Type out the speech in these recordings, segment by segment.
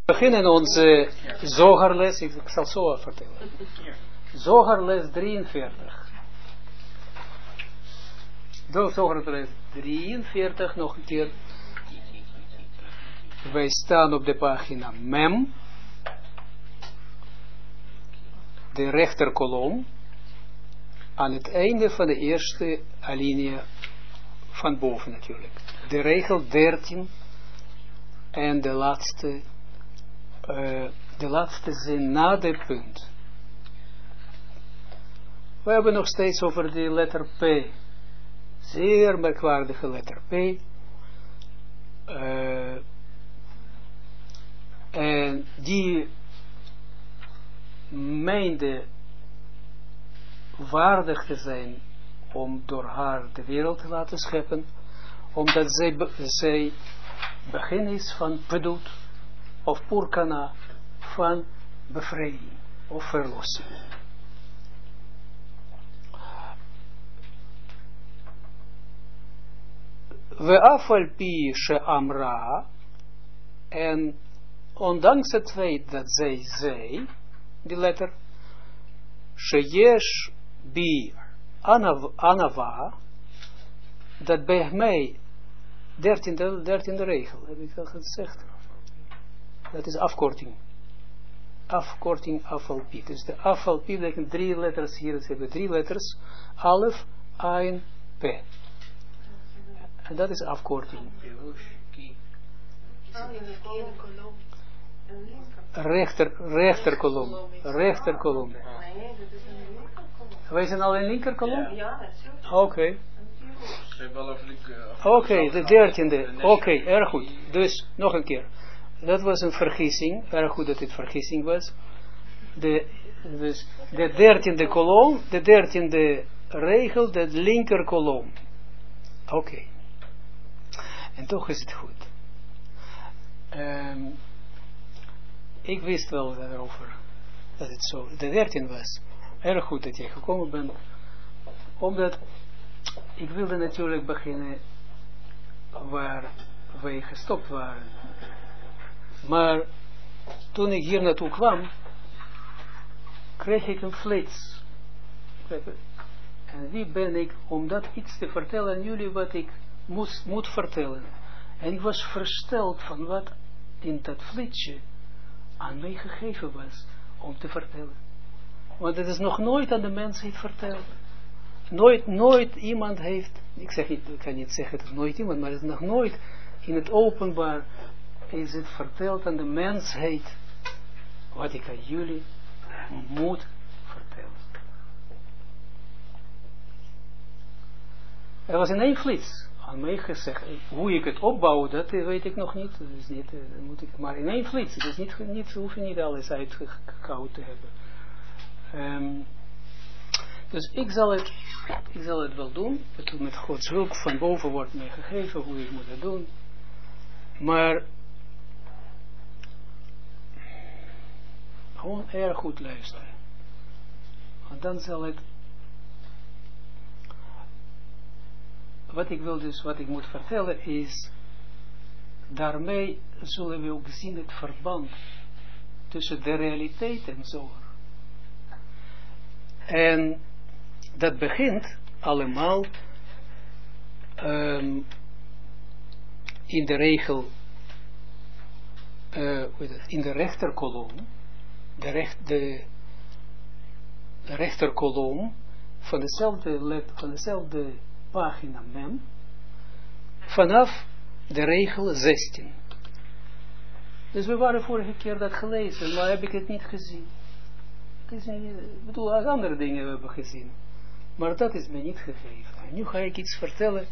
We beginnen onze Zoharles, ik zal zo vertellen. Zoharles 43. Zoharles 43, nog een keer. Wij staan op de pagina Mem. De rechterkolom. Aan het einde van de eerste alinea van boven natuurlijk. De regel 13 en de laatste zin na de punt. We hebben nog steeds over de letter P. Zeer merkwaardige letter P. En die meende waardig te zijn om door haar de wereld te laten scheppen, omdat zij begin is van pedut of purkana, van bevrijding of verlossing. We afalpi she amra, en ondanks het feit dat zij zei, die letter, sheyesh bi anava, dat bij mij, 13e regel, heb ik al gezegd, dat is afkorting. Afkorting afalpi. Dus de afalpi betekent 3 letters hier, ze hebben 3 letters, alef, ain, p. En dat is afkorting. Rechterkolom. Rechterkolom. Wij zijn al in linkerkolom? Ja, natuurlijk. Oké. Oké, de 13e. Oké, erg goed. Dus, nog een keer. Dat was een vergissing. Erg goed dat het vergissing was. Dus de 13e kolom, de 13e regel, de linkerkolom. Oké. En toch is het goed. Ik wist wel daarover dat het zo de 13 was. Erg goed dat jij gekomen bent. Omdat ik wilde natuurlijk beginnen waar wij gestopt waren. Maar toen ik hier naartoe kwam, kreeg ik een flits. En wie ben ik om dat iets te vertellen aan jullie wat ik moet vertellen. En ik was versteld van wat in dat flitsje aan mij gegeven was om te vertellen. Want het is nog nooit aan de mensheid verteld. Nooit iemand heeft, ik kan niet zeggen dat nooit iemand, maar het is nog nooit in het openbaar is het verteld aan de mensheid wat ik aan jullie moet vertellen. Er was in één flits aan mij gezegd, hoe ik het opbouw, dat weet ik nog niet, dat is niet, moet ik, maar in één flits, dus hoef je niet alles uitgekoud te hebben. Dus ik zal het wel doen, het met Gods hulp van boven wordt mij gegeven, hoe ik moet het doen, maar gewoon erg goed luisteren, want dan zal het, wat ik moet vertellen is, daarmee zullen we ook zien het verband tussen de realiteit en zo. En dat begint allemaal in de regel, in de rechterkolom, de rechterkolom van dezelfde pagina Mem, vanaf de regel 16. Dus we waren vorige keer dat gelezen, maar heb ik het niet gezien. Ik bedoel, als andere dingen hebben gezien. Maar dat is me niet gegeven. En nu ga ik iets vertellen,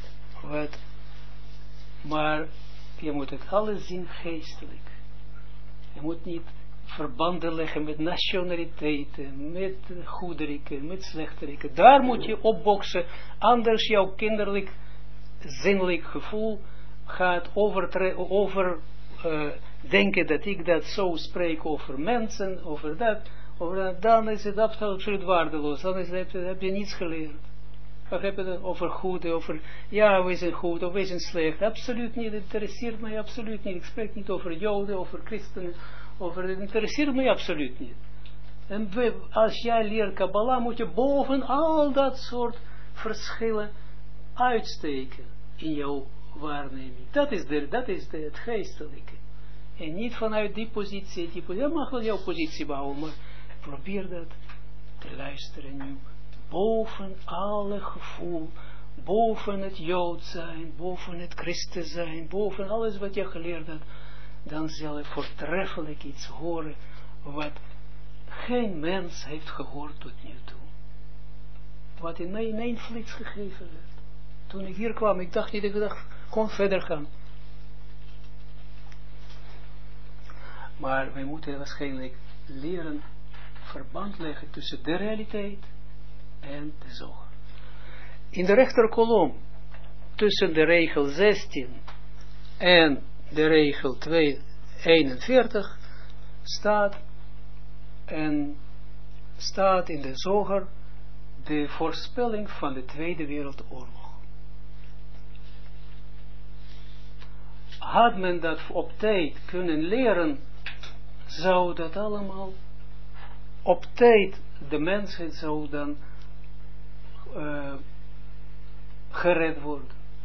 maar je moet het alles zien geestelijk. Je moet niet verbanden leggen met nationaliteiten, met goederiken, met slechteriken. Daar moet je opboksen, anders jouw kinderlijk, zinnelijk gevoel gaat denken dat ik dat zo spreek over mensen, over dat, dan is het absoluut waardeloos, dan heb je niets geleerd. Begrijp je dat? Over goed, over, ja, we zijn goed, of we zijn slecht. Absoluut niet, het interesseert mij absoluut niet. Ik spreek niet over Joden, over christenen, het interesseert mij absoluut niet. En als jij leert Kabbalah, moet je boven al dat soort verschillen uitsteken in jouw waarneming. Dat is het geestelijke. En niet vanuit die positie, je mag wel jouw positie bouwen, maar probeer dat te luisteren nu. Boven alle gevoel, boven het Jood zijn, boven het Christen zijn, boven alles wat je geleerd hebt, dan zal je voortreffelijk iets horen, wat geen mens heeft gehoord tot nu toe. Wat in één flits gegeven werd. Toen ik hier kwam, ik dacht niet, ik dacht, gewoon verder gaan. Maar wij moeten waarschijnlijk leren verband leggen tussen de realiteit en de zoger. In de rechterkolom, tussen de regel 16 en de regel 41, staat in de zoger de voorspelling van de Tweede Wereldoorlog. Had men dat op tijd kunnen leren, zou dat allemaal op tijd, de mensheid zou dan gered worden.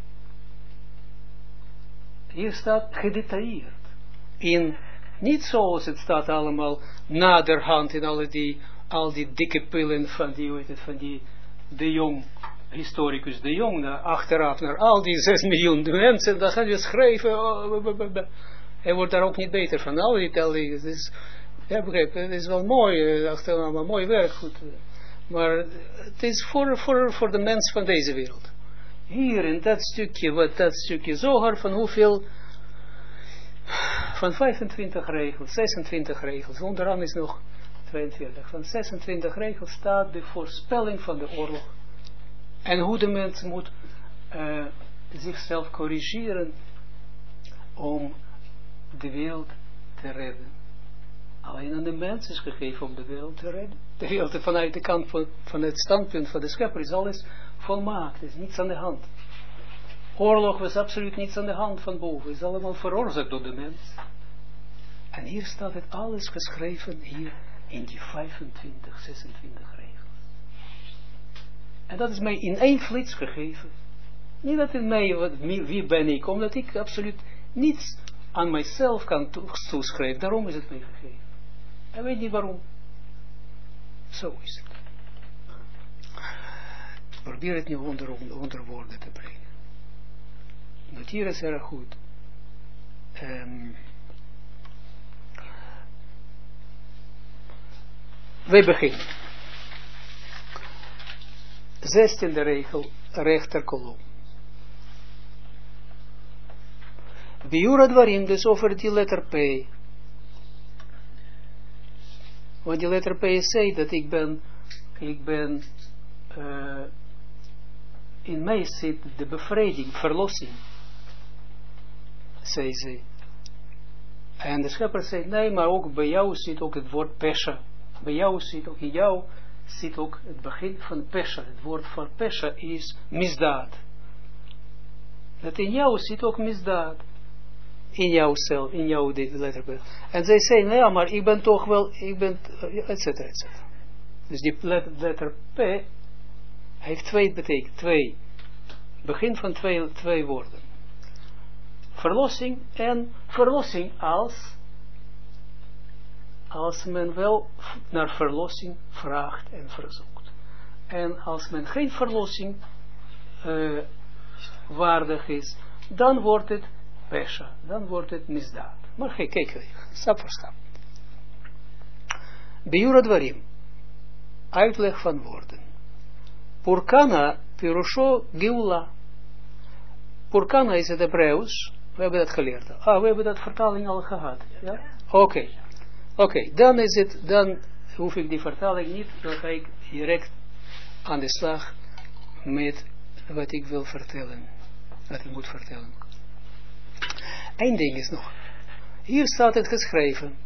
Hier staat gedetailleerd. Niet zoals het staat allemaal naderhand in al die dikke pillen van de Jong, historicus de Jong, achteraf naar al die 6 miljoen mensen, dan gaan we schrijven, hij wordt daar ook niet beter van. Het is, ja, begrijp, het is wel mooi, achteraf, mooi werk, goed. Maar het is voor de mens van deze wereld. Hier in dat stukje Zohar, van hoeveel? Van 25 regels, 26 regels, onderaan is nog 42. Van 26 regels staat de voorspelling van de oorlog. En hoe de mens moet zichzelf corrigeren om de wereld te redden. Alleen aan de mens is gegeven om de wereld te redden. De wereld vanuit de kant van het standpunt van de schepper is alles volmaakt, er is niets aan de hand. Oorlog was absoluut niets aan de hand van boven, is allemaal veroorzaakt door de mens. En hier staat het alles geschreven, hier in die 25, 26 regels. En dat is mij in één flits gegeven. Niet dat in mij, wie ben ik, omdat ik absoluut niets aan mijzelf kan toeschrijven, daarom is het mij gegeven. En weet niet waarom. Zo is het. Probeer het nu onder woorden te brengen. Notieren is erg goed. We beginnen. 16e regel, rechterkolom. Biura dwarim, dus over die letter P. Want die letter P zegt dat ik ben in mij zit de bevrijding, verlossing, zei ze. En de schepper zegt, nee, maar ook bij jou zit ook het woord pesha. Bij jou zit ook, in jou zit ook het begin van pesha. Het woord voor pesha is misdaad. Dat in jou zit ook misdaad. In jouzelf, in jouw letter. En zij zei, nou ja, maar ik ben toch wel, et cetera, et cetera. Dus die letter P heeft twee, begin van twee woorden. Verlossing en verlossing als men wel naar verlossing vraagt en verzoekt. En als men geen verlossing waardig is, dan wordt het pesha, dan wordt het misdaad. Maar kijk, stap voor stap. Biura dwarim, uitleg van woorden. Purkana pirusho geula. Purkana is het Hebreeuws. We hebben dat geleerd. We hebben dat vertaling al gehad. Ja? Oké, dan hoef ik die vertaling niet, dan ga ik direct aan de slag met wat ik wil vertellen. Wat ik moet vertellen. Eén ding is nog. Hier staat het geschreven.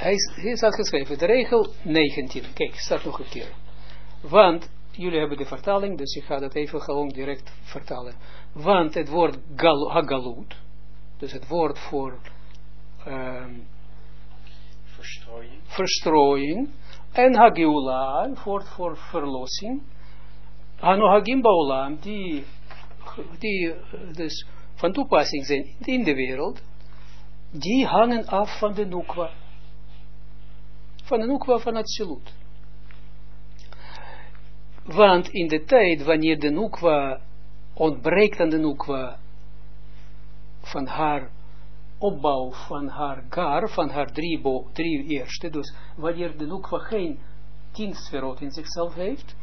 Hij staat geschreven, de regel 19. Kijk, staat nog een keer. Want, jullie hebben de vertaling, dus ik ga dat even gewoon direct vertalen. Want het woord hagalut, dus het woord voor verstrooiing, en hageula, het woord voor verlossing, hanohagim baolam, die dus van toepassing zijn in de wereld, die hangen af van de nukwa. Van de nukwa van Atsilut. Want in de tijd wanneer de nukwa ontbreekt aan de nukwa van haar opbouw, van haar gar, van haar drie eerste, dus wanneer de nukwa geen 10 sferot in zichzelf heeft,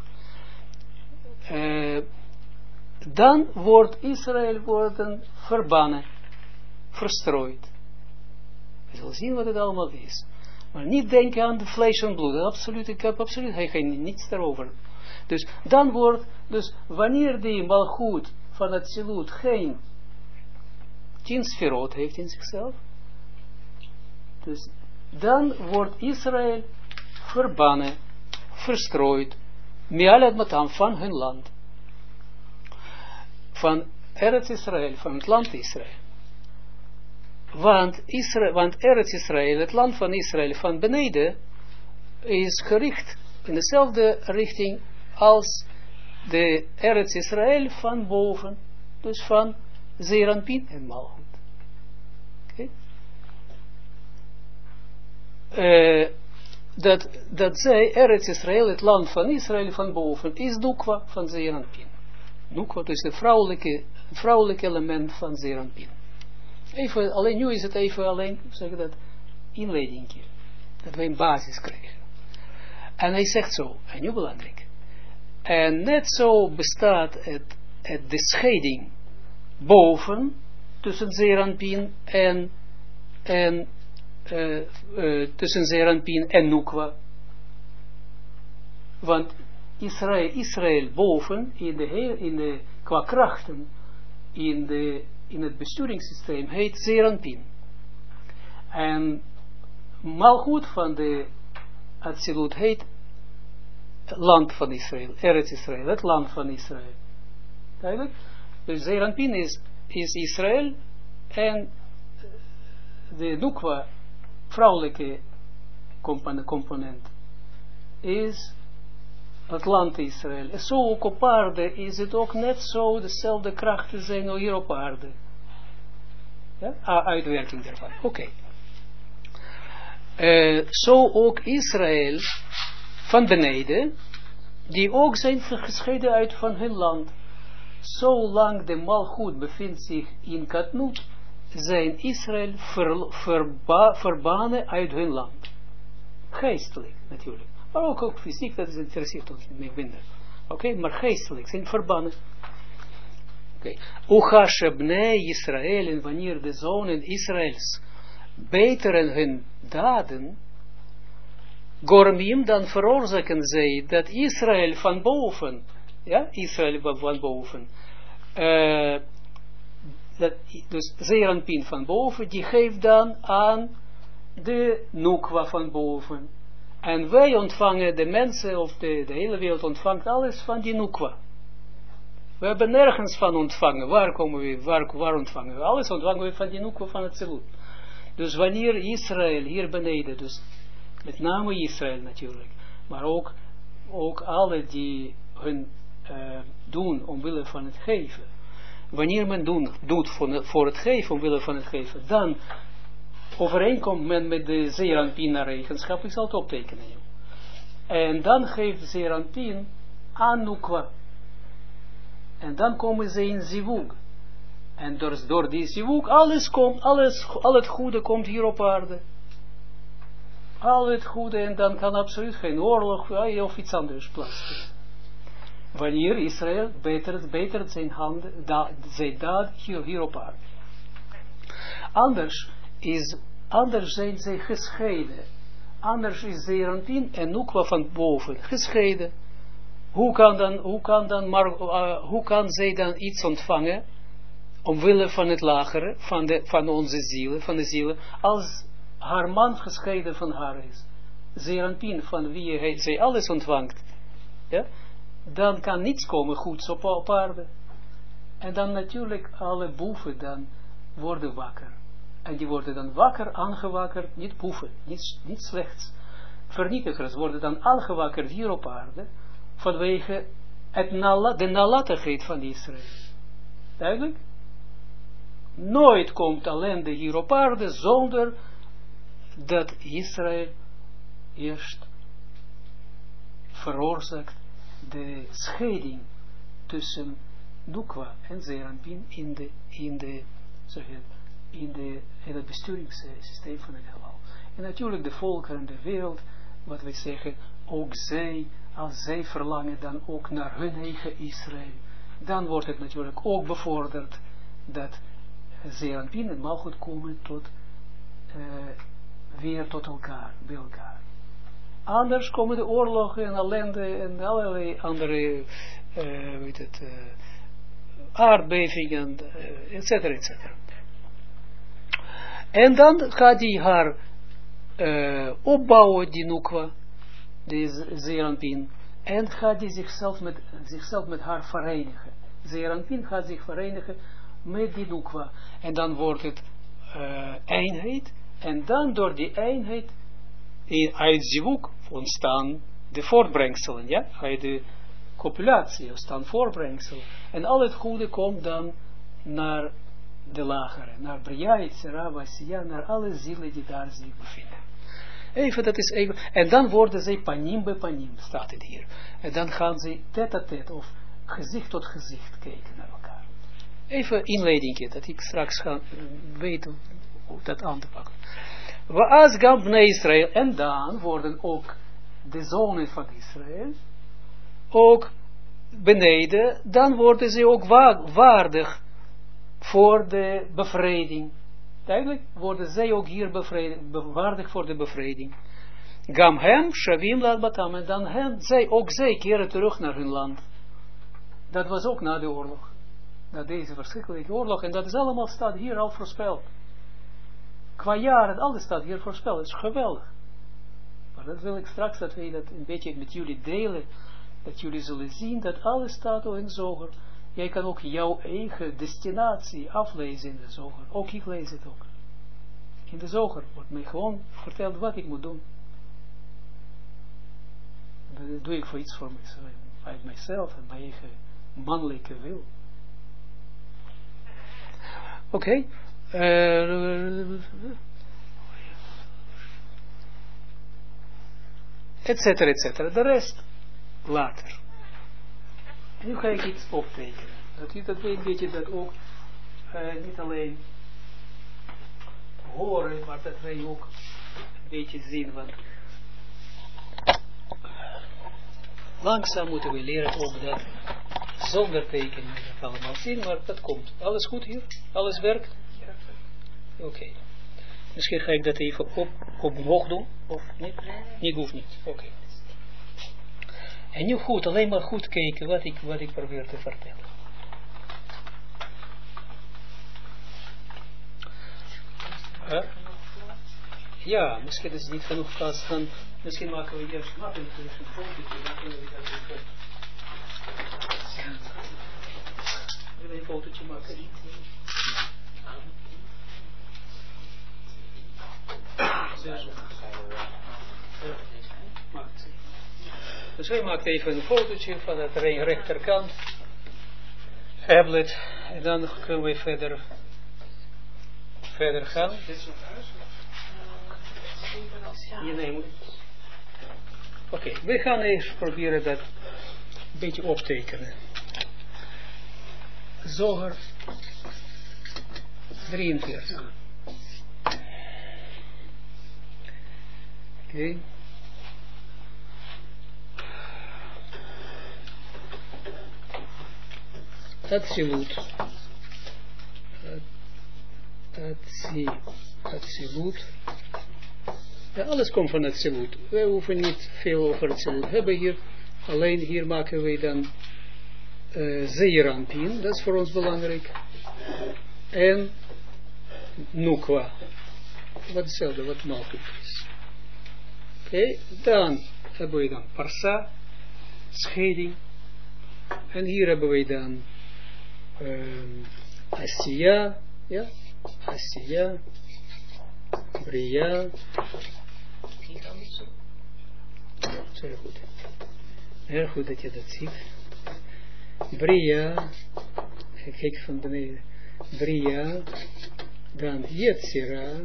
dan wordt Israël verbannen, verstrooid. We zullen zien wat het allemaal is. Maar niet denken aan de vlees en bloed. Absoluut, ik heb absoluut niets daarover. Dus dan wordt, dus wanneer die malgoed van het Atsilut geen 10 sferot heeft in zichzelf, dus dan wordt Israël verbannen, verstrooid, mi'alat matam, van hun land. Van Eretz Israël, van het land Israël. Want Eretz Israël, het land van Israël van beneden, is gericht in dezelfde richting als de Eretz Israël van boven, dus van Zeranpin en Malchut. Okay. Dat zij, Eretz Israël, het land van Israël van boven, is Nukwa van Zeranpin. Nukwa, dus het vrouwelijke element van Zeranpin. Even, alleen nu is het even alleen, zeg dat, inleidingje. Dat we een basis krijgen. En hij zegt zo, en nu belangrijk. En net zo bestaat de scheiding boven, tussen Zeranpin tussen Zeranpin en Nukwa. Want Israël boven, qua krachten, in het besturingssysteem heet Zeranpin. En Malchut van de Atsilut heet land van Israël, Eretz Israël, het land van Israël. Duidelijk? Dus Zeranpin is Israël en de Nukwa, vrouwelijke component, is het land Israël. En zo ook op aarde is het ook net zo, dezelfde krachten zijn hier op aarde. Ja? Uitwerking daarvan. Oké. Zo ook Israël van beneden, die ook zijn gescheiden uit van hun land. Zolang de Malchut bevindt zich in Katnut, zijn Israël verbannen uit hun land. Geestelijk natuurlijk. Maar ook fysiek, dat interesseert ons niet minder. Oké, maar geestelijk zijn verbannen. Oké. Uchashe bnei Israël, en wanneer de zonen Israëls beteren hun daden, gormim, dan veroorzaken zij dat Israël van boven, ja, Israël van boven, dus Zeranpin van boven, die geeft dan aan de Nukwa van boven. En wij ontvangen, de mensen of de hele wereld ontvangt alles van die Nukwa. We hebben nergens van ontvangen. Waar komen we, waar ontvangen we? Alles ontvangen we van die Nukwa van het Atsilut. Dus wanneer Israël hier beneden, dus met name Israël natuurlijk, maar ook alle die hun doen omwille van het geven. Wanneer men doet voor het geven, omwille van het geven, dan overeenkomt men met de Zeranpin-eigenschap, ik zal het optekenen. En dan geeft Zeranpin aan Nukwa. En dan komen ze in Zivug. En door die Zivug, al het goede komt hier op aarde. Al het goede, en dan kan absoluut geen oorlog of iets anders plaatsvinden. Wanneer Israël betert zijn handen, zijn daad hier op aarde. Anders zijn zij gescheiden. Anders is Zeranpin en Nukwa van boven gescheiden. Hoe kan zij dan iets ontvangen omwille van het lagere, van onze zielen, als haar man gescheiden van haar is, Zeranpin, van wie zij alles ontvangt, ja, dan kan niets komen goeds op aarde. En dan natuurlijk alle boeven dan worden wakker. En die worden dan wakker, aangewakkerd, niet boeven, niet slechts. Vernietigers worden dan aangewakkerd hier op aarde, vanwege de nalatigheid van Israël. Duidelijk? Nooit komt ellende hier op aarde zonder dat Israël eerst veroorzaakt de scheiding tussen Nukwa en Zeranpin in het besturingssysteem van het heelal. En natuurlijk de volken en de wereld, wat wij zeggen, ook zij, als zij verlangen dan ook naar hun eigen Israël, dan wordt het natuurlijk ook bevorderd dat Zeranpin en Malchut komen weer tot elkaar, bij elkaar. Anders komen de oorlogen en ellende en allerlei andere aardbevingen, et cetera, et cetera. En dan gaat hij haar opbouwen, die Nukwa, de Zeranpin, en gaat hij zichzelf met haar verenigen. Zeranpin gaat zich verenigen met die Nukwa. En dan wordt het eenheid, en dan door die eenheid uit Zivuk ontstaan de voortbrengselen, ja, uit de copulatie ontstaan voortbrengselen. En al het goede komt dan naar de lagere, naar Bria, Yitzhara, Vasiya, naar alle zielen die daar zich bevinden. Even, dat is even, en dan worden zij panim bij panim, staat het hier. En dan gaan zij tête-à-tête, of gezicht tot gezicht kijken naar elkaar. Even inleiding, dat ik straks ga weten hoe dat aan te pakken. Waas gam bnei Israël, en dan worden ook de zonen van Israël, ook beneden, dan worden ze ook waardig voor de bevrijding. Duidelijk, worden zij ook hier waardig voor de bevrijding. Gam hem, shavim laat batam, en dan hen, zij keren terug naar hun land. Dat was ook na de oorlog. Na deze verschrikkelijke oorlog, en dat is allemaal staat hier al voorspeld. Qua jaren, alles staat hier voorspeld. Het is geweldig. Maar dat wil ik straks, dat wij dat een beetje met jullie delen, dat jullie zullen zien, dat alles staat al in Zoger. Jij kan ook jouw eigen destinatie aflezen in de Zoger. Ook ik lees het ook. In de Zoger wordt mij gewoon verteld wat ik moet doen. Dat doe ik voor iets voor mezelf, uit mijzelf en mijn eigen mannelijke wil. Oké. Etcetera, etcetera. De rest later. Nu ga ik iets optekenen. Dat weet je dat ook niet alleen horen, maar dat wij ook een beetje zien. Want langzaam moeten we leren ook dat zonder tekeningen dat allemaal zien, maar dat komt. Alles goed hier? Alles werkt? Oké. Misschien ga ik dat even omhoog doen, of niet? Nee, hoeft niet. Oké. En nu goed, alleen maar goed kijken wat ik probeer te vertellen. Ja, misschien is het niet genoeg plaats, dan misschien maken we eerst een fotootje, dan kunnen we dat even. Wil je een fotootje maken? Dus wij maken even een fotootje van de rechterkant, tablet, en dan kunnen we verder gaan. Oké, we gaan even proberen dat een beetje optekenen. Zoger 43. Oké. Atsilut. Atsilut. Ja, alles komt van Atsilut. Wij hoeven niet veel over Atsilut hebben hier. Alleen hier maken wij dan Zeranpin. Dat is voor ons belangrijk. En Nukwa. wat hetzelfde, wat Malchut is. Oké, dan hebben we dan Parsa, scheiding. En hier hebben we dan Asiya, ja, Asiya, Bria. Zeer goed. Heel goed dat je dat ziet. Bria, kijk van beneden. Bria, dan Yetzira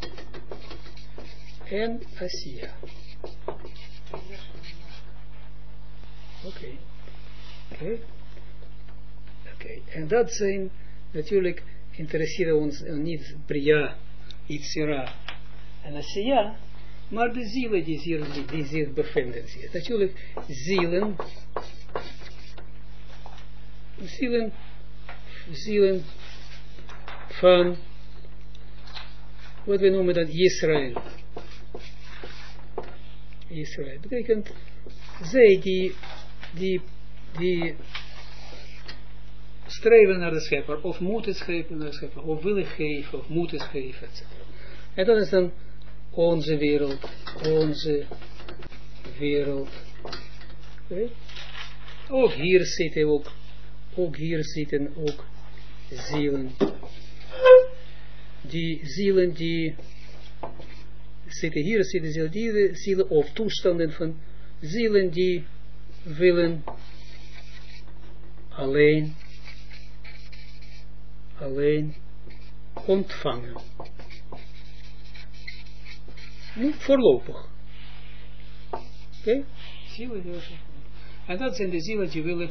en Asiya. Oké. En dat zijn natuurlijk interesseren ons niet Bria, Yetzira en Asiya, maar de zielen die zich bevinden. Natuurlijk zielen van wat we noemen dan Israël. Israël betekent zij die streven naar de schepper, of moeten streven naar de schepper, of willen geven, of moeten geven, etc. En dat is dan onze wereld. Okay. Ook hier zitten ook zielen. Die zielen die zitten die zielen of toestanden van zielen die willen alleen ontvangen. Niet voorlopig. Oké? Zielen die en dat zijn de zielen die willen,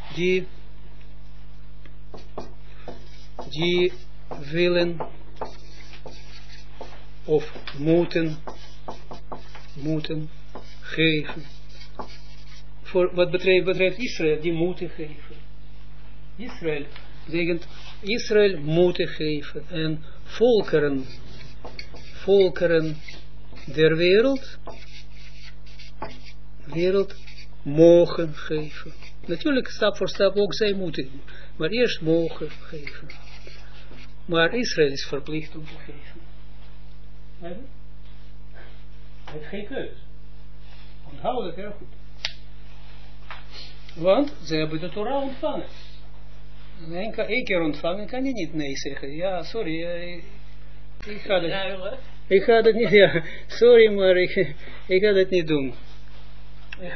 die willen of moeten geven. Voor wat betreft Israël, die moeten geven. Israël betekent, Israël moeten geven. En volkeren der wereld mogen geven. Natuurlijk stap voor stap ook zij moeten, maar eerst mogen geven. Maar Israël is verplicht om te geven. Hij heeft geen keus. Onthoud het heel goed. Want ze hebben de Torah ontvangen. Eén keer ontvangen kan je niet nee zeggen. Ja, sorry, ik ga dat niet, ja, sorry, maar ik ga dat niet doen. Ik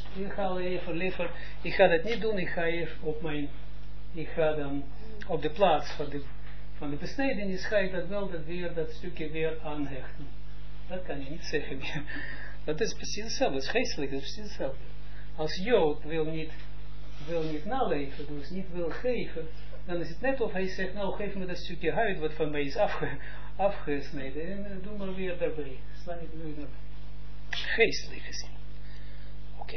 ga dat niet doen, ik ga dan op de plaats van de besnijdenis ga ik dat stukje weer aanhechten. Dat kan je niet zeggen. Dat is precies hetzelfde, dat is geestelijk, dat is precies hetzelfde. Als Jood wil niet naleven, dus niet wil geven, dan is het net of hij zegt, nou geef me dat stukje huid wat van mij is afgesneden en doe maar weer daarbij. Sla je het weer geestelijk gezien. Oké.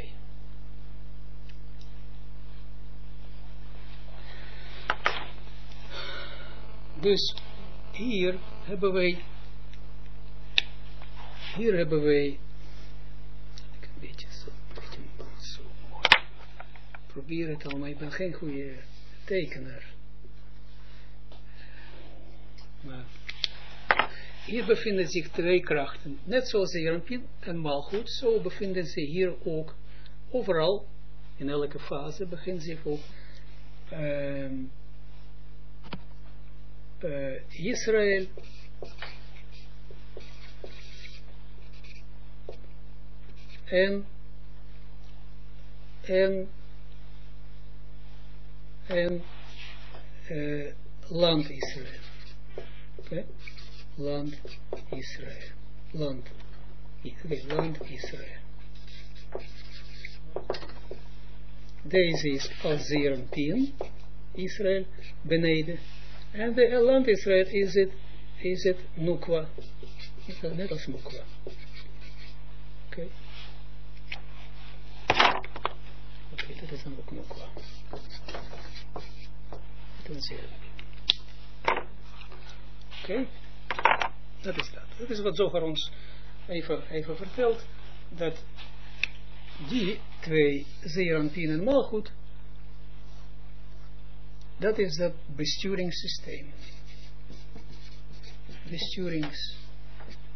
Dus hier hebben wij een beetje zo mooi. Probeer het al, maar ik ben geen goede tekenaar. Maar hier bevinden zich twee krachten. Net zoals de Zeranpin en Malchut, zo bevinden ze hier ook overal, in elke fase, beginnen zich ook Israël en land Israël. Okay? Land Israël. Land Israël. Deze is als Zeranpin, Israël, beneden. En de land Israël is het Nukwa. Net als Nukwa. Oké. Oké, dat is dan ook Nukwa. Oké. Dat is dat. Dat is wat Zohar ons even vertelt. Dat die twee, Zeranpin en Malchut, dat is dat besturingssysteem.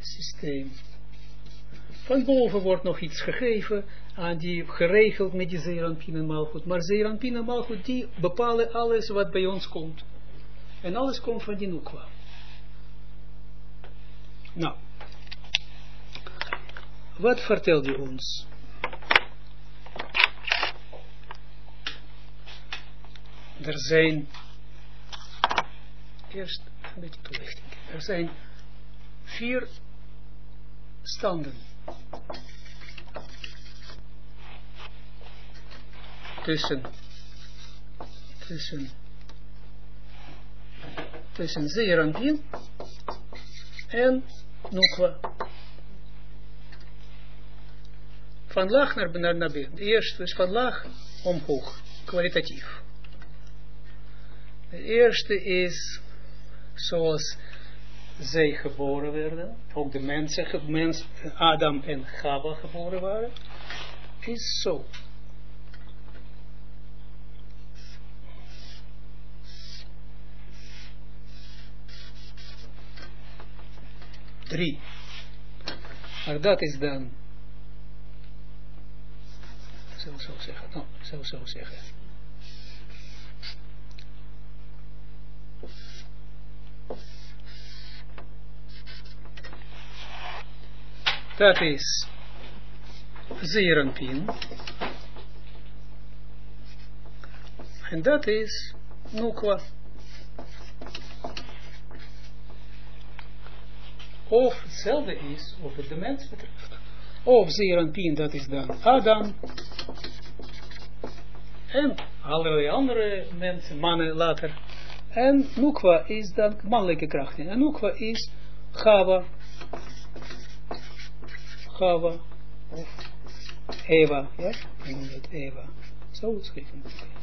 systeem. Van boven wordt nog iets gegeven aan die geregeld met die Zeeranpien en Malchut. Maar Zeeranpien en Malchut die bepalen alles wat bij ons komt. En alles komt van die Nukwa. Nou. Wat vertelt hij ons? Er zijn, eerst een beetje toelichting. Er zijn 4 standen. Tussen Zeeranpien en Nukwa. Van laag naar beneden. Eerst is van laag omhoog, kwalitatief. De eerste is zoals zij geboren werden, ook de mensen, Adam en Chava geboren waren, is zo. Drie. Maar dat is dan, zou zo zeggen. Dat is Zeeranpien. En dat is Nukwa. Of hetzelfde is, of het de mens betreft. Of Zeeranpien, dat is dan Adam. En allerlei andere mensen, mannen later. En Nukwa is dan mannelijke krachten. En Nukwa is Chava of Eva, ja? Ik noem dat Eva. Zo schrijven.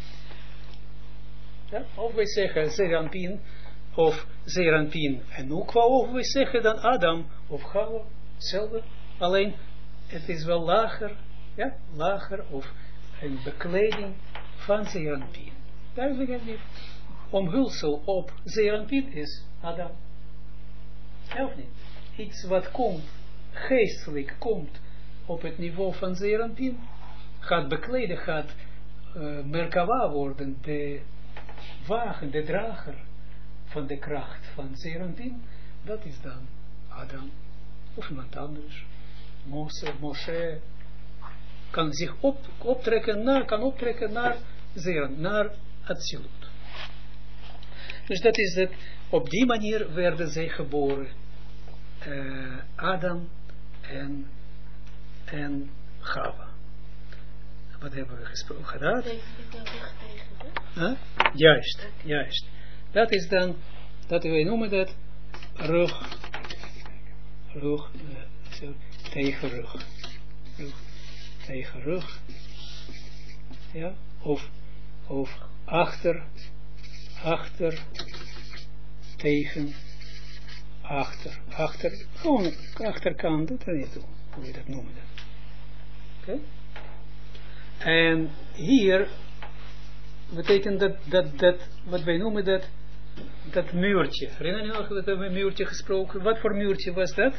Ja? Of wij zeggen Zeeranpien, of Zeeranpien en Nukwa, of wij zeggen dan Adam of Chava, hetzelfde. Alleen, het is wel lager, ja? Lager of een bekleding van Zeeranpien. Duidelijk het niet. Omhulsel op Zeeranpien is Adam. Ja of niet? Iets wat komt, geestelijk komt op het niveau van Zeeranpien, gaat bekleden, gaat Merkava worden, de wagen, de drager van de kracht van Zeeranpien, dat is dan Adam, of iemand anders. Moshe kan zich optrekken naar Zeeran, naar Atsilut. Dus dat is het, op die manier werden zij geboren. Adam en Chava. Wat hebben we gesproken gedaan? Juist. Dat is dan, dat wij noemen dat rug tegen rug. Ja, of achter tegen achter, gewoon achterkant, dat weet niet hoe je dat noemt. Oké? En hier betekent dat wat wij noemen dat muurtje. Herinner je nog dat we een muurtje gesproken? Wat voor muurtje was dat?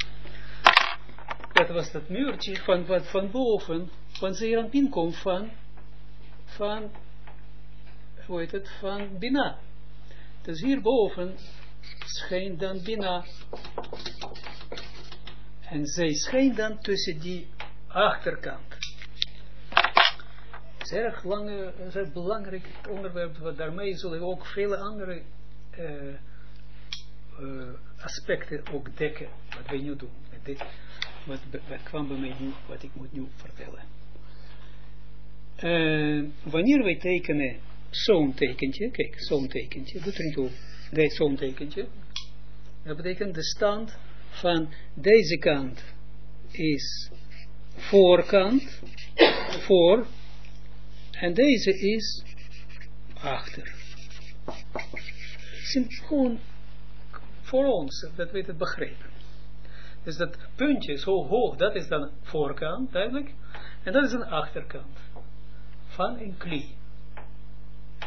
Dat was dat muurtje van wat van boven, van Zeeranpien komt van hoe heet het, van Bina. Dus hierboven schijnt dan Bina. En zij schijnt dan tussen die achterkant. Het is erg lange, zeer belangrijk onderwerp, want daarmee zullen we ook vele andere aspecten ook dekken, wat wij nu doen. Wat kwam bij mij nu, wat ik moet nu vertellen. Wanneer wij tekenen zo'n tekentje, kijk, zo'n tekentje, doet er niet op, zo'n tekentje, dat betekent de stand van deze kant is voorkant, voor, en deze is achter. Het is gewoon voor ons, dat we het begrijpen. Dus dat puntje zo hoog, dat is dan voorkant, duidelijk, en dat is een achterkant van een kli.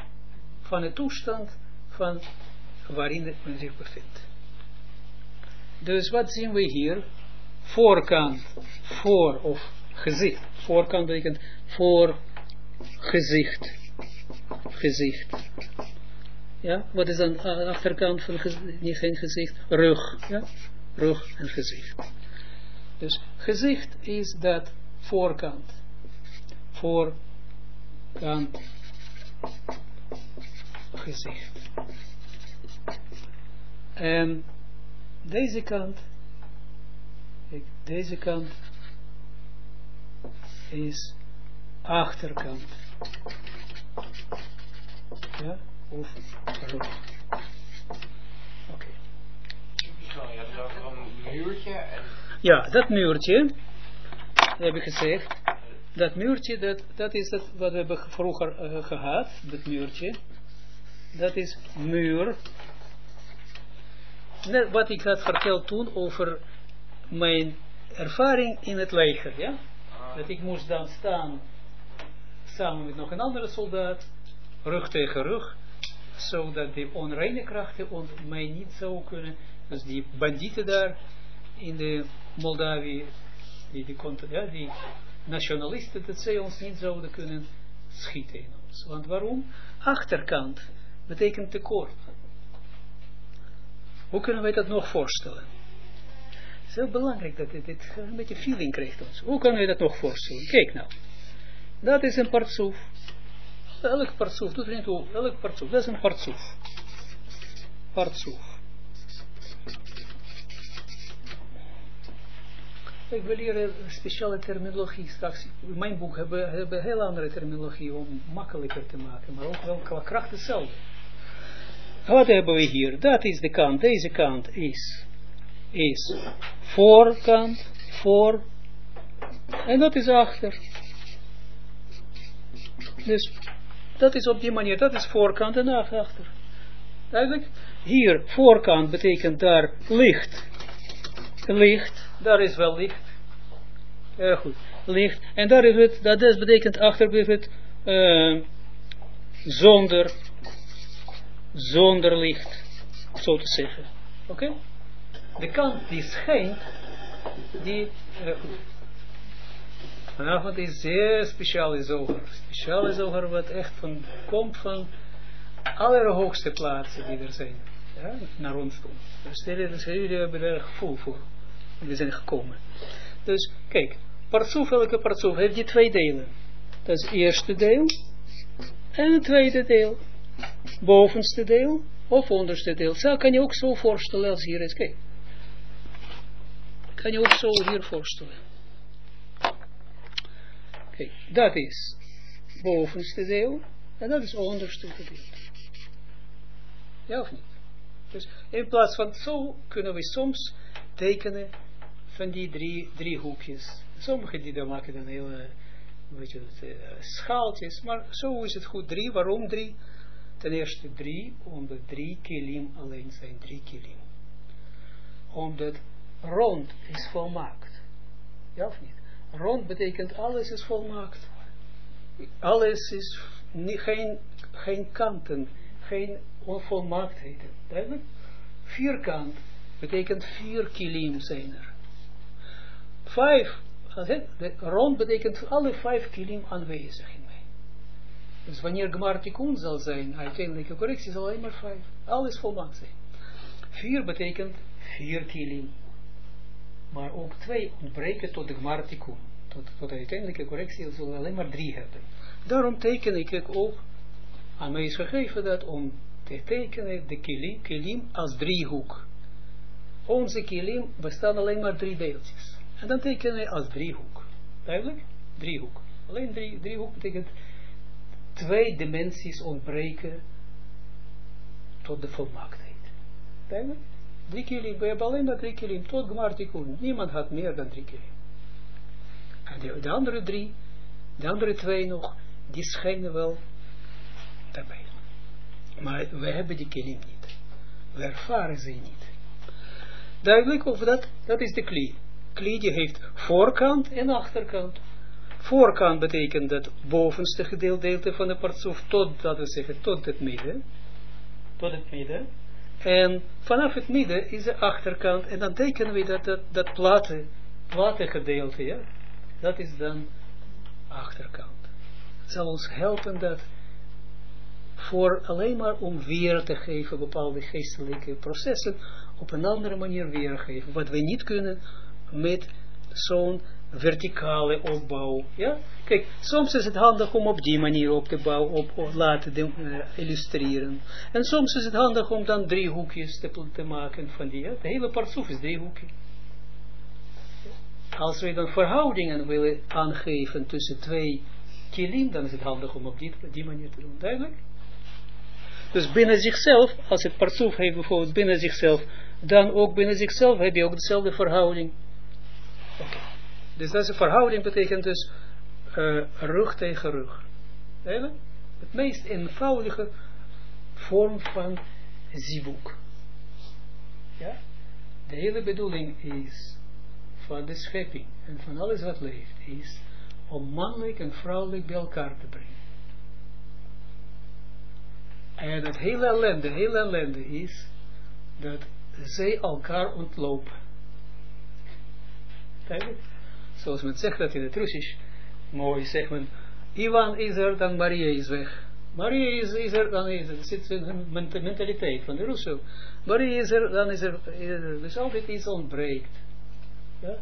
Van de toestand van waarin men zich bevindt. Dus wat zien we hier? Voorkant, voor of gezicht. Voorkant betekent voor gezicht. Gezicht. Ja, wat is dan de achterkant van niet geen gezicht? Rug. Ja, rug en gezicht. Dus gezicht is dat voorkant. Voorkant. Gezicht. En deze kant, kijk, deze kant is achterkant. Ja, of rug. Oké. Ja, dat is ook een muurtje. En... Ja, dat muurtje, heb ik gezegd. Dat muurtje, dat is het wat we hebben vroeger gehad. Dat muurtje. Dat is muur. Net wat ik had verteld toen over mijn ervaring in het leger. Ja? Dat ik moest dan staan samen met nog een andere soldaat. Rug tegen rug. Zodat die onreine krachten mij niet zouden kunnen. Dus die bandieten daar in de Moldavië. Die nationalisten, dat zij ons niet zouden kunnen schieten in ons. Want waarom? Achterkant betekent tekort. Hoe kunnen wij dat nog voorstellen? Het is heel belangrijk dat dit een beetje feeling krijgt ons. Hoe kunnen wij dat nog voorstellen? Kijk nou. Dat is een partsoef. Elk partsoef, doet er niet toe. Elk partsoef, dat is een partsoef. Partsoef. Ik wil hier een speciale terminologie straks. In mijn boek hebben een heel andere terminologie om makkelijker te maken, maar ook wel qua kracht hetzelfde. Wat hebben we hier? Dat is de kant. Deze kant is voorkant, voor, en dat is achter. Dus dat is op die manier, dat is voorkant en achter. Eigenlijk, hier voorkant betekent daar licht. Licht, daar is wel licht. Goed, licht. En daar is het, dat is betekent achter is het zonder licht, zo te zeggen. Oké? De kant die schijnt, die vanavond is zeer speciale zoger. Speciale zoger wat echt komt van allerhoogste plaatsen die er zijn. Ja, naar ons toe. Dus jullie hebben er gevoel voor. We zijn gekomen. Dus kijk, partsoef, elke partsoef heeft die twee delen. Dat is het eerste deel. En het tweede deel. Bovenste deel of onderste deel. Zo kan je ook zo voorstellen als hier is. Kijk. Kan je ook zo hier voorstellen. Kijk, dat is bovenste deel. En dat is onderste deel. Ja of niet? Dus in plaats van zo kunnen we soms tekenen van die drie hoekjes. Sommigen die dan maken dan hele schaaltjes, maar zo is het goed 3. Waarom 3? Ten eerste 3, omdat 3 kilim alleen zijn 3 kilim. Omdat rond is volmaakt. Ja of niet? Rond betekent alles is volmaakt. Alles is geen kanten, geen onvolmaaktheden. Duidelijk? Vierkant betekent 4 kilim zijn er. 5, rond betekent alle 5 kilim aanwezig in mij. Dus wanneer Gmar Tikkun zal zijn, uiteindelijke correctie zal alleen maar 5. Alles volmaakt zijn. 4 betekent 4 kilim. Maar ook 2 ontbreken tot de Gmar Tikkun. Tot de uiteindelijke correctie zullen we alleen maar 3 hebben. Daarom teken ik ook, aan mij is gegeven dat om te tekenen de kilim als driehoek. Onze kilim bestaan alleen maar 3 deeltjes. En dan tekenen we als driehoek. Duidelijk? Driehoek. Alleen driehoek betekent 2 dimensies ontbreken tot de volmaaktheid. Duidelijk? 3 kilim. We hebben alleen maar 3 kilim. Tot Gmar Tikkun. Niemand had meer dan 3 kilim. En de andere 3, de andere 2 nog, die schijnen wel daarbij. Maar we hebben die kilim niet. We ervaren ze niet. Duidelijk of dat is de kli. Kli die heeft voorkant en achterkant. Voorkant betekent dat bovenste gedeelte van de partsoef tot, dat we zeggen, tot het midden. Tot het midden. En vanaf het midden is de achterkant. En dan tekenen we dat platte gedeelte. Ja? Dat is dan achterkant. Het zal ons helpen dat voor alleen maar om weer te geven bepaalde geestelijke processen op een andere manier weergeven. Wat we niet kunnen met zo'n verticale opbouw. Ja? Kijk, soms is het handig om op die manier op te bouwen, op laten illustreren. En soms is het handig om dan driehoekjes te maken van die. Ja? De hele partsoef is driehoekje. Als we dan verhoudingen willen aangeven tussen twee kilim, dan is het handig om op die manier te doen. Duidelijk? Dus binnen zichzelf, als het partsoef heeft bijvoorbeeld binnen zichzelf, dan ook binnen zichzelf heb je ook dezelfde verhouding. Oké. Dus dat is een verhouding, betekent dus rug tegen rug. Eigenlijk? Het meest eenvoudige vorm van zivuk. Ja? De hele bedoeling is van de schepping en van alles wat leeft, is om mannelijk en vrouwelijk bij elkaar te brengen. En het hele ellende is dat zij elkaar ontlopen. Zoals men zegt dat in het Russisch, mooi zegt men, Ivan is er, dan Maria is weg. Maria is er, dan is er. Dat zit in hun mentaliteit van de Russen. Maria is er, dan is er. Dus altijd iets ontbreekt. Ja?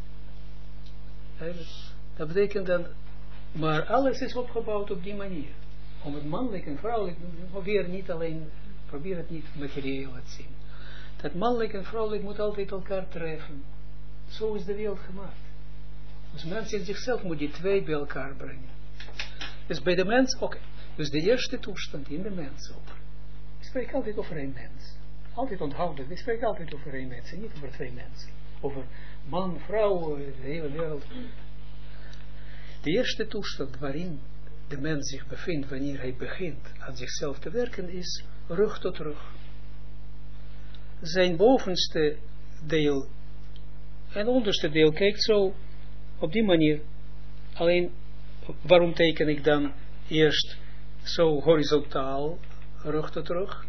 Dat betekent dan, maar alles is opgebouwd op die manier. Om het mannelijk en vrouwelijk, probeer het niet materieel te zien. Dat mannelijk en vrouwelijk moet altijd elkaar treffen. Zo is de wereld gemaakt. Dus mens in zichzelf moet die twee bij elkaar brengen. Dus bij de mens, oké. Dus de eerste toestand in de mens ook. Ik spreek altijd over één mens. Altijd onthouden, ik spreek altijd over één mens en niet over twee mensen. Over man, vrouw, de hele wereld. De eerste toestand waarin de mens zich bevindt wanneer hij begint aan zichzelf te werken is rug tot rug. Zijn bovenste deel en onderste deel kijkt zo op die manier. Alleen, waarom teken ik dan eerst zo horizontaal rug tot rug?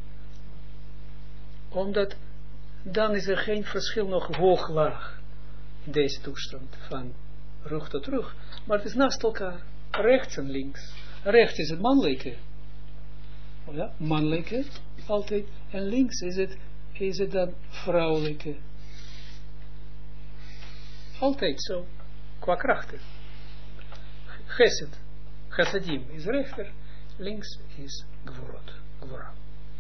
Omdat dan is er geen verschil nog hoog-laag in deze toestand van rug tot rug. Maar het is naast elkaar, rechts en links. Rechts is het mannelijke. Ja, mannelijke, altijd. En links is het dan vrouwelijke. Altijd zo, qua krachten. Chesed, chassadim is rechter, links is gvora.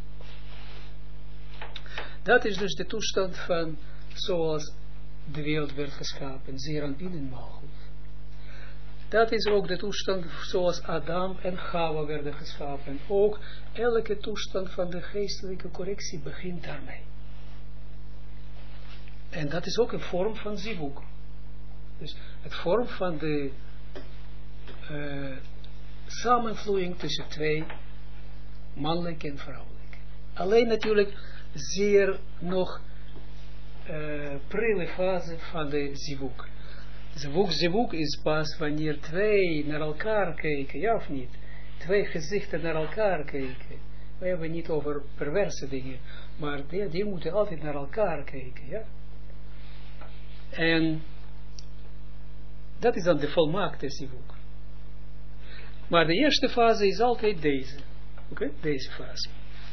Dat is dus de toestand van zoals de wereld werd geschapen, zeer aan binnen malchut. Dat is ook de toestand zoals Adam en Chava werden geschapen. Ook elke toestand van de geestelijke correctie begint daarmee. En dat is ook een vorm van zivuk. Dus het vorm van de samenvloeiing tussen twee, mannelijk en vrouwelijk. Alleen natuurlijk zeer nog prille fase van de zivuk. Zivuk is pas wanneer twee naar elkaar kijken, ja of niet? Twee gezichten naar elkaar kijken. We hebben niet over perverse dingen, maar die moeten altijd naar elkaar kijken, ja? En dat is dan de volmaakte zivuk. Maar de eerste fase is altijd deze. Oké? Deze fase.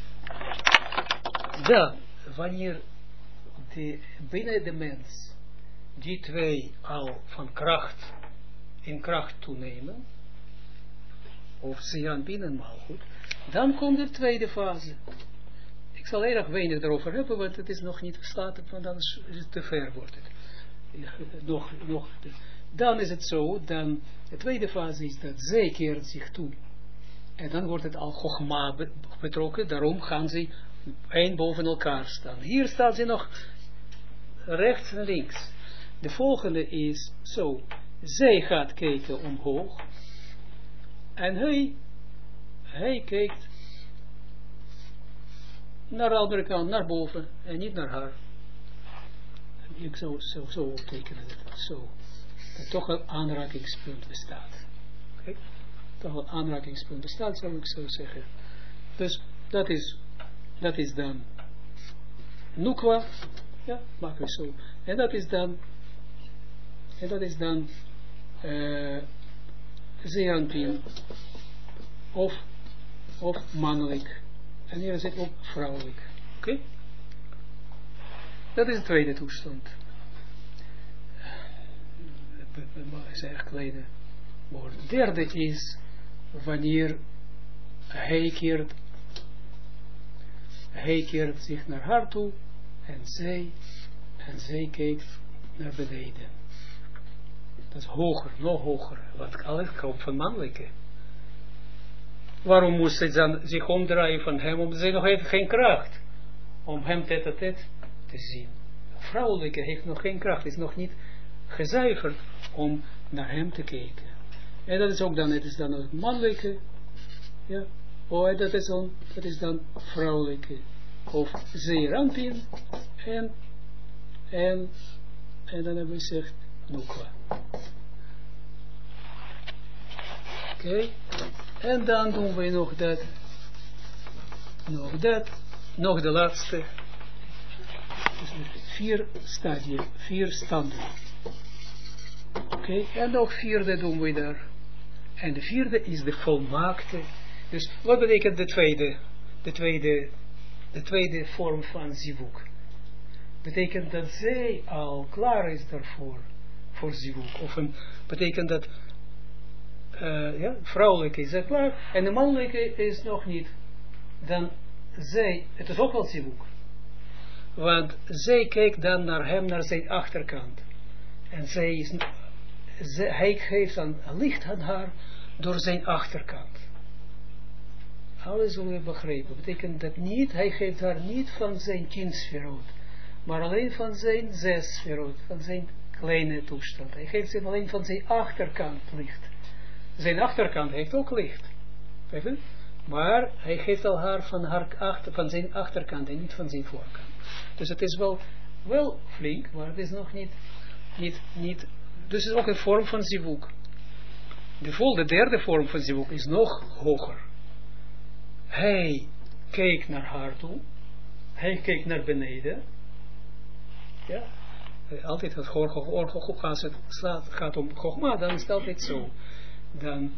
Dan, wanneer binnen de mens die twee al van kracht in kracht toenemen, of ze aan binnen malchut, dan komt de tweede fase. Ik zal erg weinig erover hebben, want het is nog niet verslaten, want anders is het te ver wordt het. Dan is het zo, dan de tweede fase is dat zij keert zich toe. En dan wordt het al Chogma betrokken, daarom gaan ze één boven elkaar staan. Hier staan ze nog rechts en links. De volgende is zo, zij gaat kijken omhoog en hij kijkt naar de andere kant, naar boven en niet naar haar. Ik zo tekenen het zo. Dat toch een aanrakingspunt bestaat. Okay? Toch een aanrakingspunt bestaat, zou ik zo zeggen. Dus dat is dan Nukwa, ja, maken we zo. En dat is dan Zeranpin, of mannelijk. En hier zit ook vrouwelijk. Oké? Dat is de tweede toestand. Is erg kleine woord. De derde is wanneer hij keert zich naar haar toe en zij kijkt naar beneden. Dat is hoger, nog hoger. Want alles komt van mannelijke. Waarom moest zij dan zich omdraaien van hem? Omdat zij nog heeft geen kracht om hem tête-à-tête te zien. Vrouwelijke heeft nog geen kracht, is nog niet gezuiverd om naar hem te kijken. En dat is ook dan, het is dan ook mannelijke, ja, dat is dan vrouwelijke, of Zeranpin, en dan hebben we gezegd, Nukwa. Oké, en dan doen we nog de laatste, dus 4 stadia, 4 standen. Oké, en nog 4e doen we daar. En de 4e is de volmaakte. Dus wat betekent de tweede vorm van zivuk? Betekent dat zij al klaar is daarvoor, voor zivuk. Of betekent dat vrouwelijke is klaar en de mannelijke is nog niet. Dan zij, het is ook wel zivuk. Want zij kijkt dan naar hem, naar zijn achterkant. En hij geeft dan licht aan haar door zijn achterkant. Alles zullen we begrijpen. Betekent dat niet, hij geeft haar niet van zijn 10 sferot, maar alleen van zijn 6 sferot, van zijn kleine toestand. Hij geeft hem alleen van zijn achterkant licht. Zijn achterkant heeft ook licht. Maar hij geeft al haar van zijn achterkant en niet van zijn voorkant. Dus het is wel flink, maar het is nog niet dus het is ook een vorm van zivuk. De derde vorm van zivuk is nog hoger. Hij kijkt naar haar toe. Hij kijkt naar beneden. Ja. Altijd het als het gaat om Chogma, dan is het altijd zo. Dan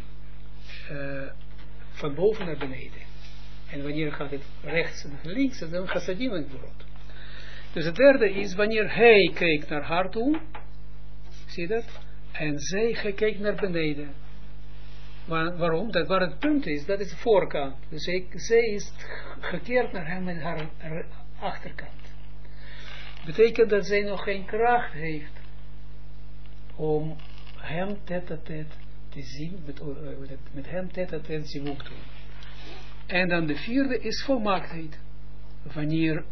van boven naar beneden. En wanneer gaat het rechts naar links, dan gaat het in het brood. Dus het derde is wanneer hij kijkt naar haar toe. Zie je dat? En zij kijkt naar beneden. Waarom? Waar het punt is, dat is de voorkant. Dus zij is gekeerd naar hem met haar achterkant. Betekent dat zij nog geen kracht heeft om hem tête-à-tête te zien, met hem tête-à-tête zivuk te doen. En dan de 4e is volmaaktheid. Wanneer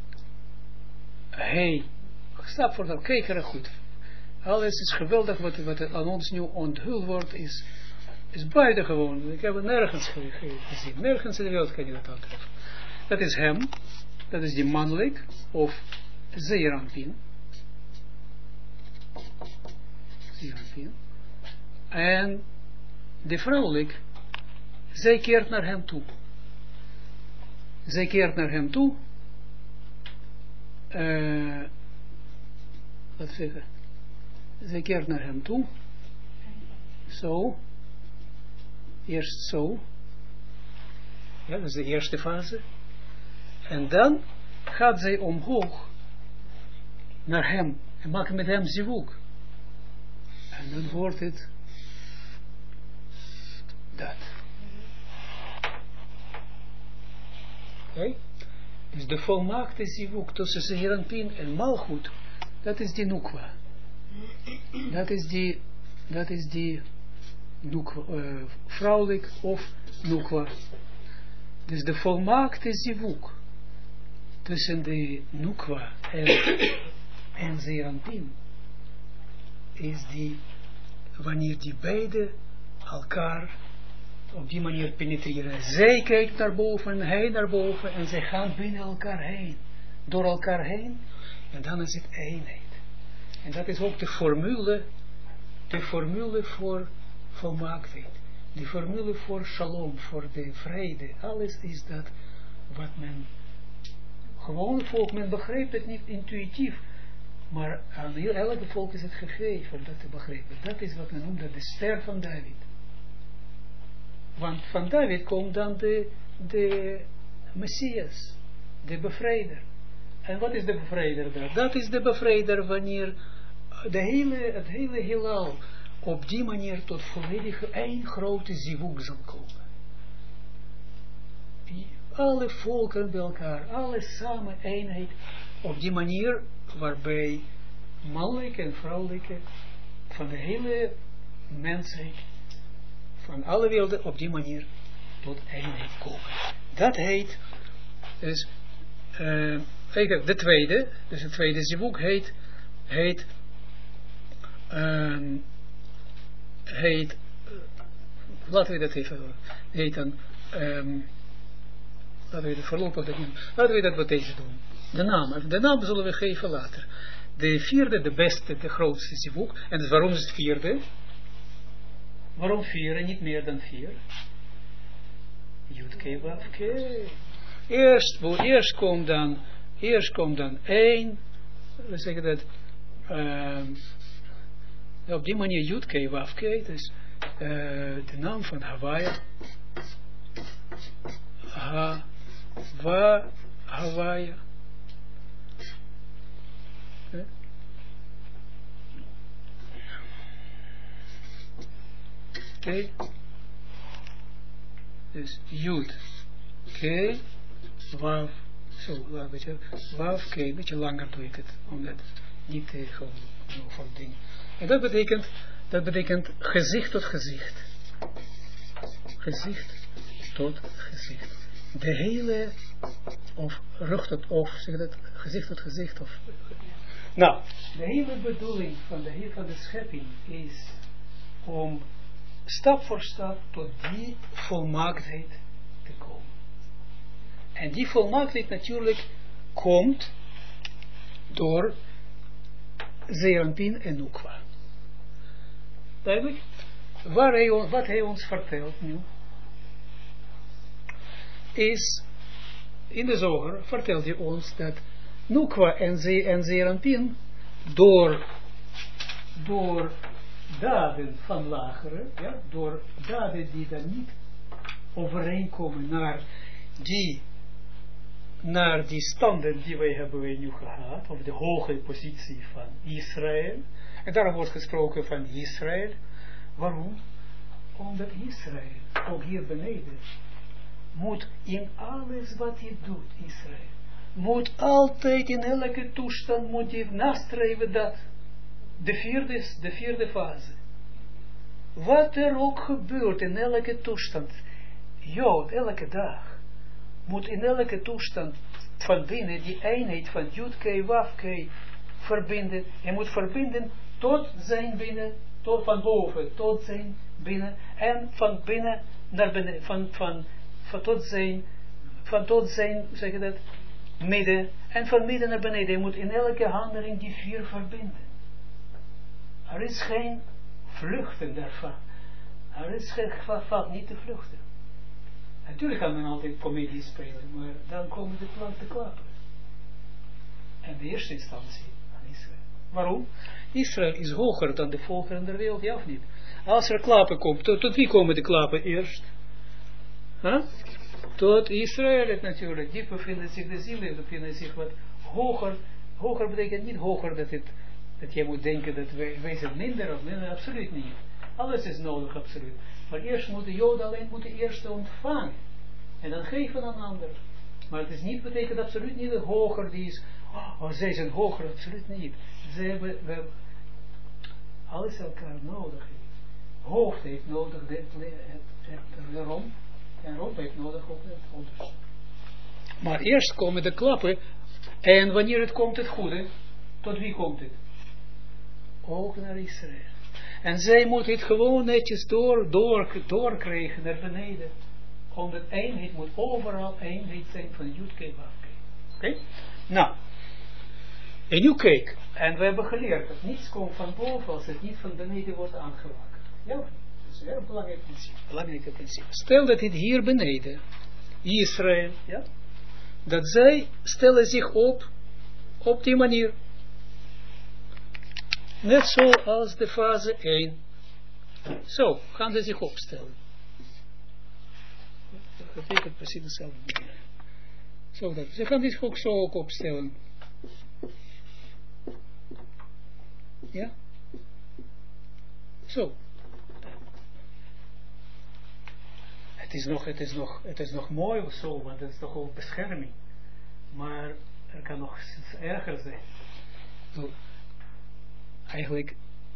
hij, stap voor dat, kijk er goed. Alles is geweldig, wat aan ons nu onthuld wordt, is buitengewoon. Ik heb het nergens gezien. Nergens in de wereld kan je dat aantreffen. Dat is hem, dat is die mannelijk, of Zeranpin. En de vrouwelijk, zij keert naar hem toe. Zij keert naar hem toe. Wat zeggen? Zij keert naar hem toe. Zo. Eerst zo. Ja, dat is de eerste fase. En dan gaat zij omhoog naar hem. En maakt met hem zivuk. En dan wordt het dat. Oké? Dus de volmaakte zivuk tussen Zeranpin en Malchut, dat is die Nukwa. Dat is die Nukwa, vrouwelijk of Nukwa. Dus de volmaakte zivuk tussen de Nukwa en Zeranpin is die, wanneer die beide elkaar op die manier penetreren. Zij kijkt naar boven, hij naar boven en zij gaan binnen elkaar heen, door elkaar heen en dan is het eenheid. En dat is ook de formule voor volmaaktheid. De formule voor shalom, voor de vrede. Alles is dat wat men gewone volk, men begrijpt het niet intuïtief, maar aan elke volk is het gegeven om dat te begrijpen. Dat is wat men noemt de ster van David. Want van David komt dan de Messias, de bevrijder. En wat is de bevrijder daar? Dat is de bevrijder wanneer het hele heelal op die manier tot volledige één grote zivug zal komen. Alle volken bij elkaar, alle samen eenheid, op die manier waarbij mannelijke en vrouwelijke van de hele mensheid, van alle werelden op die manier tot eenheid komen. Dat heet, dus, de tweede zivug heet laten we dat even, heet dan, laten we dat voorlopig doen. Laten we dat met deze doen. De naam zullen we geven later. De vierde, de beste, de grootste zivug. En dus waarom is het vierde? Waarom 4 en niet meer dan 4? Yud-Kei Wav-Kei. Eerst komt dan 1. We zeggen dat op die manier Yud-Kei Wav-Kei. Dus de naam van Hawaii. Hawaii. Oké. Dus Jud, Kei, Wav, zo, Wav, Kei, een beetje langer doe ik het, omdat niet gewoon van ding. En dat betekent gezicht tot gezicht. Gezicht tot gezicht. De hele, of rug tot, of zeg dat, gezicht tot gezicht, of... Nou, de hele bedoeling van de schepping is om stap voor stap tot die volmaaktheid te komen. En die volmaaktheid natuurlijk komt door Zeranpin en Nukwa. Duidelijk? Wat hij ons vertelt nu, is, in de zoger vertelt hij ons dat Nukwa en Zeranpin door daden van lagere, ja, door daden die dan niet overeenkomen naar die standen die wij hebben nu gehad, of de hoge positie van Israël. En daarom wordt gesproken van Israël. Waarom? Omdat Israël, ook hier beneden, moet in alles wat hij doet, Israël, moet altijd in elke toestand, moet hij nastreven dat de vierde fase. Wat er ook gebeurt in elke toestand, Jood, elke dag, moet in elke toestand van binnen die eenheid van Yud-Kei, Wav-Kei verbinden. Hij moet verbinden tot zijn binnen, van boven tot zijn binnen, en van binnen naar binnen, van tot zijn, zeg je dat, midden, en van midden naar beneden. Hij moet in elke handeling die 4 verbinden. Er is geen vluchten daarvan. Er is geen valt niet te vluchten. Natuurlijk kan men altijd comedie spelen, maar dan komen de klappen. En de eerste instantie aan Israël. Waarom? Israël is hoger dan de volkeren der wereld, ja of niet? Als er klappen komt, tot wie komen de klappen eerst? Huh? Tot Israël natuurlijk. Die bevinden zich, de zielen bevinden zich wat hoger. Hoger betekent niet hoger dat je moet denken dat wij zijn minder of minder, absoluut niet. Alles is nodig, absoluut. Maar eerst moet de Joden alleen eerst ontvangen. En dan geven aan een ander. Maar het is niet, betekent absoluut niet dat hoger die is, zij zijn hoger, absoluut niet. Ze hebben alles elkaar nodig. Hoofd heeft nodig de romp. En romp heeft nodig ook het onderste. Maar eerst komen de klappen. En wanneer het komt het goede, tot wie komt het? Ook naar Israël. En zij moeten het gewoon netjes doorkrijgen naar beneden. Omdat eenheid moet overal eenheid zijn van Yud-Kei Wav-Kei. Oké? Nou. En nu kijk. En we hebben geleerd dat niets komt van boven als het niet van beneden wordt aangewakkerd. Ja, dat is een heel belangrijk principe. Stel dat het hier beneden, Israël, ja, dat zij stellen zich op die manier. Net zoals de fase 1. Zo gaan ze zich opstellen. Dat betekent precies hetzelfde. Zo dat. Ze gaan zich ook zo ook opstellen. Ja? Zo. Het is nog mooi of zo, want het is toch ook bescherming. Maar er kan nog iets erger zijn. Zo. Eigenlijk.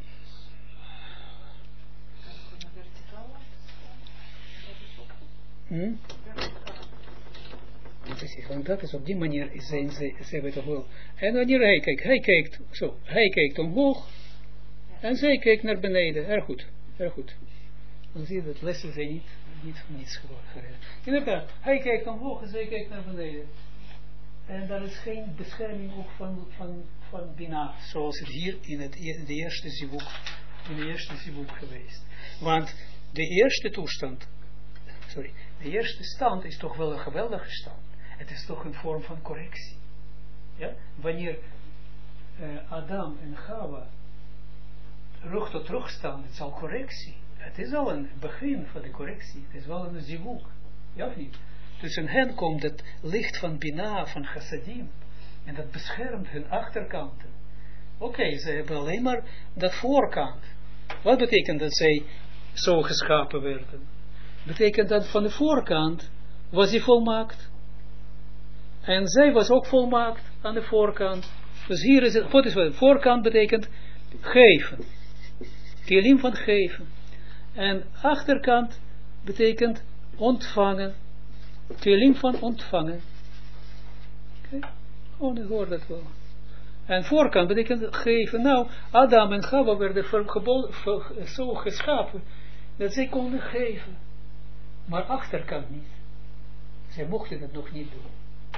Precies, want dat is op die manier zijn ze hebben toch wel. En wanneer hij kijkt omhoog en zij kijkt naar beneden. Erg goed, erg goed. Dan zie je dat lessen zijn niet van niets geworden. Inderdaad, hij kijkt omhoog en zij kijkt naar beneden. En daar is geen bescherming ook van Bina, zoals het hier in de eerste zivuk geweest. Want de eerste toestand, de eerste stand is toch wel een geweldige stand. Het is toch een vorm van correctie. Ja? Wanneer Adam en Chava rug tot rug staan, het is al correctie. Het is al een begin van de correctie. Het is wel een zivuk. Ja of niet? Tussen hen komt het licht van Bina, van Chassadim. En dat beschermt hun achterkanten. Oké, ze hebben alleen maar dat voorkant. Wat betekent dat zij zo geschapen werden? Betekent dat van de voorkant was hij volmaakt. En zij was ook volmaakt aan de voorkant. Dus hier is het, wat is het? Voorkant betekent geven. Kelim van geven. En achterkant betekent ontvangen. Kelim van ontvangen. Oké? Oh, ik hoor dat wel. En voorkant betekent geven. Nou, Adam en Chava werden zo geschapen dat zij konden geven. Maar achterkant niet. Zij mochten het nog niet doen.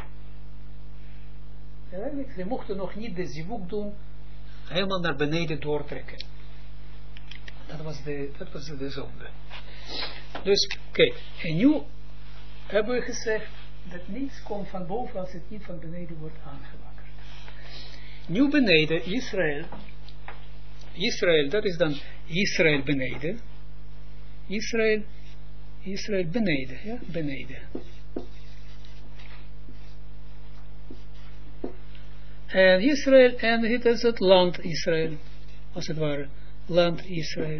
Eigenlijk, zij mochten nog niet de zivuk doen, helemaal naar beneden doortrekken. Dat was de zonde. Dus, kijk, en nu hebben we gezegd dat niets komt van boven als het niet van beneden wordt aangewakkerd. Nu beneden, Israël, dat is dan Israël beneden. Israël beneden, ja, beneden. En Israël, en het is het land Israël, als het ware, land Israël.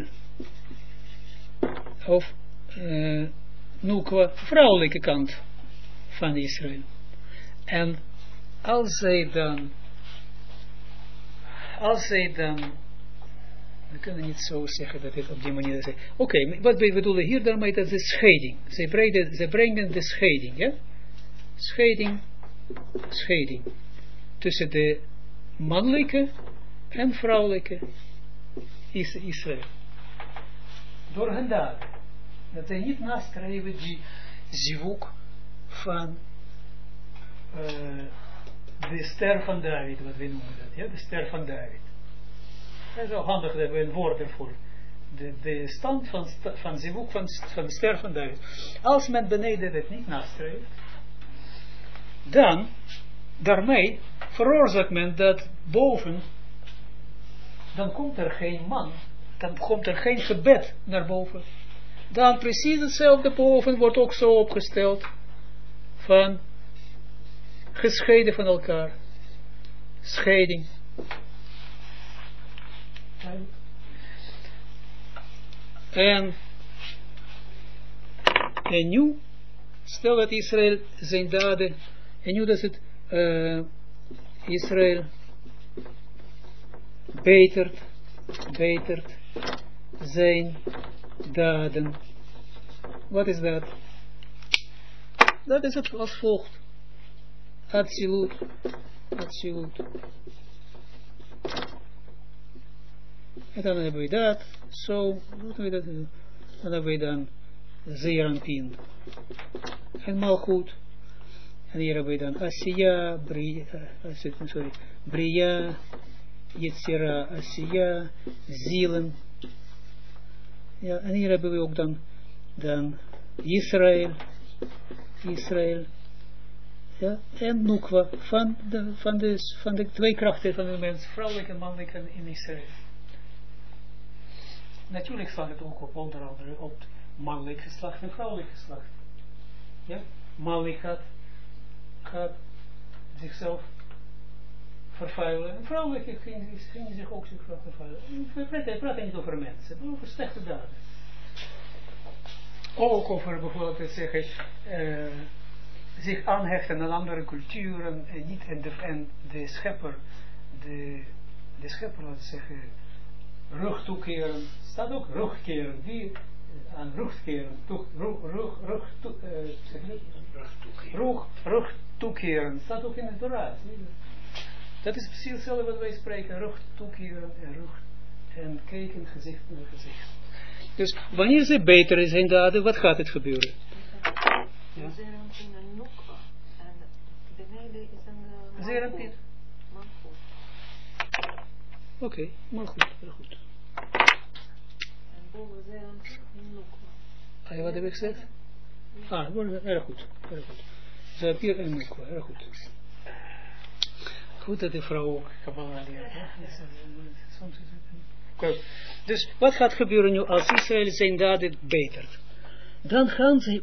Of, nu qua vrouwelijke kant van Israël. En als zij dan, we kunnen niet zo zeggen dat het op die manier is. Oké, wat we bedoelen hier daarmee, dat is scheiding. Zij brengen de scheiding, ja? Scheiding. Tussen de mannelijke en vrouwelijke Israël. Door hun daden. Dat zij niet nastreven die zivuk van de ster van David, wat we noemen dat, ja, de ster van David. Het is wel handig dat we een woord ervoor. De stand van zivuk van de ster van David. Als men beneden het niet nastreeft, dan daarmee veroorzaakt men dat boven, dan komt er geen man, dan komt er geen gebed naar boven. Dan precies hetzelfde boven wordt ook zo opgesteld, van gescheiden van elkaar. Scheiding. En nu, stel dat Israël zijn daden, en nu dat het Israël betert zijn daden. Wat is dat? Dat is het als volgt. Atsilut. En dan hebben we dat. Zo, dan hebben we dan Zeeranpin. En Malchut. En hier hebben we dan Asiya, Bria, Yetzira, Asiya, Zielen. Ja, en hier hebben we ook dan Israël, ja, en Nukwa, van de twee krachten van de mens, vrouwelijk en mannelijk in Israël. Natuurlijk slaat het ook op, onder andere op mannelijk geslacht en vrouwelijk geslacht. Ja? Mannelijk gaat zichzelf vervuilen. En vrouwelijk ging zich ook zichzelf vervuilen. We praten niet over mensen, maar over slechte daden. Ook over bijvoorbeeld zeggen, zich aanhechten aan andere culturen en niet en de schepper, de schepper, laten we zeggen, rug toekeren, staat ook rugkeren, wie aan rug keren, rug toekeren, staat ook in de Torah. Dat is precies hetzelfde wat wij spreken, rug toekeren en rug en kijken gezicht naar gezicht. Dus wanneer ze beter zijn daden, wat gaat het gebeuren? Ja? Zeerampin. Oké, maar goed, heel goed. En boven Zeerampin Nukwa. Wat heb ik gezegd? Erg goed, erg goed. Zeerampin en Nukwa, erg goed. Goed dat de vrouw ook Kabbalah leert. Soms is het... Dus wat gaat gebeuren nu als Israël zijn daden betert? Dan gaan ze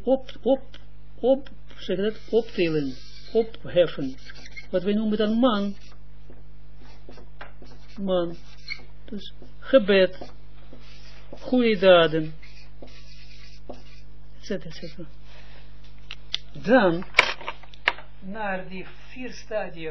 optillen, opheffen. Wat wij noemen dan man. Dus gebed, goede daden, etc. Dan, naar die 4 stadia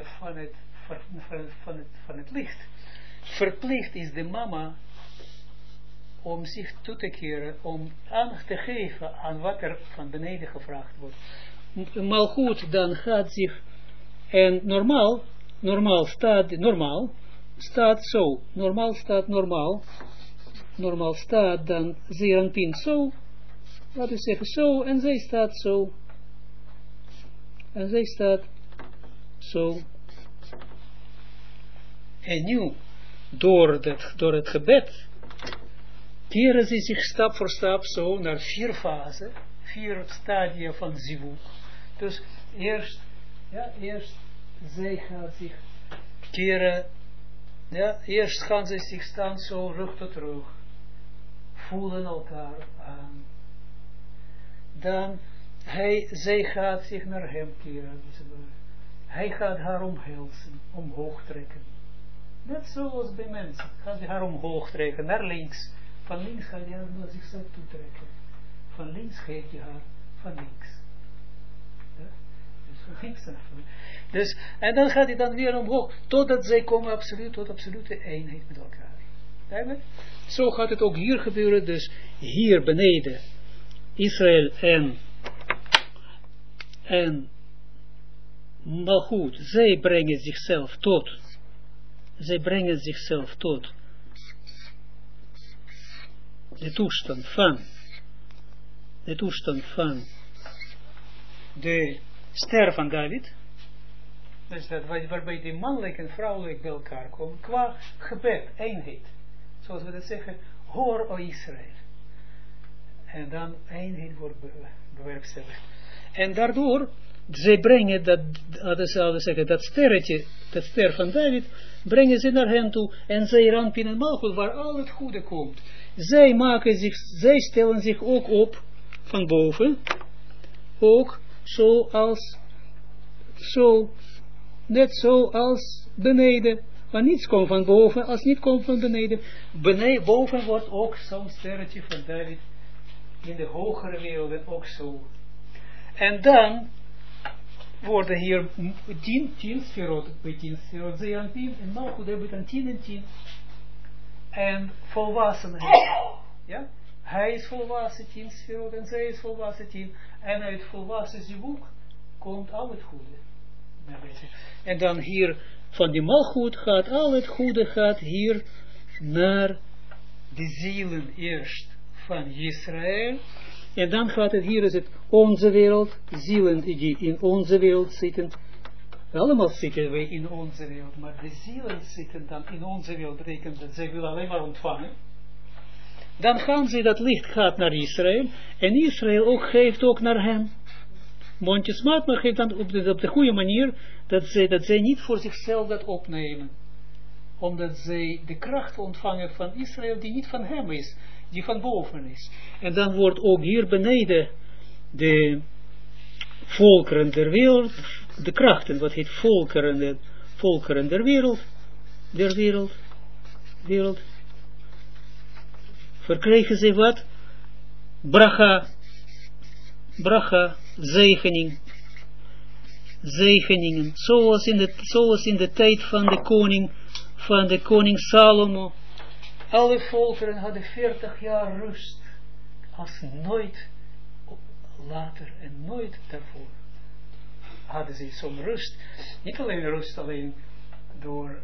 van het licht, verplicht is de mama om zich toe te keren, om aandacht te geven aan wat er van beneden gevraagd wordt. Malchut dan gaat zich, en normaal staat dan Zeerampin zo, laten we zeggen zo, en zij staat zo, en nu, door het gebed, keren ze zich stap voor stap zo naar 4 fasen, 4 stadia van zivuk. Dus eerst zij gaat zich keren, eerst gaan ze zich staan zo rug tot rug, voelen elkaar aan. Dan, zij gaat zich naar hem keren, hij gaat haar omhelzen, omhoog trekken. Net zoals bij mensen, gaat hij haar omhoog trekken, naar links. Van links gaat hij haar naar zichzelf toe trekken. Van links geeft hij haar van links. Ja? Dus van links naar van. Dus, en dan gaat hij dan weer omhoog, totdat zij komen tot absolute eenheid met elkaar. Duidelijk? Zo gaat het ook hier gebeuren, dus hier beneden, Israël en Malchut, zij brengen zichzelf tot de toestand van de ster van David, dus dat waarbij de mannelijk en vrouwelijk bij elkaar komen, qua gebed, eenheid, zoals we dat zeggen, hoor o Israël, en dan eenheid wordt bewerkstelligd, en daardoor, zij brengen dat ster van David, brengen ze naar hen toe, en zij Zeerampin en Malchut, waar al het goede komt. Zij stellen zich ook op, van boven, ook net zoals beneden, maar niets komt van boven, als niet komt van beneden. Boven wordt ook zo'n sterretje van David, in de hogere werelden ook zo. En dan worden hier 10 sferot, bij 10 sferot, Zeerampin en Malchut hebben dan 10 en 10. En volwassenheid. Ja? Hij is volwassen 10 sferot en zij is volwassen 10. En uit volwassen zivuk komt al het goede. En dan hier van die Malchut gaat al het goede gaat hier naar de zielen eerst van Israël. En dan gaat het, hier is het onze wereld, zielen die in onze wereld zitten. Allemaal zitten wij in onze wereld, maar de zielen zitten dan in onze wereld, betekent dat zij willen alleen maar ontvangen. Dan gaan ze, dat licht gaat naar Israël, en Israël ook geeft ook naar hen. mondjesmaat, maar geeft dan op de goede manier, dat zij niet voor zichzelf dat opnemen. Omdat zij de kracht ontvangen van Israël, die niet van hem is, die van boven is. En dan wordt ook hier beneden de volkeren der wereld, de krachten, wat heet volkeren der wereld, verkregen zij wat? Bracha, zegeningen, zoals in de tijd van de koning Salomo. Alle volkeren hadden 40 jaar rust, als nooit later en nooit daarvoor. Hadden ze zo'n rust, niet alleen rust, alleen door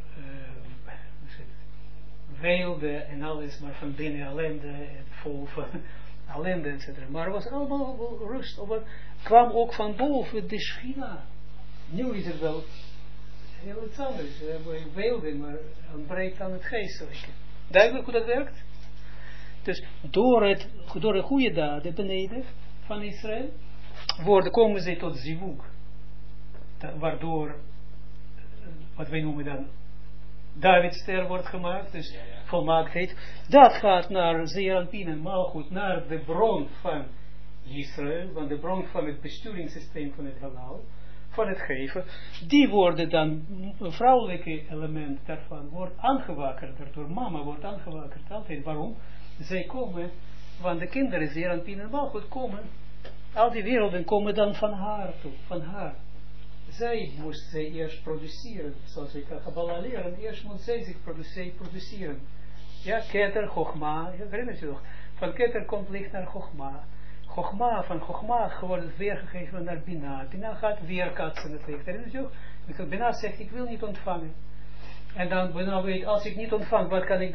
weelde en alles, maar van binnen ellende en vol van ellende, etc. Maar het was allemaal rust, maar kwam ook van boven de Schina. Nu is het wel heel iets anders. We hebben weelde, maar ontbreekt aan het geestelijke. Duidelijk hoe dat werkt? Dus door de goede daden beneden van Israël, komen ze tot zivug. Waardoor, wat wij noemen dan, Davidster wordt gemaakt, dus volmaaktheid. Dat gaat naar Zeeranpien en Malchut, naar de bron van Israël, van de bron van het besturingssysteem van het heelal, van het geven. Die worden dan, een vrouwelijke element daarvan, wordt aangewakkerd, door mama wordt aangewakkerd, altijd. Waarom? Zij komen, want de kinderen Zeeranpien en Malchut komen, al die werelden komen dan van haar toe, van haar. Zij moest zij eerst produceren, zoals we Kabbalah leren, eerst moet zij zich produceren. Ja, Keter, Chogma, herinner je toch? Van Keter komt licht naar Chogma. Van Chogma wordt het weergegeven naar Bina. Bina gaat weerkaatsen het licht, herinner je toch? Bina zegt, ik wil niet ontvangen. En dan Bina weet, als ik niet ontvang, wat kan ik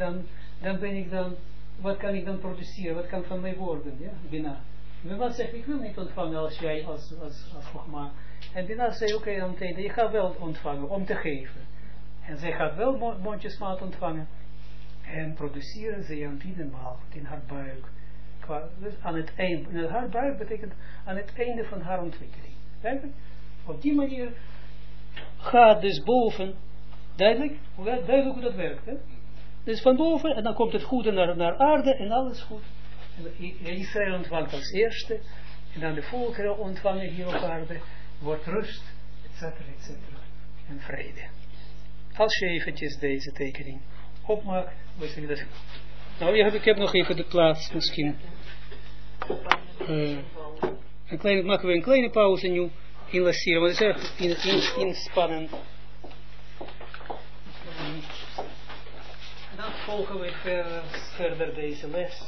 dan produceren? Wat kan van mij worden? Ja, Bina. Bina zegt, ik wil niet ontvangen als jij, als Chogma. En Bina zei, oké, aan het einde, je gaat wel ontvangen, om te geven. En zij gaat wel mondjesmaat ontvangen. En produceren ze aan binnenmaal, in haar buik. Dus aan het einde, haar buik betekent aan het einde van haar ontwikkeling. Duidelijk? Op die manier gaat dus boven, duidelijk hoe dat werkt. Hè? Dus van boven, en dan komt het goede naar aarde, en alles goed. En Israël ontvangt als eerste, en dan de volkeren ontvangen hier op aarde, wordt rust, etc. en vrede. Als je eventjes deze tekening opmaakt, weet je dat. Nou, ik heb nog even de plaats, misschien. Maken we een kleine pauze nu, inlasseren, want het is erg inspannend. En dan volgen we verder deze les.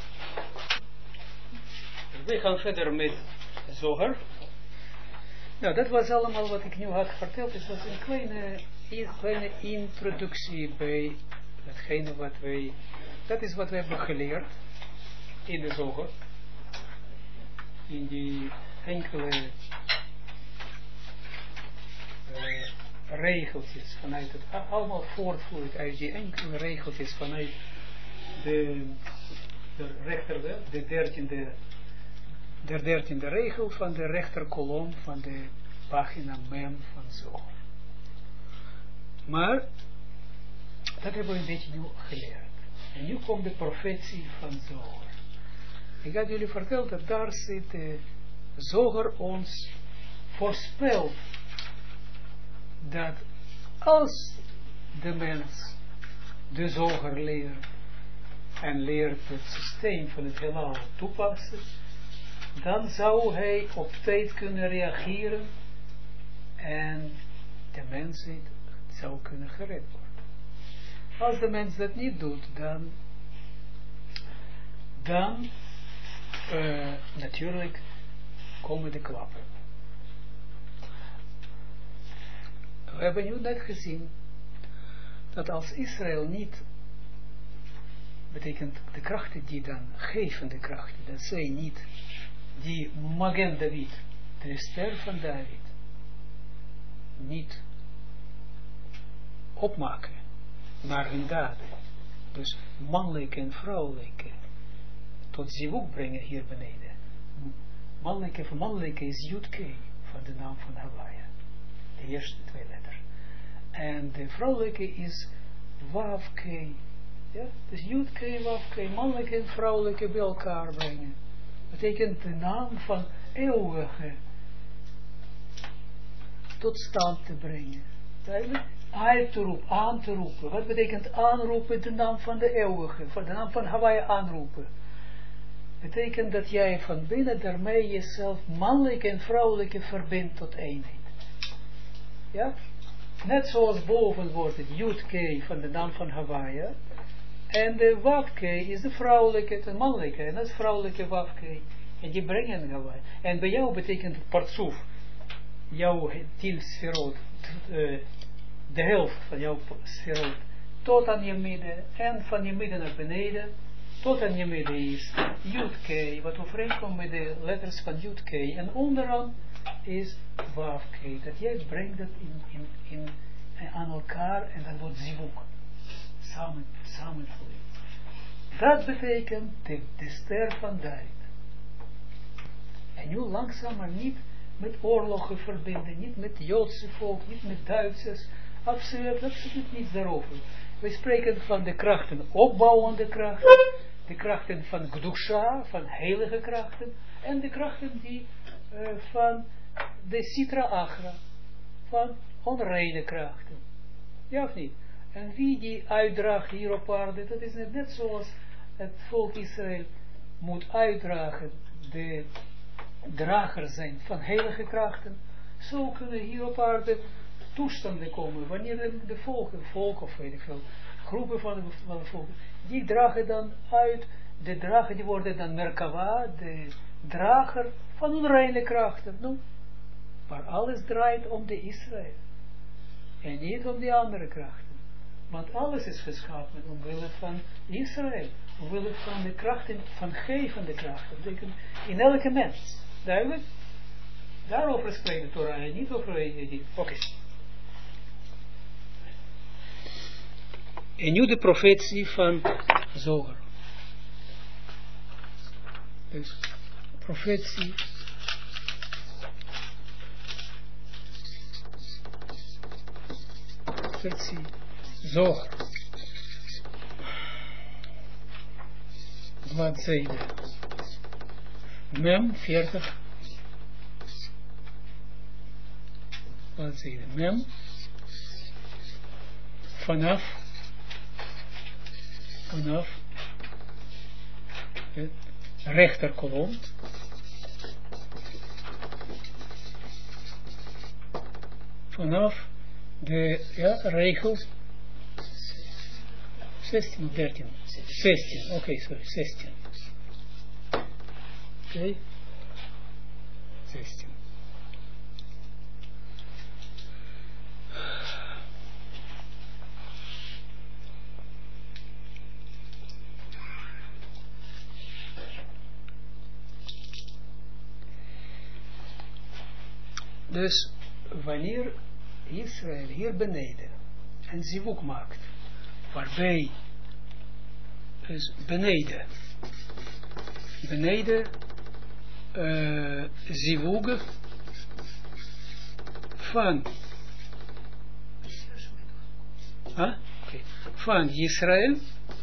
We gaan verder met Zohar. Nou, dat was allemaal wat ik nu had verteld. Het was een kleine introductie bij hetgene wat wij, dat is wat we hebben geleerd in de Zohar. In die enkele regeltjes vanuit het, allemaal voortvloeit uit die enkele regeltjes vanuit de dertiende regel van de rechterkolom van de pagina mem van Zohar. Maar dat hebben we een beetje nu geleerd. En nu komt de profetie van Zohar. Ik had jullie verteld dat daar zit Zohar ons voorspelt dat als de mens de Zohar leert en leert het systeem van het heelal toepassen, dan zou hij op tijd kunnen reageren en de mensheid zou kunnen gered worden. Als de mens dat niet doet, dan natuurlijk komen de klappen. We hebben nu net gezien dat als Israël niet, betekent de krachten die dan geven, de krachten, dat zij niet die Magen David, de ster van David, niet opmaken naar hun daden, dus mannelijke en vrouwelijke, tot zivug brengen hier beneden, Mannelijke is Yud K van de naam van Hawaii. De eerste 2 letters. En de vrouwelijke is Wav K. Ja? Dus Yud K, Wav K, mannelijke en vrouwelijke bij elkaar brengen. Betekent de naam van eeuwige tot stand te brengen. Duidelijk? Aan te roepen. Wat betekent aanroepen? De naam van de eeuwige. De naam van Hawaii aanroepen. Betekent dat jij van binnen daarmee jezelf mannelijke en vrouwelijke verbindt tot eenheid. Ja? Net zoals boven wordt het Yud K van de naam van Hawaii. En de Wav K is de vrouwelijke, de mannelijke. En dat is vrouwelijke Wav K. En die brengen Hawaii. En bij jou betekent het Partsuf. Jouw 10 sferot. De helft van jouw sferot. Tot aan je midden. En van je midden naar beneden. Tot aan je midden is Yud K. Wat overeenkomt met de letters van Yud K. En onderaan is Wav K. Dat jij brengt dat aan elkaar. En dat wordt zivuk. Samenvoering. Dat betekent de ster van David. En nu langzaam maar niet met oorlogen verbinden, niet met het Joodse volk, niet met Duitsers, absoluut niets daarover. We spreken van de krachten, opbouwende krachten, de krachten van Gdusha, van heilige krachten, en de krachten die van de Sitra Achra, van onreine krachten. Ja of niet? En wie die uitdraagt hier op aarde, dat is net zoals het volk Israël moet uitdragen, de drager zijn van heilige krachten. Zo kunnen hier op aarde toestanden komen, wanneer de volk of weet ik veel, groepen van de volk, die dragen dan uit, de drager die worden dan Merkava, de drager van onreine krachten. No? Maar alles draait om de Israël. En niet om die andere krachten. Want alles is geschapen omwille van Israël. Omwille van de krachten, van gevende krachten. In elke mens. Duidelijk? Daarover spreekt de Torah en niet over die. Oké. En nu de profetie van Zoger. Dus profetie. Profetie Zoger. Bladzijde Mem 40. Bladzijde Mem. Vanaf het rechterkolom. Vanaf de regel 16 of 13. 16, oké, sorry, 16. Oké. 16. Dus wanneer Israël hier beneden een zivuk maakt, waarbij dus beneden zivuk van van Israël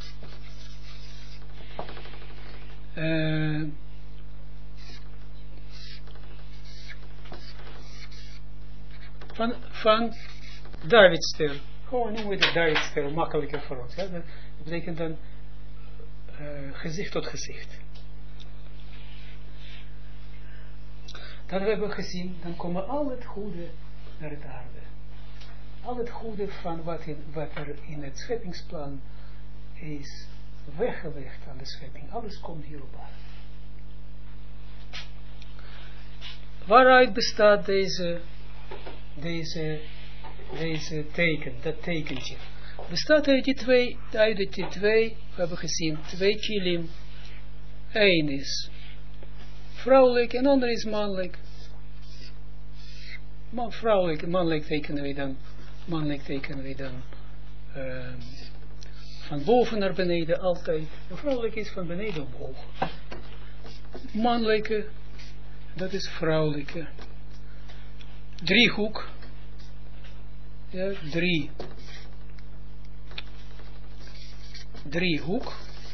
van Davidster. Gewoon noemen we de Davidster, makkelijker voor ons. Ja? Dat betekent dan gezicht tot gezicht. Dat hebben we gezien, dan komen al het goede naar het aarde. Al het goede van wat er in het scheppingsplan is weggelegd aan de schepping. Alles komt hier op aarde. Waaruit bestaat deze teken, dat tekentje? Bestaat uit die twee, we hebben gezien, 2 kilim. 1 is vrouwelijk en ander is mannelijk. Mannelijk tekenen we dan van boven naar beneden altijd. En vrouwelijk is van beneden omhoog. Mannelijke Dat is vrouwelijke. Driehoek. Ja, driehoek.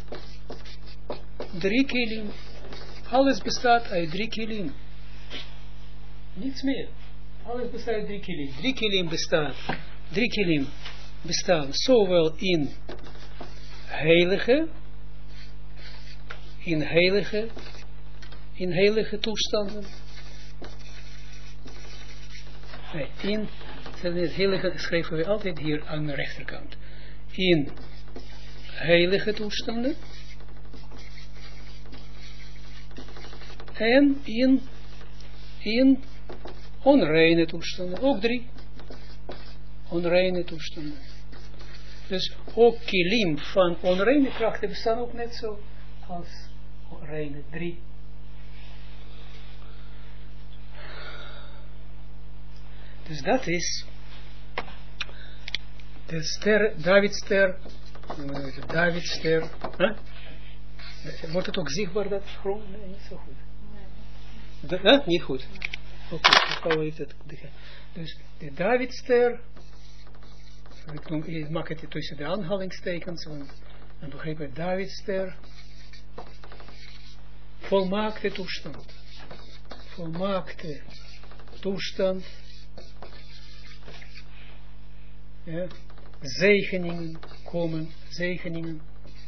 3 kilim. Alles bestaat uit 3 kilim. Niets meer. Alles bestaat uit 3 kilim. 3 kilim bestaat. 3 kilim bestaan zowel in heilige toestanden. Nee, in het heilige schrijven we altijd hier aan de rechterkant. In heilige toestanden en in onreine toestanden. Ook 3 onreine toestanden. Dus ook kilim van onreine krachten bestaan ook net zo als reine 3. Dus dat is de ster, Davidster. Huh? Wordt het ook zichtbaar dat grond? Nee, niet zo goed. Niet goed. Oké, dus de Davidster. Ik maak het tussen de aanhalingstekens, want dan begrijp ik Davidster. Volmaakte toestand. Volmaakte toestand. Ja. Zegeningen komen, zegeningen.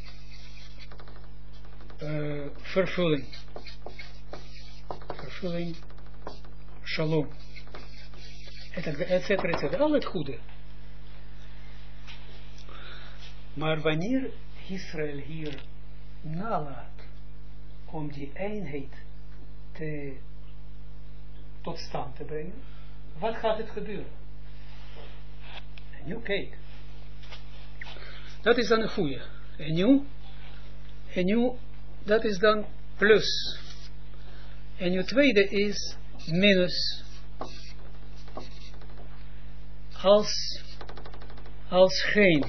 Vervulling. Vervulling. Shalom. Etcetera, etcetera. Al het goede. Maar wanneer Israël hier nalaat om die eenheid tot stand te brengen, wat gaat het gebeuren? En nu kijk. Dat is dan een goede. En nu, dat is dan plus. En nu tweede is minus. Als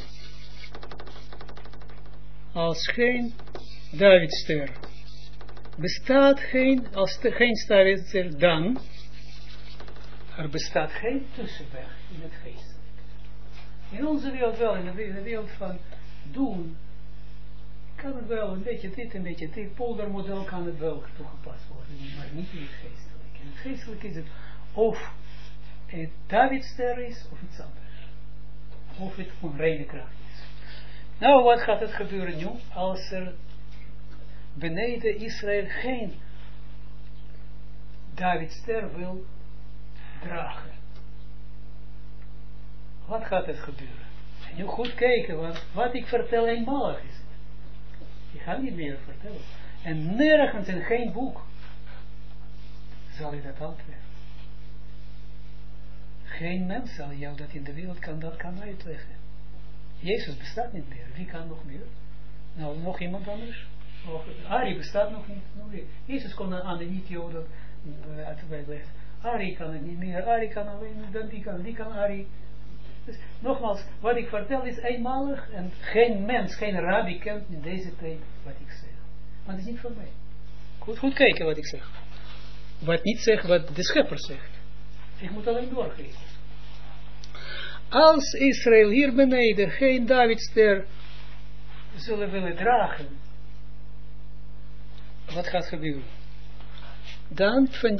geen Davidster bestaat geen, als er geen Davidster dan, er bestaat geen tussenweg in het geest. In onze wereld wel, in de wereld van doen, kan het wel een beetje dit, poldermodel kan het wel toegepast worden, maar niet in het geestelijke. In het geestelijke is het of het Davidster is, of iets anders. Of het onreine kracht is. Nou, wat gaat het gebeuren nu, als er beneden Israël geen Davidster wil dragen? Wat gaat het gebeuren? En nu goed kijken, want wat ik vertel eenmalig is het. Ik ga niet meer vertellen. En nergens in geen boek zal je dat antwoorden. Geen mens zal jou dat in de wereld kan uitleggen. Jezus bestaat niet meer. Wie kan nog meer? Nou, nog iemand anders? Ari bestaat nog niet. Jezus kon aan de niet-Joden uitleggen. Ari kan het niet meer. Ari kan alleen, dan die kan Ari. Dus nogmaals, wat ik vertel is eenmalig en geen mens, geen rabbi kent in deze tijd wat ik zeg. Maar het is niet voor mij. Goed kijken wat ik zeg. Wat niet zegt, wat de schepper zegt. Ik moet alleen doorgeven. Als Israël hier beneden geen Davidster zullen willen dragen, wat gaat gebeuren? Dan van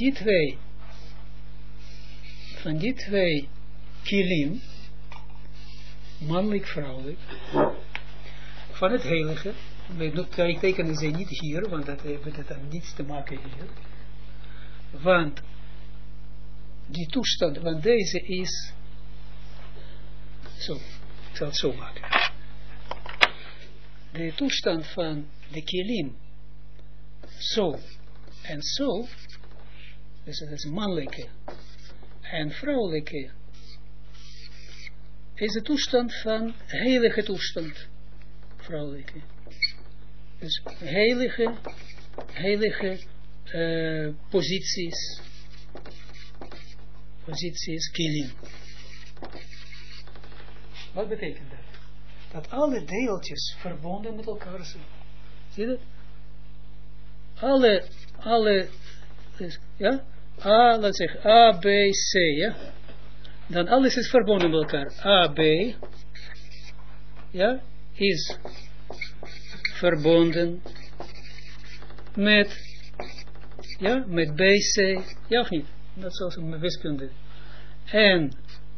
die twee kilim, mannelijk, vrouwelijk, van het heilige, ik teken ze niet hier, want dat heeft niets te maken hier, want die toestand, want deze is zo, ik zal het zo maken. De toestand van de kilim, zo en zo, dus dat is mannelijke en vrouwelijke, is de toestand van heilige toestand, vrouwelijke. Dus heilige posities kilim. Wat betekent dat? Dat alle deeltjes verbonden met elkaar zijn. Zie je dat? Alle Dus, ja, laat zeggen, A, B, C, ja. Dan alles is verbonden met elkaar. A, B, ja, is verbonden met, ja, met B, C, ja of niet? Dat is zoals een wiskunde. En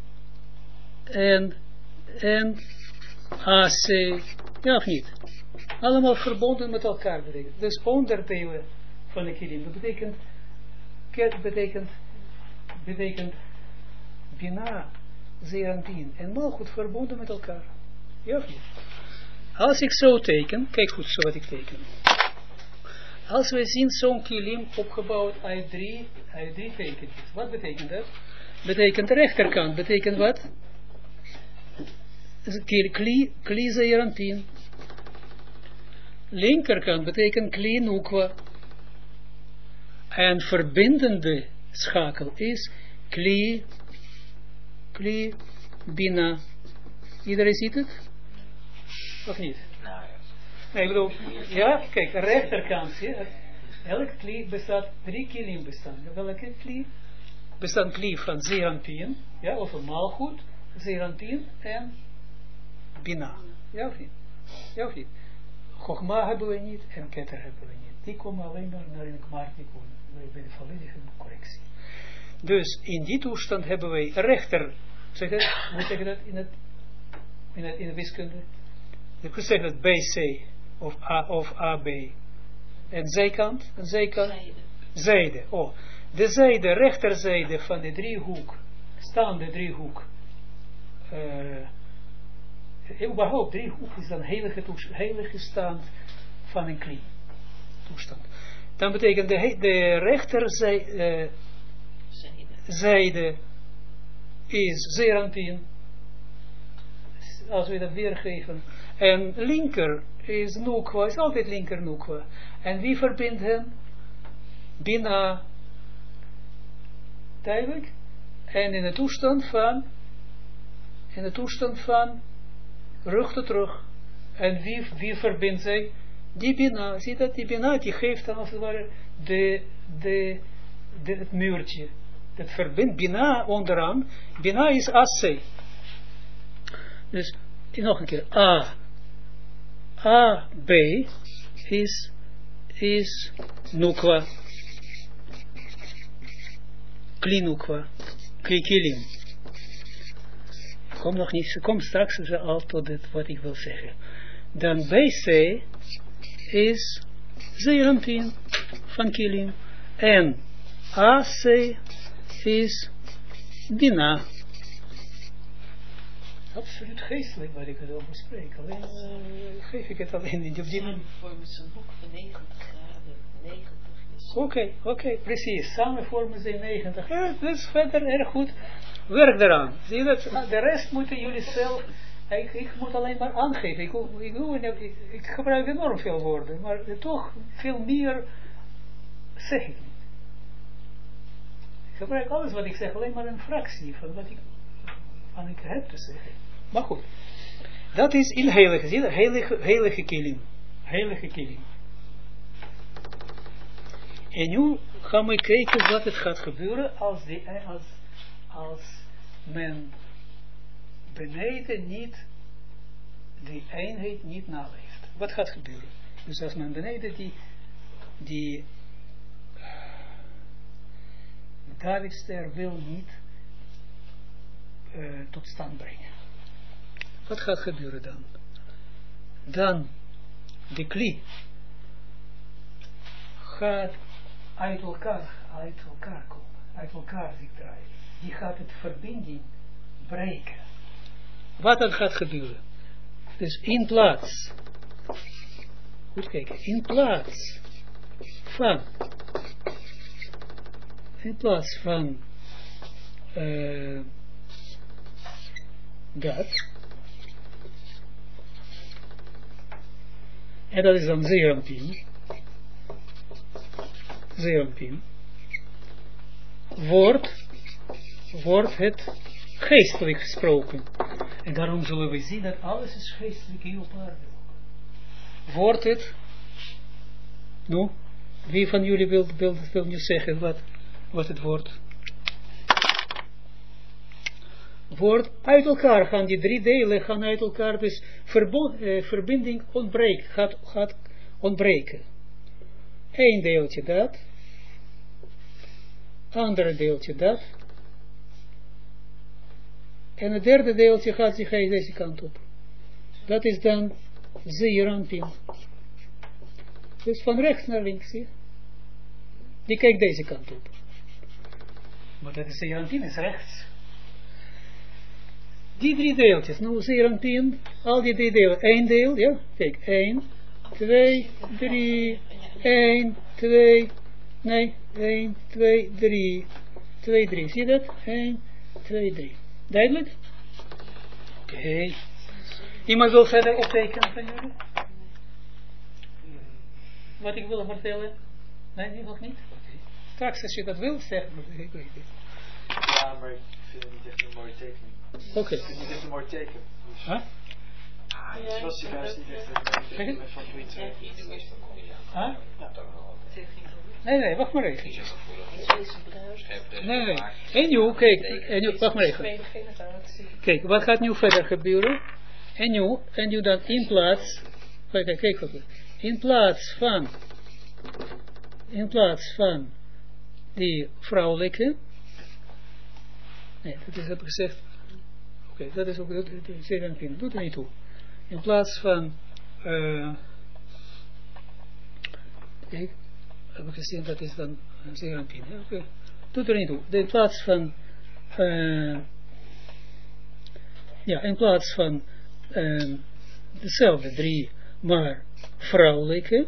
A, C, ja of niet? Allemaal verbonden met elkaar betekent. Dus onderdelen van de kilim. Dat betekent, ket betekent Bina, Zeranpin en Malchut verbonden met elkaar. Ja of niet? Als ik zo teken, kijk goed zo wat ik teken. Als we zien zo'n kilim opgebouwd uit drie tekentjes. Wat betekent dat? Betekent de rechterkant. Betekent wat? Kli Zeranpin. Linkerkant betekent Kli Nukwa. En verbindende schakel is Kli Bina. Iedereen ziet het? Of niet? Nee, ik bedoel, ja, kijk, rechterkant, ja, elke kli bestaat, 3 kilim bestaan. Welke kli? Bestaat kli van Zeranpin, ja, of een Malchut, Zeranpin en Bina. Ja of niet? Ja of niet? Chogma hebben we niet en Keter hebben we niet. Die komen alleen maar naar een Kmartikun, bij de volledige correctie. Dus in die toestand hebben wij rechter, hoe zeg je dat in de wiskunde? Je kunt zeggen dat BC of AB. En zijkant? Zijde. Oh, de zijde, rechterzijde van de driehoek, staande driehoek. Überhaupt, driehoek is dan heilige stand van een kli. Toestand. Dan betekent de rechterzijde is Zeranpin. Als we dat weergeven. En linker is Nukwa, is altijd linker Nukwa. En wie verbindt hen? Bina. Duidelijk? En in de toestand van rug tot rug. En wie verbindt zij? Die Bina. Zie dat? Die Bina die geeft dan als het ware het muurtje. Dat verbindt Bina onderaan. Bina is AC. Dus nog een keer. A, B is Nukwa. Kli Nukwa. Kli Kilim. Kom nog niet, kom straks al tot het wat ik wil zeggen. Dan BC is Zeranpin van Kilim. En AC is Bina. Absoluut geestelijk wat ik het over spreek. Alleen geef ik het alleen in die manier. Vormen ze een hoek van 90 graden. 90 is. Oké, precies. Samen vormen ze 90. Ja, dat is verder erg goed. Werk eraan. Zie je dat? De rest moeten jullie zelf. Ik moet alleen maar aangeven. Ik gebruik enorm veel woorden. Maar toch veel meer zeg ik niet. Ik gebruik alles wat ik zeg. Alleen maar een fractie van wat ik heb te zeggen. Maar goed. Dat is in heilige. Zie je? Heilige kilim. Heilige kilim. En nu gaan we kijken wat het gaat gebeuren als men beneden niet die eenheid niet naleeft. Wat gaat gebeuren? Dus als men beneden die Davidster wil niet tot stand brengen. Wat gaat gebeuren dan? Dan de kli gaat uit elkaar komen, uit elkaar zich draaien. Die gaat het verbinding breken. Wat dan gaat gebeuren? Dus in plaats, goed kijken, in plaats van dat, en dat is dan Zeranpin, wordt het geestelijk gesproken. En daarom zullen we zien dat alles is geestelijk hier op aarde. Wordt het Wie van jullie wil nu zeggen wat het woord? Woord uit elkaar gaan, die drie delen gaan uit elkaar, dus verbinding gaat ontbreken. Eén deeltje dat, andere deeltje dat, en het derde deeltje gaat zich deze kant op. Dat is dan Zeer Anpin. Dus van rechts naar links, zie je? Die kijkt deze kant op. Maar dat is Zeer Anpin, is rechts. Die drie deeltjes, nou Zeer Anpin, al die drie delen, één deel, ja, kijk, 1, 2, 3, 1, 2, nee, 1, 2, 3, 2, 3, zie je dat? 1, 2, 3. Duidelijk? Oké. Iemand wil verder optekenen van jullie? Wat ik wil vertellen? Nee, nog niet? Okay. Straks als je dat wilt zeggen, ik weet het. Ja, maar ik vind het niet echt een mooie tekening. Oké. Ik vind het niet echt een mooi teken. Dus. Huh? Het was juist niet echt een mooie teken. Mijn favoriet. Huh? Nee, wacht maar even. Nee. En nu, kijk, wacht maar even. Kijk, wat gaat nu verder gebeuren? En nu dan in plaats, kijk goed, in plaats van die vrouwelijke, nee, dat is heb ik gezegd, oké, dat is ook, doet er niet toe. In plaats van, kijk, heb ik gezien, dat is dan zeer aan pin, oké, doet er niet toe. In plaats van, in plaats van, dezelfde drie, maar vrouwelijke,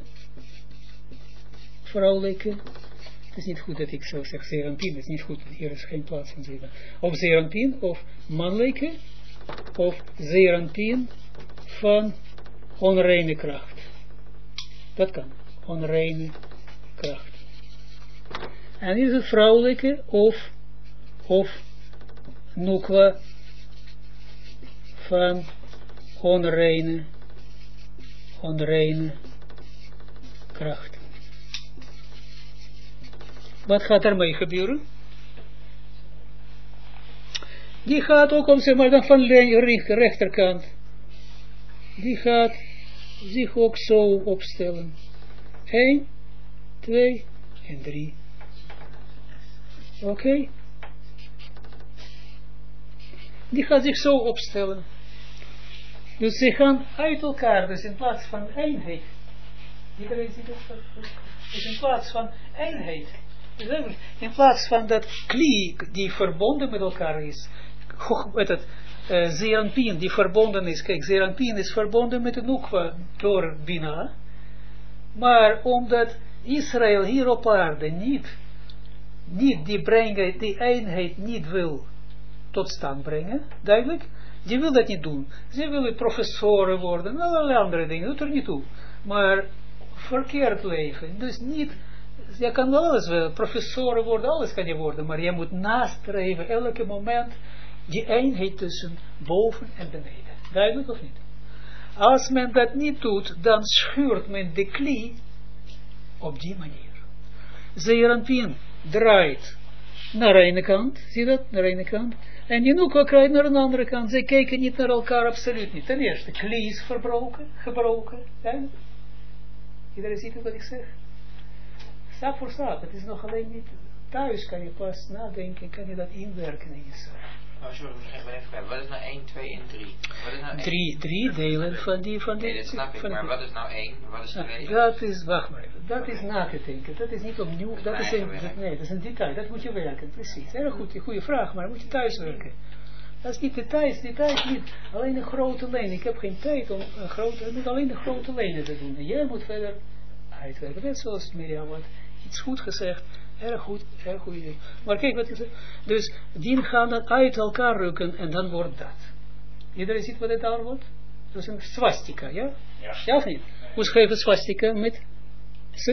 het is niet goed dat ik zo zeg zeeranpien, het is niet goed, hier is geen plaats van zeeranpien, of zeeranpien, of mannelijke, of zeeranpien van onreine kracht, dat kan, onreine kracht, en is het vrouwelijke, of nukwa van onreine kracht. Wat gaat ermee gebeuren? Die gaat ook om, zeg maar, dan van de rechterkant. Die gaat zich ook zo opstellen. 1, 2 en 3. Oké? Die gaat zich zo opstellen. Dus ze gaan uit elkaar, dus in plaats van eenheid. Iedereen ziet het? Dus in plaats van eenheid. In plaats van dat kli die verbonden met elkaar is. Zeeranpien die verbonden is. Kijk, Zeeranpien is verbonden met de Nukwa door Bina. Maar omdat Israël hier op aarde niet die eenheid niet wil tot stand brengen, duidelijk, die wil dat niet doen. Ze willen professoren worden, allerlei andere dingen, doet er niet toe. Maar verkeerd leven, dus niet, je kan wel alles wel, professoren worden, alles kan je worden, maar je moet nastreven, elke moment, die eenheid tussen boven en beneden. Duidelijk of niet? Als men dat niet doet, dan schuurt men de kli op die manier. Zeeranpien draait naar de ene kant, zie je dat, naar de ene kant, en die Nukwa krijgt naar een andere kant. Zij kijken niet naar elkaar, absoluut niet. Ten eerste, kli is gebroken. Ja? Iedereen ziet wat ik zeg? Stap voor stap, het is nog alleen niet. Thuis kan je pas nadenken, kan je dat inwerken in jezelf. Nou, sorry, ik ben even kwijt. Wat is nou 1, 2 en 3? Wat is nou 3 delen van die. Nee, dat snap ik, maar wat is nou 1? Wat is 2? Dat is, wacht maar even, dat is na te denken. Dat is niet opnieuw, dat is een detail, dat moet je werken, precies. Heel goed, goede vraag, maar moet je thuis werken. Dat is niet details niet. Alleen een grote lijn. Ik heb geen tijd om een grote, ik moet alleen de grote lijnen te doen. En jij moet verder uitwerken. Net zoals Mirjam had iets goed gezegd. Erg goed idee. Maar kijk wat ik zeg. Dus die gaan dan uit elkaar rukken en dan wordt dat. Iedereen ziet wat het daar wordt? Dat is een swastika, ja? Ja of niet? Hoe schrijf je swastika met S?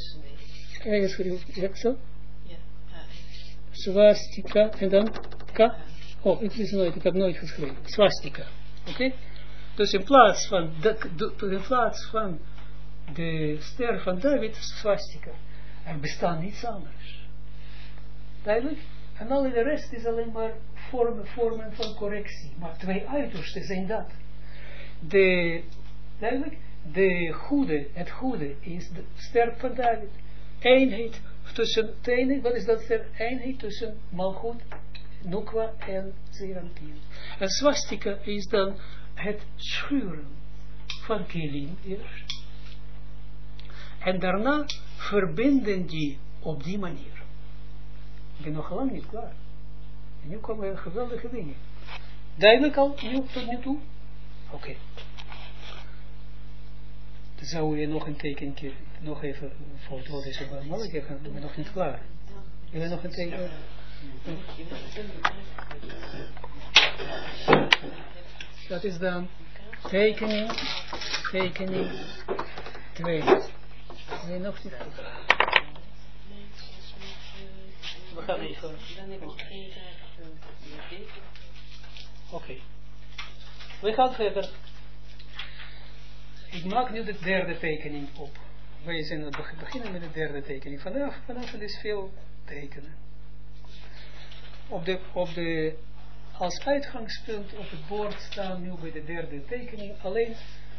Ja, zo? Ja. Swastika en dan K? Oh, ik heb nooit geschreven. Swastika. Oké? Dus in plaats van de ster van David, swastika. Er bestaat niets anders. Duidelijk? En al de rest is alleen maar vormen van correctie. Maar twee uitersten zijn dat. Duidelijk? Het goede is de ster van David. Eenheid tussen, wat is dat ster? Eenheid tussen Malchut, Nukwa en Zeranpin. En swastika is dan het schuren van Kelim eerst. En daarna verbinden die op die manier. Ik ben nog lang niet klaar. En nu komen er geweldige dingen. Duidelijk al, nu tot nu toe? Oké. Dan zou je nog een tekenje, nog even een foto deze maar ik ben nog niet klaar. Je bent nog een teken. Dat is dan tekening 2. Nee, nog niet. We gaan even. Dan heb ik geen zaak. Oké. We gaan verder. Ik maak nu de derde tekening op. Wij zijn beginnen met de derde tekening. Vanaf is veel tekenen. Als uitgangspunt op het bord staan nu bij de derde tekening alleen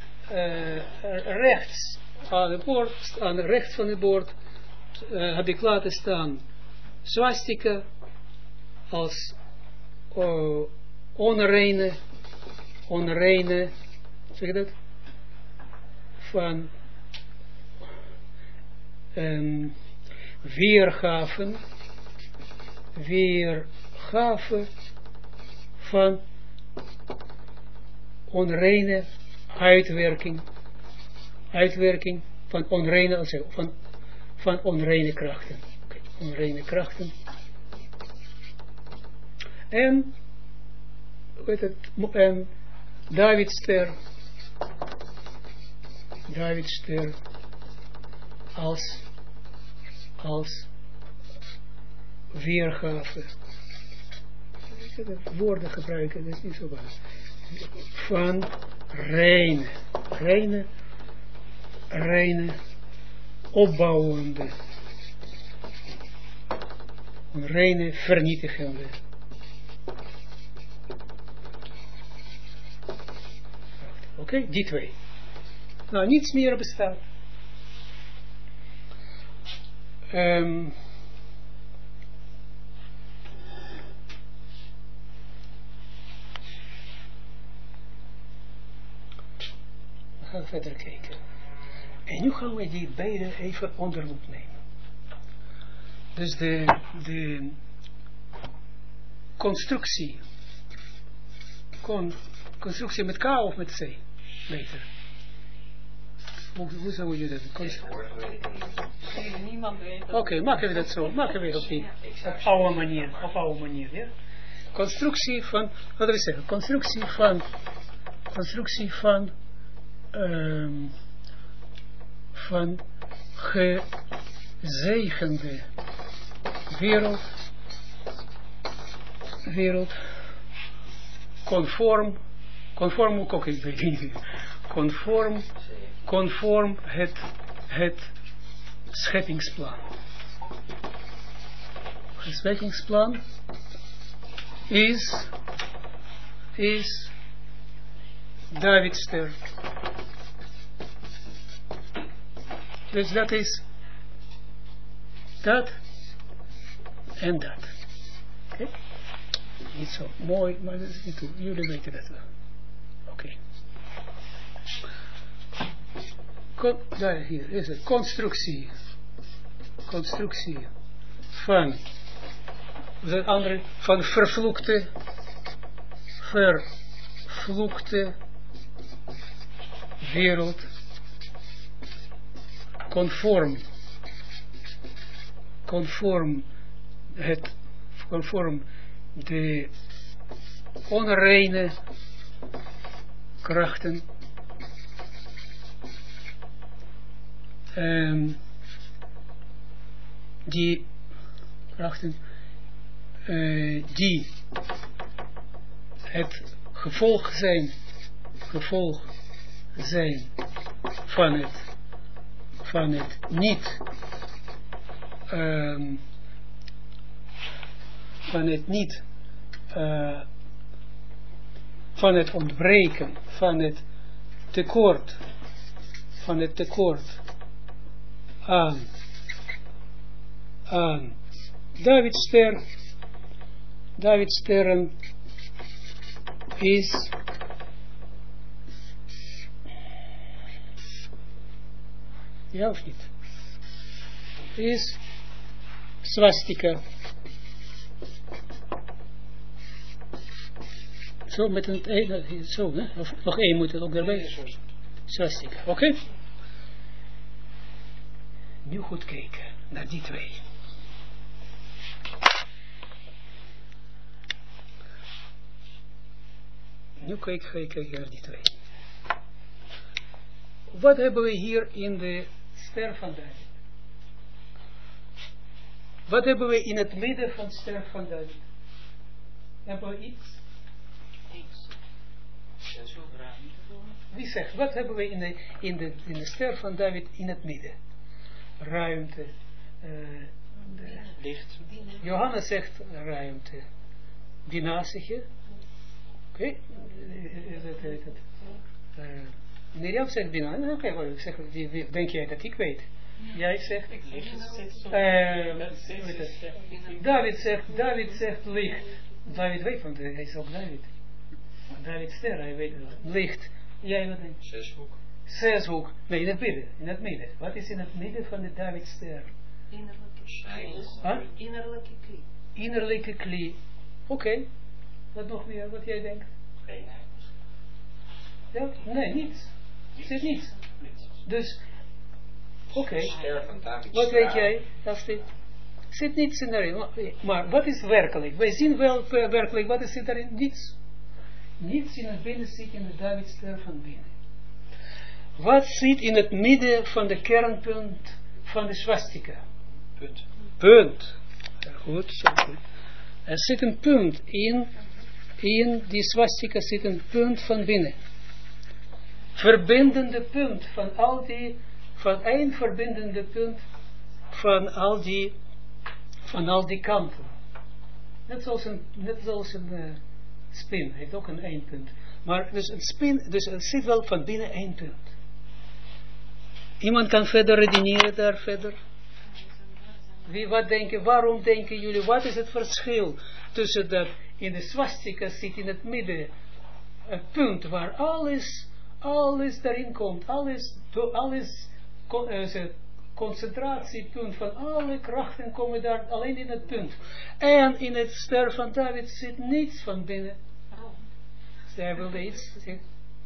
rechts aan het bord, aan rechts van het bord heb ik laten staan swastika als onreine, zeg je dat? Van weergave van onreine uitwerking van onreine, van onreine krachten. Okay. Onreine krachten. En Davidster als weergave. Woorden gebruiken, dat is niet zo belangrijk. Van reine, opbouwende, reine, vernietigende. Oké, die twee. Nou, niets meer bestaat. We gaan verder kijken. En nu gaan we die beide even onder loep nemen. Dus de constructie. Constructie met K of met C? Beter. Hoe zou je dat doen? Niemand weet dat. Oké, maken we dat zo. Maken we op die oude manier. Ja? Constructie van, wat we zeggen, constructie van gezegende wereld conform ook ik weet niet, conform het scheppingsplan. Het scheppingsplan is Davidster. Dus dat is dat en dat. Oké? Niet zo mooi, maar dat is niet toe. Jullie weten dat wel. Oké. Daar hier is het. Constructie van de andere, van vervloekte wereld conform de onreine krachten die het gevolg zijn van het niet, van het ontbreken, van het tekort aan David's sterren is ja of niet? Is swastika. Zo met een zo, hè? Of nog één moet het ook erbij. Swastika, oké? Nu goed kijken naar die twee. Nu kijken naar die twee. Wat hebben we hier in de ster van David? Wat hebben we in het midden van de ster van David? Hebben we iets? Wie zegt, wat hebben we in de ster van David in het midden? Ruimte. Licht. Johannes zegt ruimte. Bina zeg je? Oké. Mirjam zegt Bina. Oké, denk jij dat ik weet? Jij zegt David zegt licht. David weet, want hij is ook David. David ster, hij weet het. Licht. Jij wat denk je? Zeshoek. Zeshoek. Nee, in het midden. Wat is in het midden van de David ster? Innerlijke klie. Innerlijke klie. Oké. Wat nog meer, wat jij denkt? Ja? Nee, niets. Zit niets. Dus, oké. Wat weet jij? Zit niets in erin. Maar wat is werkelijk? Wij zien wel werkelijk, wat is erin? Niets. Niets in het binnen zit in de Davidster van binnen. Wat zit in het midden van de kernpunt van de swastika? Punt. Goed, zo goed. Er zit een punt in die swastika zit een punt van binnen. Verbindende punt van één verbindende punt van al die kanten. Net zoals een spin, heeft ook een één punt. Maar dus een spin, dus het zit wel van binnen één punt. Iemand kan verder redeneren daar verder. Waarom denken jullie, wat is het verschil tussen dat in de swastika zit in het midden een punt waar alles daarin komt, concentratiepunt van alle krachten komen daar alleen in het punt. En in het ster van David zit niets van binnen. Zij wilde iets zeggen.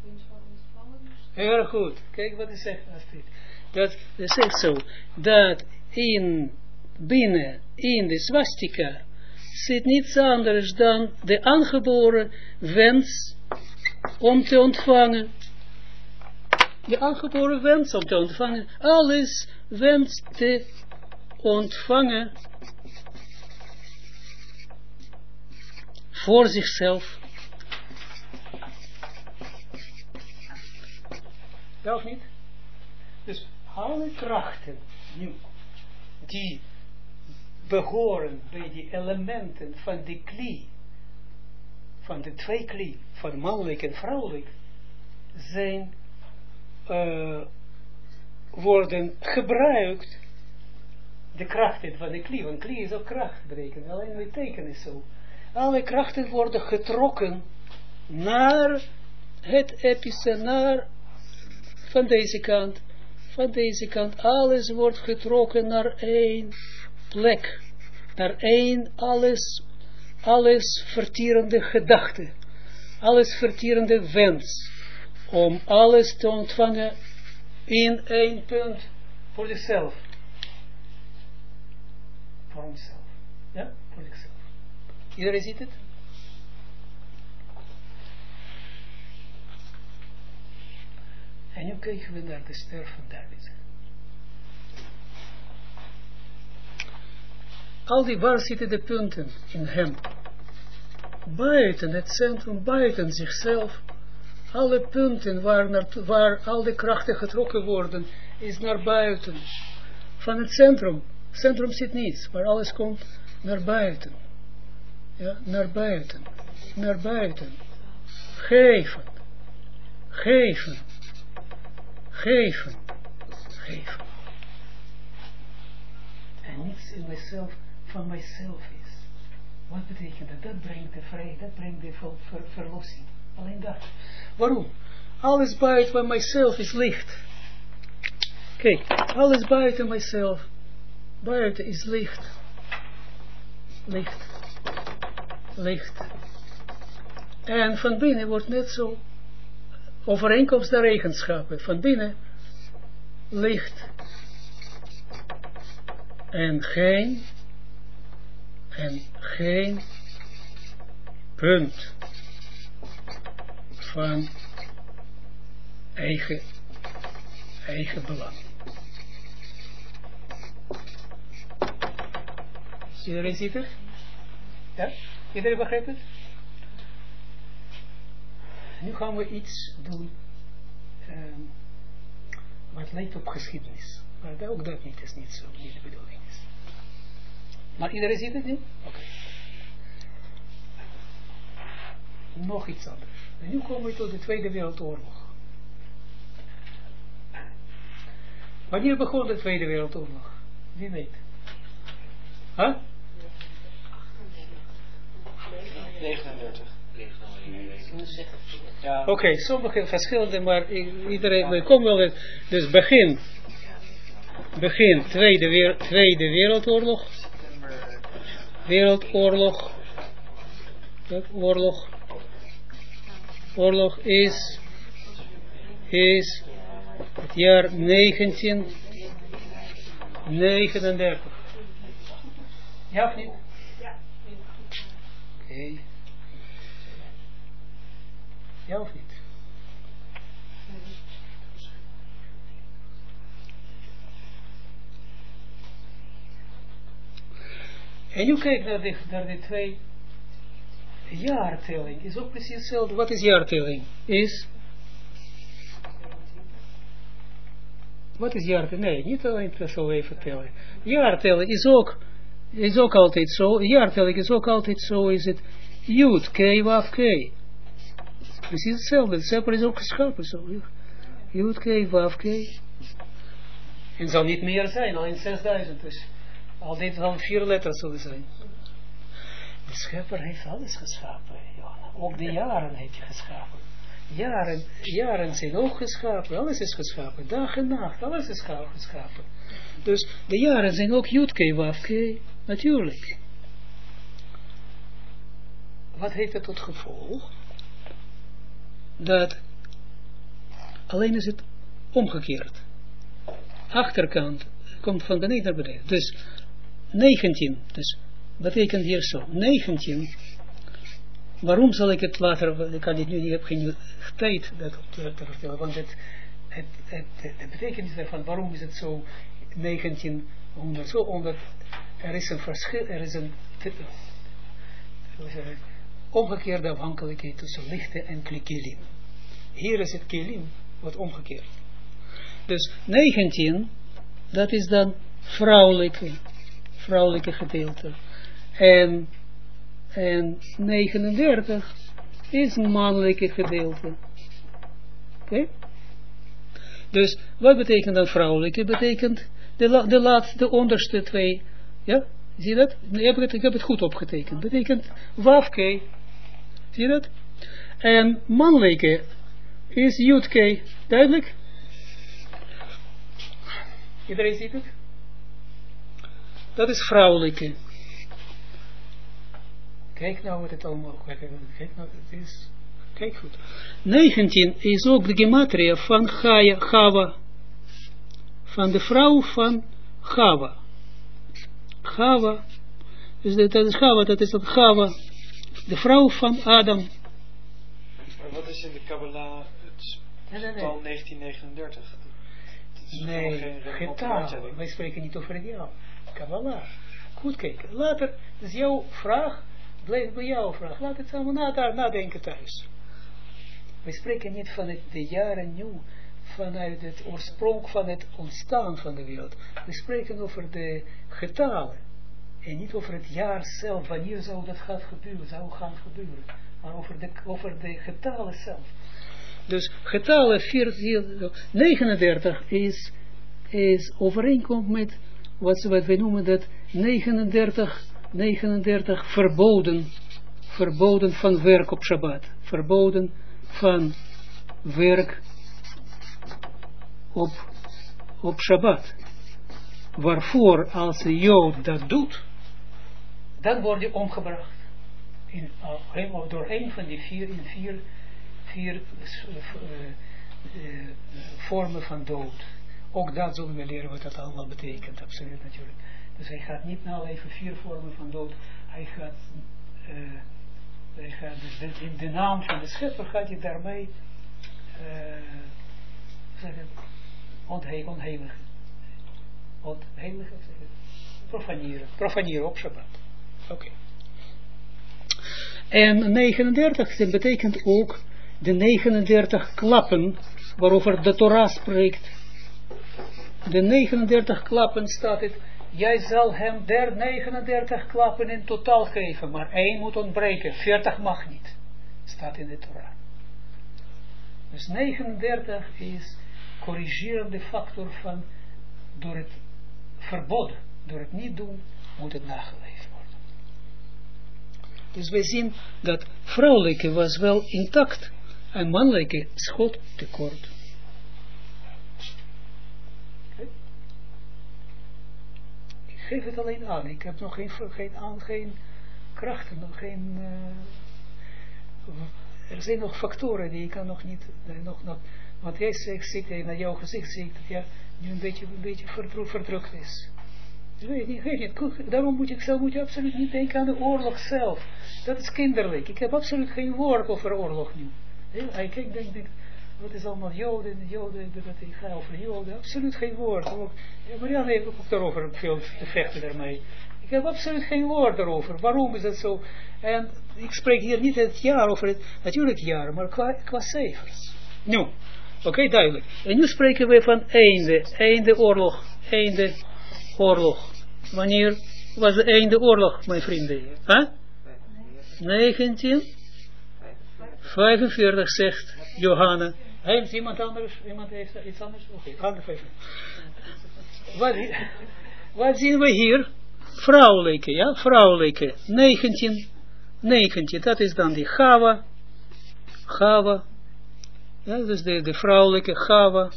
Heel goed. Kijk wat hij zegt. Dat zegt zo. Dat binnen in de swastika zit niets anders dan de aangeboren wens om te ontvangen. De aangeboren wens om te ontvangen. Alles wens te ontvangen voor zichzelf. Ja of niet? Dus alle krachten nu, die behoren bij die elementen van de klie, van de twee klie, van mannelijk en vrouwelijk, zijn worden gebruikt, de krachten van de klie, want klie is ook kracht betekent, alleen het teken is zo. Alle krachten worden getrokken naar het epicentrum, van deze kant, alles wordt getrokken naar één plek, naar één alles vertierende gedachte, alles vertierende wens, om alles te ontvangen in één punt voor zichzelf. Voor onszelf. Ja, voor zichzelf. Iedereen ziet het? En nu kijken we naar de ster van David. Waar zitten de punten in hem? Buiten het centrum, buiten zichzelf. Alle punten waar al de krachten getrokken worden, is naar buiten. Van het centrum. Centrum zit niets, maar alles komt naar buiten. Ja, naar buiten. Naar buiten. Geven. Geven. Geven. Geven. En niets in mijzelf, van mijzelf is. Wat betekent dat? Dat brengt de vrijheid, dat brengt de verlossing. Alleen dat. Waarom? Alles buiten mijzelf is licht. Kijk, alles buiten mijzelf. Buiten is licht. Licht. Licht. En van binnen wordt net zo overeenkomst der eigenschappen. Van binnen licht. En geen punt van eigen belang. Iedereen ziet het? Ja? Iedereen begrijpt het? Nu gaan we iets doen wat lijkt op geschiedenis. Maar ook dat niet is niet zo, niet de bedoeling is. Maar iedereen ziet het niet? Oké. Nog iets anders. En nu komen we tot de Tweede Wereldoorlog. Wanneer begon de Tweede Wereldoorlog? Wie weet? Huh? 39. Ja. Oké, sommige verschillende, maar iedereen, we komen wel in. Dus begin Tweede Wereldoorlog. Oorlog is het jaar 1939. Ja of niet? Ja. Oké. Ja of niet? En nu kijk naar de twee jaartelling. Is ook precies hetzelfde. Wat is jaartelling? Wat is jaartelling? Nee, niet alleen zo even tellen. Jaartelling is ook altijd zo. Jaartelling is ook altijd zo. Is het Jud, K, Waf, K. Precies hetzelfde. Het cijfer is ook geschapen zo. Jud, K, Waf, K. En zal niet meer zijn, alleen 6000. Dus altijd dan 4 letters zullen zijn. De schepper heeft alles geschapen. Johanna. Ook de jaren heeft hij geschapen. Jaren zijn ook geschapen. Alles is geschapen. Dag en nacht. Alles is geschapen. Dus de jaren zijn ook Jutke, Wafke. Natuurlijk. Wat heeft het tot gevolg? Dat alleen is het omgekeerd. Achterkant komt van beneden naar beneden. Dus 19. Dus betekent hier zo. 19. Waarom zal ik het later, ik kan het nu, ik heb geen tijd dat te vertellen, want het betekenis daarvan, waarom is het zo 1900 zo, omdat er is een verschil, er is een omgekeerde afhankelijkheid tussen lichte en kelim. Hier is het kelim, wat omgekeerd. Dus 19, dat is dan vrouwelijke gedeelte. En 39 is een mannelijke gedeelte. Oké? Dus wat betekent dan vrouwelijke? Betekent de laatste, de onderste twee. Ja? Zie je dat? Ik heb het goed opgetekend. Betekent wafke. Zie je dat? En mannelijke is jutke. Duidelijk? Iedereen ziet het? Dat is vrouwelijke. Kijk nou wat het allemaal, kijk nou, het is, kijk goed. 19 is ook de gematria van Chava. Van de vrouw van Chava. Chava. Dus dat is Chava, dat is Chava. De vrouw van Adam. Maar wat is in de Kabbalah het getal 1939? Nee, getal. Wij spreken niet over ideaal. Kabbalah. Goed kijken. Later, dus jouw vraag, blijf bij jouw vraag. Laat het samen nadenken thuis. We spreken niet van de jaren nu, vanuit het oorsprong van het ontstaan van de wereld. We spreken over de getalen. En niet over het jaar zelf, wanneer zou dat gaan gebeuren. Maar over de getalen zelf. Dus getalen 39 is overeenkomt met wat we noemen dat 39 verboden van werk op Shabbat. Verboden van werk op Shabbat. Waarvoor als een Jood dat doet, dan wordt hij omgebracht. Door een van die vier vormen van dood. Ook dat zullen we leren wat dat allemaal betekent, absoluut natuurlijk. Dus hij gaat niet naleven 4 vormen van dood. Hij gaat dus in de naam van de schepper gaat hij daarmee ontheiligen. Profaneren op Shabbat. Oké. En 39 betekent ook de 39 klappen waarover de Torah spreekt. De 39 klappen staat het, jij zal hem 39 klappen in totaal geven, maar 1 moet ontbreken, 40 mag niet. Staat in de Torah. Dus 39 is corrigerende factor van, door het verboden, door het niet doen, moet het nageleefd worden. Dus wij zien dat vrouwelijke was wel intact en mannelijke schot tekort. Ik geef het alleen aan, ik heb nog geen krachten, nog geen... er zijn nog factoren die ik kan nog niet... want jij ziet, naar jouw gezicht ziet dat jij nu een beetje verdrukt is. Weet niet. Daarom moet je absoluut niet denken aan de oorlog zelf. Dat is kinderlijk. Ik heb absoluut geen woord over oorlog nu. Ik denk, wat is allemaal Joden, dat ik ga over Joden. Absoluut geen woord. Marianne heeft ook daarover veel te vechten daarmee. Ik heb absoluut geen woord daarover. Waarom is dat zo? En ik spreek hier niet het jaar over het natuurlijk jaar, maar qua cijfers. Nu, oké, duidelijk. En nu spreken we van einde oorlog. Wanneer was de einde oorlog, mijn vrienden? Huh? 1945 zegt Johanna. Heeft iemand anders? Iemand heeft iets anders? Oké, handen vijven. Wat zien we hier? Vrouwelijke, ja? Vrouwelijke. 19, dat is dan die Chava. Ja, dus de vrouwelijke Chava.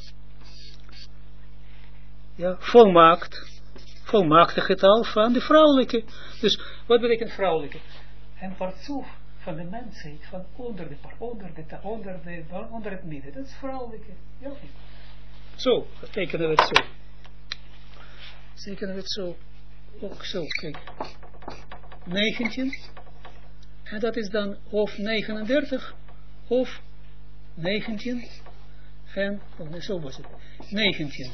Ja, volmaakte getal van de vrouwelijke. Dus, wat betekent vrouwelijke? En partsoef van de mensheid, van onder het midden. Dat is vrouwelijke. Ja. Zo, tekenen we het zo. Ook zo, kijk. 19. En dat is dan of 39, of 19. En, zo was het. 19.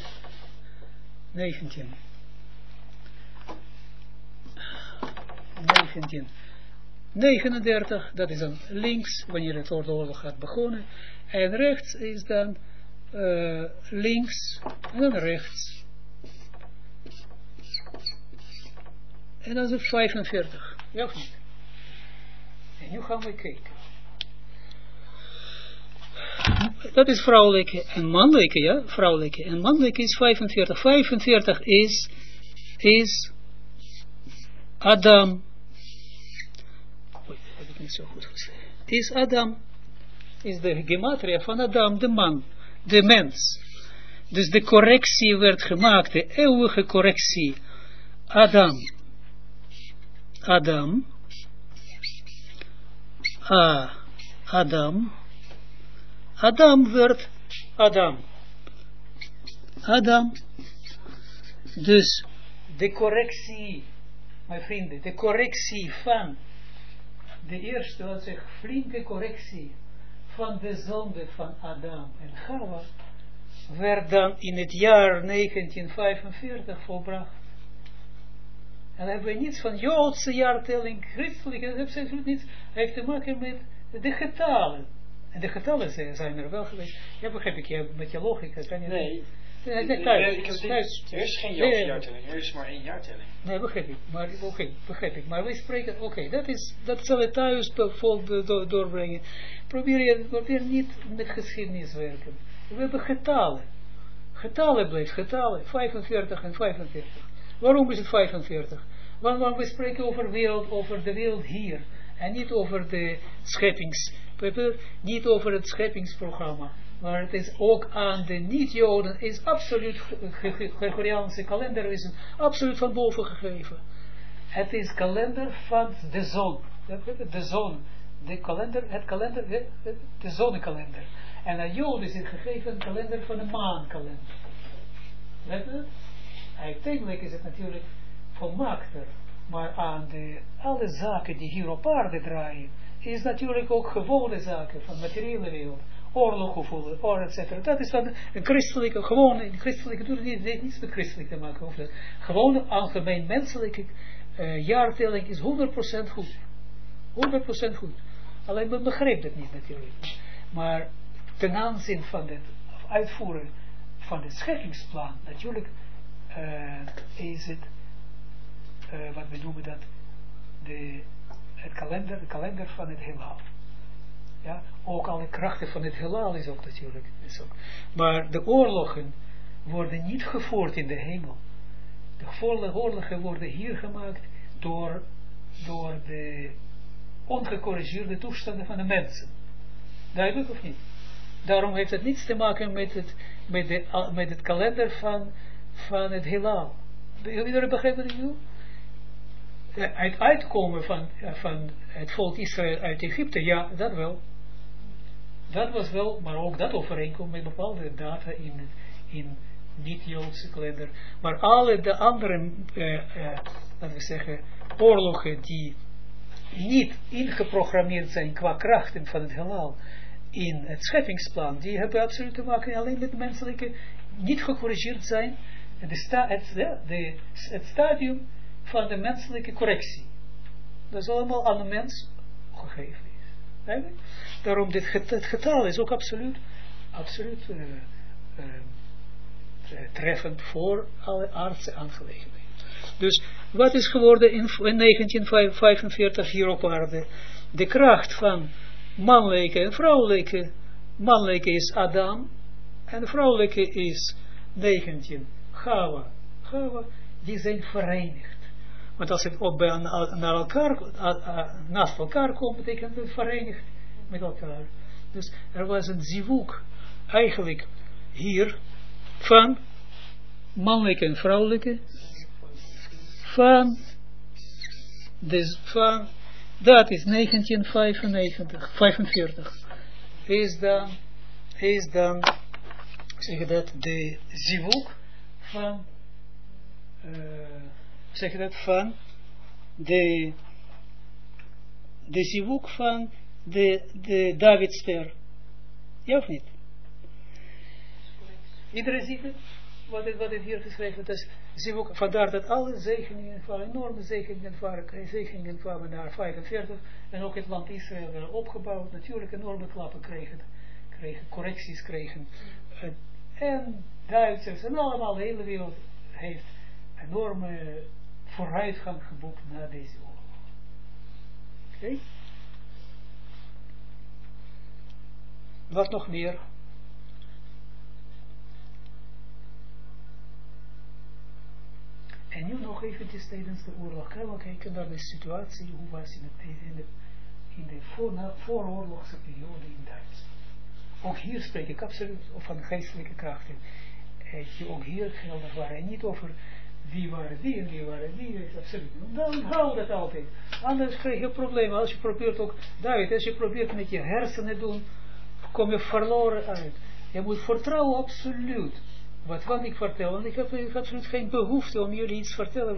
39, dat is dan links, wanneer het oorlog gaat begonnen. En rechts is dan links, en dan rechts. En dan is het 45. Ja of niet? En nu gaan we kijken. Dat is vrouwelijke en mannelijke, ja? Vrouwelijke en mannelijke is 45. 45 is Adam. Oei, dat heb ik niet zo goed geschreven. Is Adam. Is de gematria van Adam, de man, de mens. Dus de correctie werd gemaakt, de eeuwige correctie. Adam werd Adam. Dus de correctie, mijn vrienden, de correctie van de eerste, laat zeggen, flinke correctie van de zonde van Adam en Chava werd dan in het jaar 1945 volbracht. En dan hebben we niets van Joodse jaartelling, christelijke, dat heeft absoluut niets, heeft te maken met de getalen. En de getallen zijn er wel geweest. Ja, begrijp ik, met je logica kan je... Nee. Er is geen jaartelling, er is maar 1 jaartelling. Nee, begrijp ik. Maar begrijp ik. Maar wij spreken, dat zal je thuis doorbrengen. Probeer niet met geschiedenis werken. We hebben getallen. Getallen blijft getallen. 45 en 45. Waarom is het 45? Want we spreken over de wereld hier. En niet over de niet over het scheppingsprogramma. Maar het is ook aan de niet-Joden, is absoluut, Gregoriaanse kalender is absoluut van boven gegeven. Het is kalender van de zon. De zon. De zonnekalender. En aan Joden is het gegeven een kalender van de maankalender. Uiteindelijk is het natuurlijk volmaakter. Maar aan alle zaken die hier op aarde draaien, is natuurlijk ook gewone zaken van materiële wereld. Oorlog of etc. Dat is dan een christelijke, doet niets met christelijk te maken. Gewone algemeen menselijke jaartelling is 100% goed. 100% goed. Alleen men begrijpt het niet natuurlijk. Maar ten aanzien van het uitvoeren van het scheppingsplan, natuurlijk is het, wat we noemen dat, de kalender van het heelal. Ja, ook alle krachten van het heelal is ook natuurlijk. Maar de oorlogen worden niet gevoerd in de hemel. De oorlogen worden hier gemaakt door de ongecorrigeerde toestanden van de mensen. Duidelijk of niet? Daarom heeft het niets te maken met het kalender van het heelal. Iedereen begrijpt wat ik bedoel? Het uitkomen van het volk Israël uit Egypte, ja, dat wel. Dat was wel, maar ook dat overeenkomt met bepaalde data in niet-Joodse kalender. Maar alle de andere, laten we zeggen, oorlogen die niet ingeprogrammeerd zijn qua krachten van het heelal in het scheppingsplan, die hebben absoluut te maken alleen met menselijke, niet gecorrigeerd zijn, het stadium van de menselijke correctie. Dat is allemaal aan de mens gegeven. Daarom het getal is ook absoluut treffend voor alle aardse aangelegenheden. Dus wat is geworden in 1945 hier op aarde? De kracht van mannelijke en vrouwelijke. Mannelijke is Adam en de vrouwelijke is 19. Chava, die zijn verenigd. Want als het ook naast elkaar komt, betekent het verenigd met elkaar. Dus er was een zivuk eigenlijk hier van mannelijke en vrouwelijke, dat is 1945 is dan zeg je dat, de zivuk van de zivuk van de Davidster. Ja of niet? Iedereen ziet het? Wat het hier geschreven is. Zivuk, vandaar dat alle zegeningen, enorme zegeningen kwamen naar 45 en ook het land Israël werd opgebouwd, natuurlijk enorme klappen kregen, correcties kregen. En Duitsers en allemaal, de hele wereld heeft enorme vooruitgang geboekt na deze oorlog. Oké? Wat nog meer? En nu nog eventjes tijdens de oorlog. Gaan we kijken naar de situatie, hoe was in de vooroorlogse periode in Duitsland. Ook hier spreek ik absoluut van geestelijke krachten. Ook hier geldig waren niet over wie waren die en wie waren die. Is absoluut. Dan hou dat altijd. Anders krijg je problemen. Als je probeert ook, David, als je probeert met je hersenen doen, kom je verloren uit. Je moet vertrouwen absoluut. Wat ik vertel, want ik heb absoluut geen behoefte om jullie iets te vertellen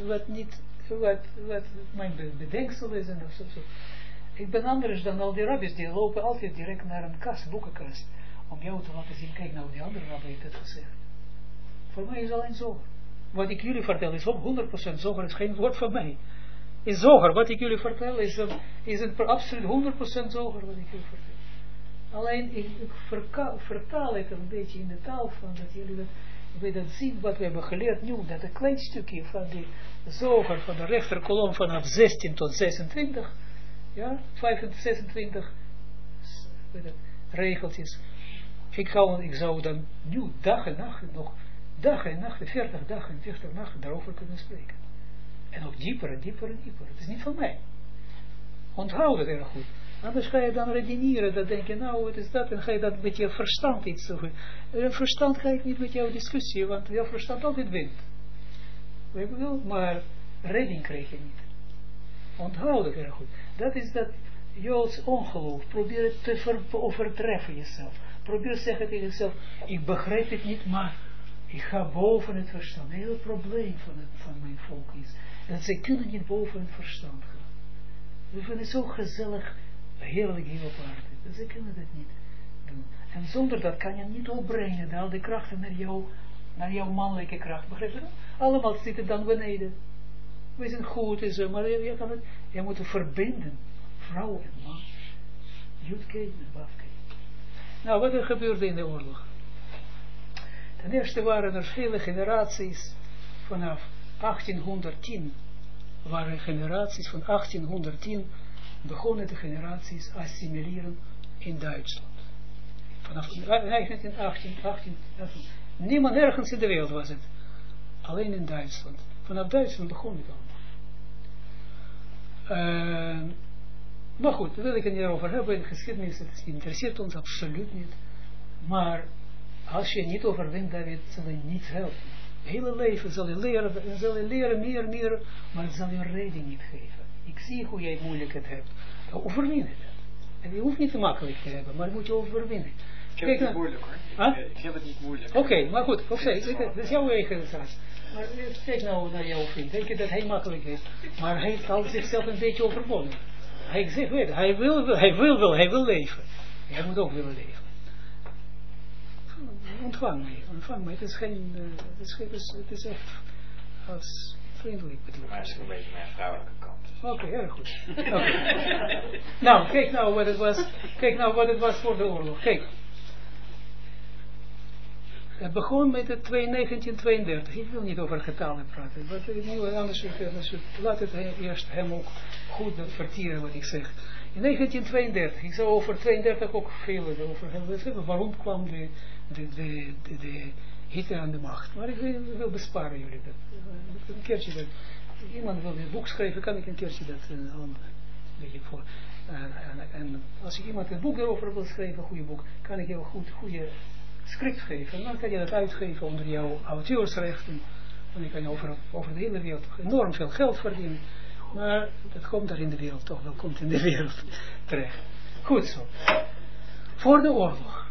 wat mijn bedenksel is en zo. Ik ben anders dan al die rabbis, die lopen altijd direct naar een boekenkast, om jou te laten zien, kijk nou, die andere rabbi heeft het gezegd. Voor mij is alleen zoger. Wat ik jullie vertel is ook 100% zoger, is geen woord van mij. Is zoger, wat ik jullie vertel is absoluut 100% zoger wat ik jullie vertel. Alleen ik vertaal het een beetje in de taal van dat jullie dat zien wat we hebben geleerd nu, dat een klein stukje van die zoger van de rechterkolom vanaf 16 tot 26, ja, 26 regeltjes. Ik zou dan nu dag en nacht, 40 dagen, 40 nachten daarover kunnen spreken. En nog dieper en dieper en dieper. Het is niet van mij. Onthoud het erg goed. Anders ga je dan redeneren, dan denk je, nou, het is dat, en ga je dat met je verstand iets zoeken. Verstand ga ik niet met jouw discussie, want jouw verstand altijd wint. Weet je wel? Maar redding krijg je niet. Onthoud het erg goed. Dat is dat Joods ongeloof. Probeer het te overtreffen jezelf. Probeer te zeggen tegen jezelf, ik begrijp het niet, maar ik ga boven het verstand. Het hele probleem van mijn volk is, dat ze kunnen niet boven het verstand gaan. We vinden het zo gezellig, heerlijk hier op aarde. Ze kunnen dat niet doen. En zonder dat kan je niet opbrengen, al die krachten naar jouw mannelijke kracht. Begrijp je dat? Allemaal zitten dan beneden. We zijn goed en zo, maar je moet het verbinden. Vrouw en man. Jutke en Wafke. Nou, wat er gebeurde in de oorlog? Ten eerste waren er vele generaties vanaf 1810. Waren generaties van 1810 begonnen de generaties assimileren in Duitsland. Vanaf 1918, niemand ergens in de wereld was het. Alleen in Duitsland. Vanaf Duitsland begon het allemaal. Maar goed, daar wil ik het niet over hebben. In geschiedenis, het interesseert ons absoluut niet. Maar als je niet overwint, David, zal je niet helpen. Het hele leven zal je leren, meer, maar het zal je redding niet geven. Ik zie hoe jij het moeilijk hebt. Overwin het. En je hoeft niet te makkelijk te hebben, maar je moet je overwinnen. Ik heb het niet moeilijk hoor. Huh? Ik heb het niet moeilijk. Oké, maar goed, dat is jouw eigen zaak. Maar kijk nou naar jouw vriend. Denk je dat hij makkelijk heeft, maar hij heeft al zichzelf een beetje overwonnen. Hij zegt, weet, hij wil leven. Hij moet ook willen leven. Ontvang mij. Het is geen, het is echt als vriendelijk bedoeld. Maar het is een beetje mijn vrouwelijke kant. Oké, erg goed. Okay. Nou, kijk nou wat het was voor de oorlog. Kijk. Het begon met het 1932. Ik wil niet over getallen praten. Anders laat het eerst hem ook goed vertieren wat ik zeg. In 1932, ik zou over 32 ook veel over hebben. Waarom kwam de Hitler aan de macht? Maar ik wil besparen jullie dat. Een keertje dat. Iemand wil een boek schrijven, kan ik een keertje dat een beetje voor. En als ik iemand een boek erover wil schrijven, een goede boek, kan ik jou goede script geven. En dan kan je dat uitgeven onder jouw auteursrechten. En dan kan je over de hele wereld enorm veel geld verdienen. Maar dat komt daar in de wereld toch wel, komt in de wereld terecht. Goed zo. Voor de oorlog.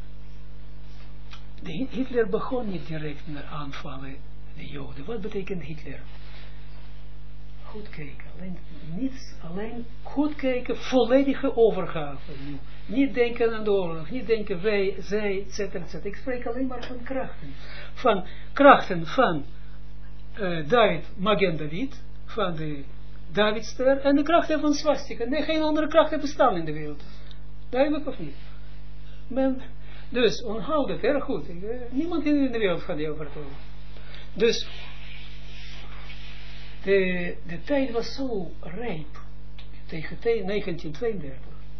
Hitler begon niet direct met aanvallen de Joden. Wat betekent Hitler? Goed kijken. Alleen goed kijken, volledige overgave. Niet denken aan de oorlog, niet denken wij, zij, etc. Ik spreek alleen maar van krachten. Van krachten van David, Magen David, van de Davidster en de krachten van swastika. Nee, geen andere krachten bestaan in de wereld. Duidelijk of niet? Dus onthoud het erg goed. Niemand in de wereld gaat jou vertellen. Dus de tijd was zo rijp tegen 1932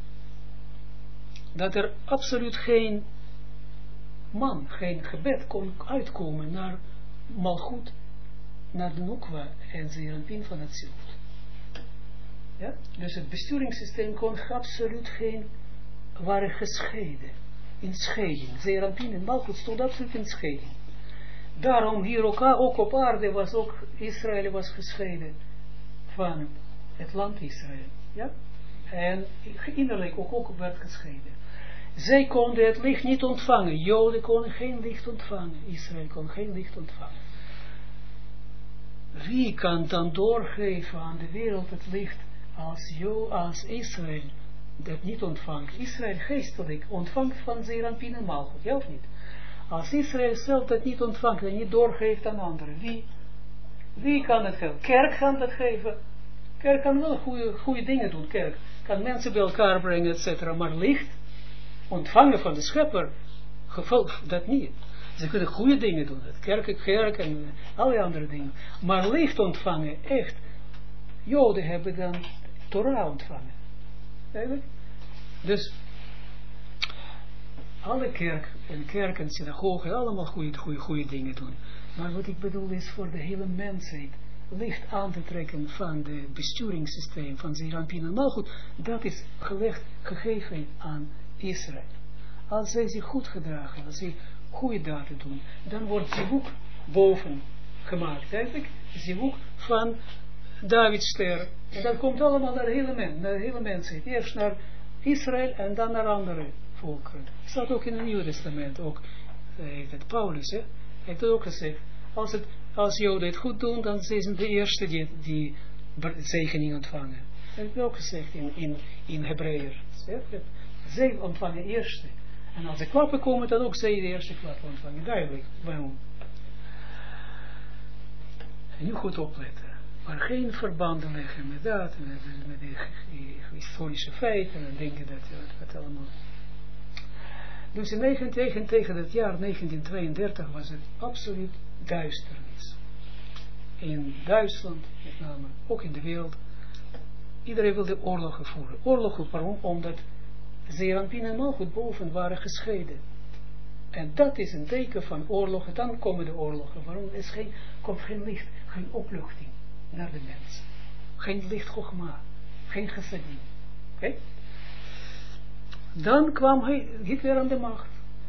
dat er absoluut geen man, geen gebed kon uitkomen naar Malchut, naar de Nukwa en Zeranpin van het Zilut. Ja? Dus het besturingssysteem kon absoluut geen, waren gescheiden, in scheiding. Zeranpin en Malchut stond absoluut in scheiding. Daarom hier ook op aarde was ook Israël was gescheiden van het land Israël. Ja? En innerlijk ook werd gescheiden. Zij konden het licht niet ontvangen. Joden konden geen licht ontvangen. Israël kon geen licht ontvangen. Wie kan dan doorgeven aan de wereld het licht als Israël dat niet ontvangt? Israël geestelijk ontvangt van Zeranpin en Malchut. Ja of niet? Als Israël zelf dat niet ontvangt en niet doorgeeft aan anderen, wie kan het geven? Kerk kan dat geven. Kerk kan wel goede dingen doen. Kerk kan mensen bij elkaar brengen, etc. Maar licht ontvangen van de schepper, dat niet. Ze kunnen goede dingen doen, kerk en alle andere dingen. Maar licht ontvangen, echt. Joden hebben dan Torah ontvangen. Eigenlijk. Dus alle kerk en synagogen, allemaal goede dingen doen. Maar wat ik bedoel is voor de hele mensheid, licht aan te trekken van het besturingssysteem van Zeir Anpin en Malchut, dat is gegeven aan Israël. Als zij zich goed gedragen, als zij goede daden doen, dan wordt zivuk boven gemaakt. Eigenlijk zivuk van Davidster. En dat komt allemaal naar de hele mensheid. Eerst naar Israël en dan naar andere volkeren. Dat staat ook in het Nieuwe Testament. Ook heeft het Paulus, heeft het ook gezegd. Als Joden het goed doen, dan zijn ze de eerste die zegening ontvangen. Dat heeft het ook gezegd in Hebreeër. Zij ontvangen eerste. En als de klappen komen, dan ook zij de eerste klappen ontvangen. Duidelijk, waarom? En nu goed opletten. Maar geen verbanden leggen met dat, met de historische feiten en denken dat het allemaal. Dus tegen het jaar 1932 was het absoluut duisternis. In Duitsland, met name, ook in de wereld. Iedereen wilde oorlogen voeren. Oorlogen, waarom? Omdat Zeir Anpin en Malchut boven waren gescheiden. En dat is een teken van oorlogen. Dan komen de oorlogen. Waarom? Komt geen licht, geen opluchting naar de mens. Geen licht chogma. Geen chassadim. Oké? Dan kwam Hitler aan de macht.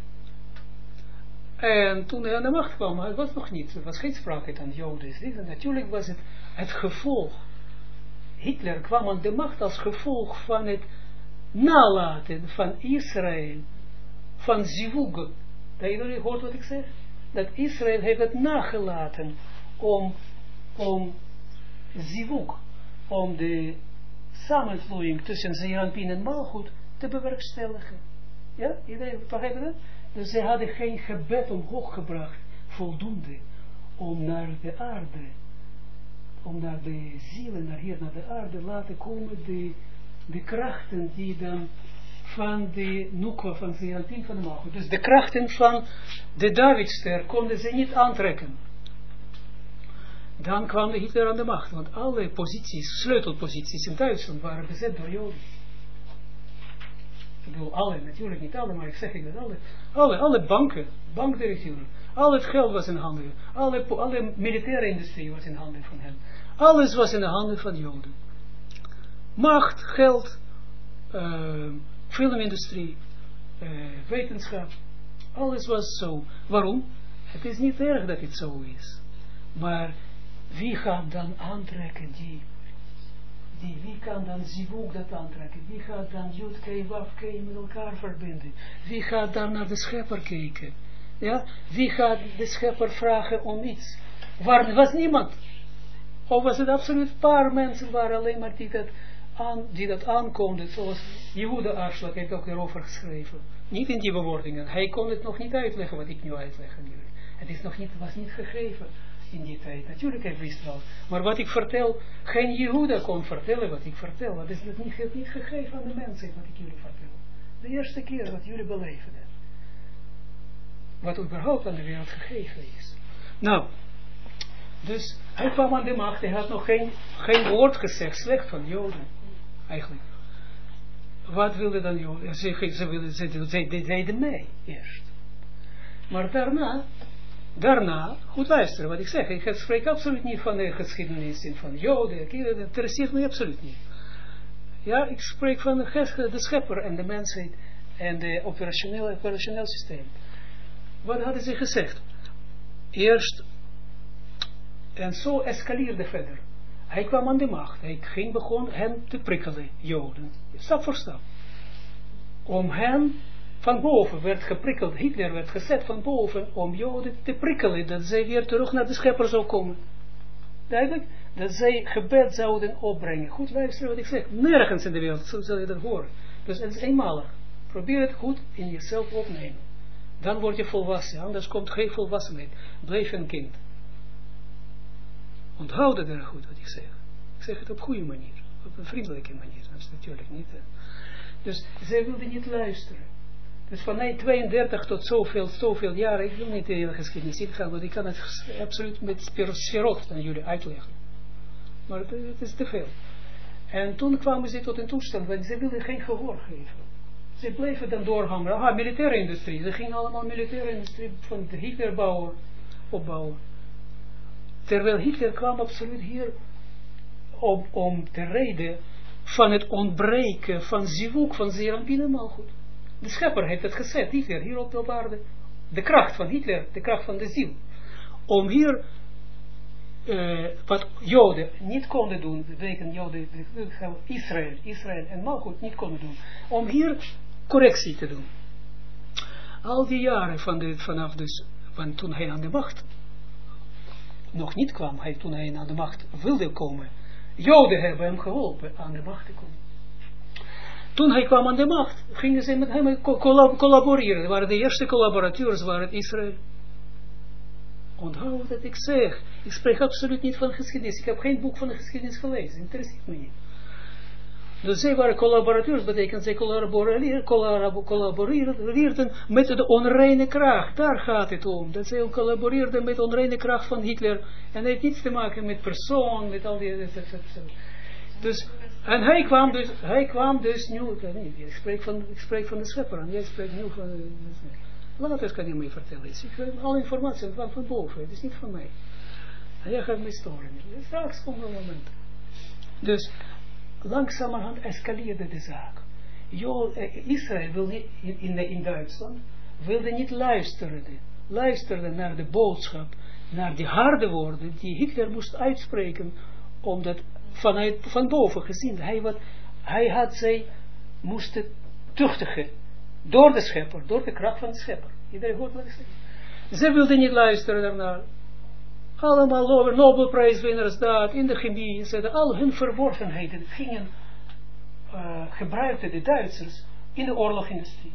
En toen hij aan de macht kwam, het was nog niet, er was geen sprake van Joden. Natuurlijk was het gevolg. Hitler kwam aan de macht als gevolg van het nalaten van Israël, van zivug. Dat jullie hoort wat ik zeg? Dat Israël heeft het nagelaten om zivug, om de samenvloeiing tussen Zeir Anpin en Malchut te bewerkstelligen. Ja, iedereen begrijpt dat? Dus ze hadden geen gebed omhoog gebracht, voldoende, om naar de aarde, om naar de zielen, naar de aarde laten komen, de krachten die dan van de Nukwa, van Zeir Anpin van de Malchut. Dus de krachten van de Davidster konden ze niet aantrekken. Dan kwam de Hitler aan de macht, want alle posities, sleutelposities in Duitsland waren bezet door Joden. Ik bedoel alle, natuurlijk niet alle, maar ik zeg dat alle banken, bankdirecteuren, al het geld was in handen, alle militaire industrie was in handen van hen. Alles was in de handen van Joden. Macht, geld, filmindustrie, wetenschap, alles was zo. Waarom? Het is niet erg dat het zo is. Maar wie gaat dan aantrekken wie kan dan zivug dat aantrekken? Wie gaat dan Jud, Kei, Waf, Kei met elkaar verbinden? Wie gaat dan naar de schepper kijken? Ja? Wie gaat de schepper vragen om iets? Was niemand? Of was het absoluut een paar mensen waren alleen maar die dat aankonden, zoals Jehuda Arshlag heeft ook erover geschreven. Niet in die bewoordingen. Hij kon het nog niet uitleggen wat ik nu uitleg aan jullie. Het was niet gegeven in die tijd. Natuurlijk, hij wist wel. Maar wat ik vertel, geen Jehuda kon vertellen wat ik vertel. Dat is niet gegeven aan de mensen wat ik jullie vertel. De eerste keer wat jullie beleven. Wat überhaupt aan de wereld gegeven is. Nou, dus hij kwam aan de macht. Hij had nog geen woord gezegd, slecht van Joden. Eigenlijk. Wat wilde dan Joden? Ze deden mee eerst. Maar daarna, goed luisteren wat ik zeg, ik spreek absoluut niet van de geschiedenis en van Joden, dat interesseert me absoluut niet. Ja, ik spreek van de schepper en de mensheid en de operationeel systeem. Wat hadden ze gezegd? Eerst, en zo escaleerde verder. Hij kwam aan de macht, hij begon hen te prikkelen, Joden, stap voor stap. Om hen van boven werd geprikkeld, Hitler werd gezet van boven om Joden te prikkelen, dat zij weer terug naar de schepper zou komen. Duidelijk? Dat zij gebed zouden opbrengen. Goed luisteren wat ik zeg. Nergens in de wereld zul je dat horen. Dus het is eenmalig. Probeer het goed in jezelf opnemen. Dan word je volwassen, anders komt geen volwassenheid. Blijf een kind. Onthoud het erg goed wat ik zeg. Ik zeg het op een goede manier. Op een vriendelijke manier. Dat is natuurlijk niet. Dus zij wilden niet luisteren. Dus van 32 tot zoveel jaren, ik wil niet de hele geschiedenis ingaan, want ik kan het absoluut met sferot aan jullie uitleggen. Maar het is te veel. En toen kwamen ze tot een toestand, want ze wilden geen gehoor geven. Ze bleven dan doorhameren. Militaire industrie. Ze gingen allemaal militaire industrie van de Hitler opbouwen. Terwijl Hitler kwam absoluut hier om de reden van het ontbreken van zivuk, van zeer en binnen goed. De schepper heeft het gezet, Hitler, hier op de aarde. De kracht van Hitler, de kracht van de ziel. Om hier, wat Joden niet konden doen, betekent Joden, Israël en Malchut niet konden doen. Om hier correctie te doen. Al die jaren van toen hij aan de macht nog niet kwam, toen hij aan de macht wilde komen. Joden hebben hem geholpen aan de macht te komen. Toen hij kwam aan de macht, gingen ze met hem collaboreren. Waren de eerste collaborateurs, waren Israël. Onthoud dat ik zeg. Ik spreek absoluut niet van geschiedenis. Ik heb geen boek van de geschiedenis gelezen. Interesseert me niet. Dus zij waren collaborateurs, betekent zij collaboreerden met de onreine kracht. Daar gaat het om. Dat zij collaboreerden met de onreine kracht van Hitler. En het heeft niets te maken met persoon, met al die... Dus, en hij kwam dus nu... Ik spreek van de schepper en jij spreekt nu van... Later kan je mij vertellen. Ik heb alle informatie van boven. Het is niet van mij. En jij gaat mij storen. Straks komt een moment. Dus... langzamerhand escaleerde de zaak. Israël wil niet, in Duitsland wilde niet luisteren naar de boodschap, naar die harde woorden die Hitler moest uitspreken, omdat van boven gezien, hij had zij moesten tuchtigen, door de schepper, door de kracht van de schepper. Iedereen hoort wat ik zeg. Ze wilden niet luisteren daarnaar. Allemaal Nobelprijswinnaars daar, in de chemie, al hun verworvenheden gebruikten de Duitsers in de oorlogindustrie.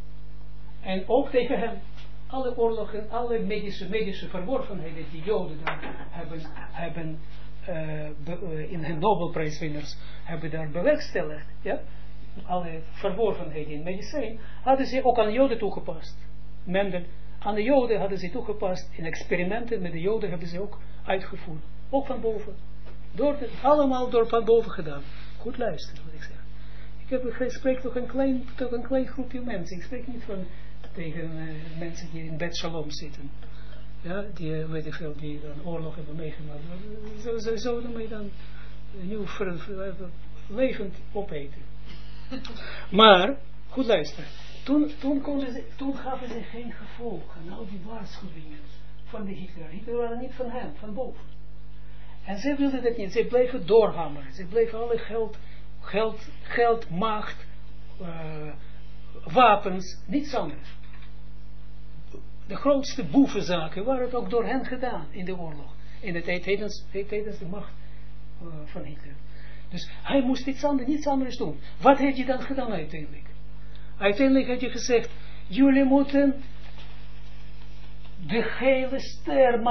En ook tegen hen, alle oorlogen, alle medische verworvenheden die Joden daar hebben in hun Nobelprijswinnaars, hebben daar bewerkstelligd, ja? Alle verworvenheden in medicijn, hadden ze ook aan Joden toegepast. Aan de Joden hadden ze toegepast, in experimenten met de Joden hebben ze ook uitgevoerd. Ook van boven. Allemaal door van boven gedaan. Goed luisteren wat ik zeg. Ik spreek toch een klein groepje mensen. Ik spreek niet tegen mensen die in Bet Shalom zitten. Ja, die weet ik veel, die een oorlog hebben meegemaakt. Ze zouden mij dan nieuw levend opeten. Maar, goed luisteren. Toen gaven ze geen gevolg aan al die waarschuwingen van de Hitler. Hitler waren niet van hem, van boven. En ze wilden dat niet. Ze bleven doorhameren. Ze bleven alle geld, macht, wapens, niets anders. De grootste boevenzaken waren ook door hen gedaan in de oorlog. In de tijd tijdens de macht van Hitler. Dus hij moest niets anders doen. Wat heeft hij dan gedaan uiteindelijk? Uiteindelijk had je gezegd, jullie moeten de gele ster,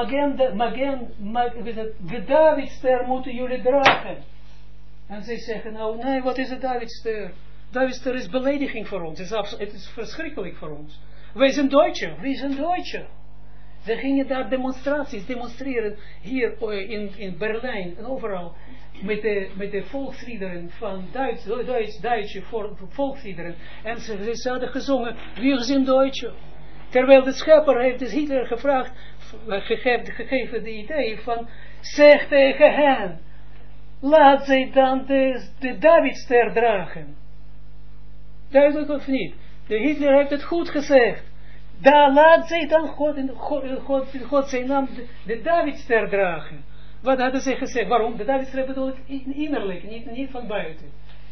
de Davidster moeten jullie dragen. En zij zeggen, nou nee, wat is de Davidster? Davidster is belediging voor ons, het is verschrikkelijk voor ons. Wij zijn Duitse. Ze gingen daar demonstreren, hier in Berlijn en overal, met de volksliederen van Duitse volksliederen. En ze hadden gezongen, wir sind Deutsche. Terwijl de schepper heeft dus Hitler gevraagd, gegeven de idee van, zeg tegen hen, laat zij dan de Davidster dragen. Duidelijk of niet? De Hitler heeft het goed gezegd. Daar laat zij dan God zijn naam de Davidster dragen. Wat hadden ze gezegd? Waarom? De Davidster bedoel ik innerlijk, niet van buiten.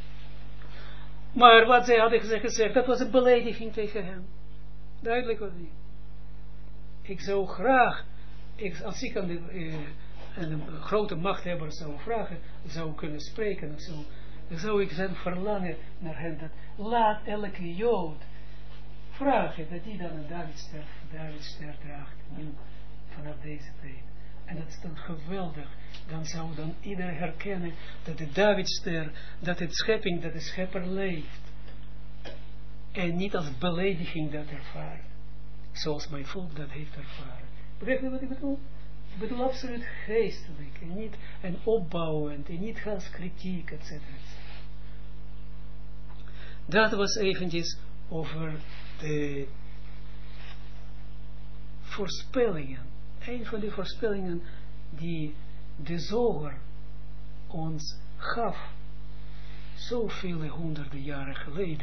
Maar wat zij hadden gezegd, dat was een belediging tegen hem. Duidelijk of niet? Ik zou graag, als ik aan een grote machthebber zou kunnen spreken, dan zou ik zijn verlangen naar hen, dat laat elke Jood vragen dat die dan een Davidster draagt, nu, vanaf deze tijd. En dat is dan geweldig. Dan zou dan ieder herkennen dat de Davidster, dat de schepper leeft. en niet als belediging dat ervaren. Zoals mijn volk dat heeft ervaren. Begrijp je wat ik bedoel? Ik bedoel absoluut geestelijk en opbouwend en niet als kritiek, etc. Dat was eventjes over de voorspellingen. Een van de voorspellingen die de Zoger ons gaf, zoveel honderden jaren geleden,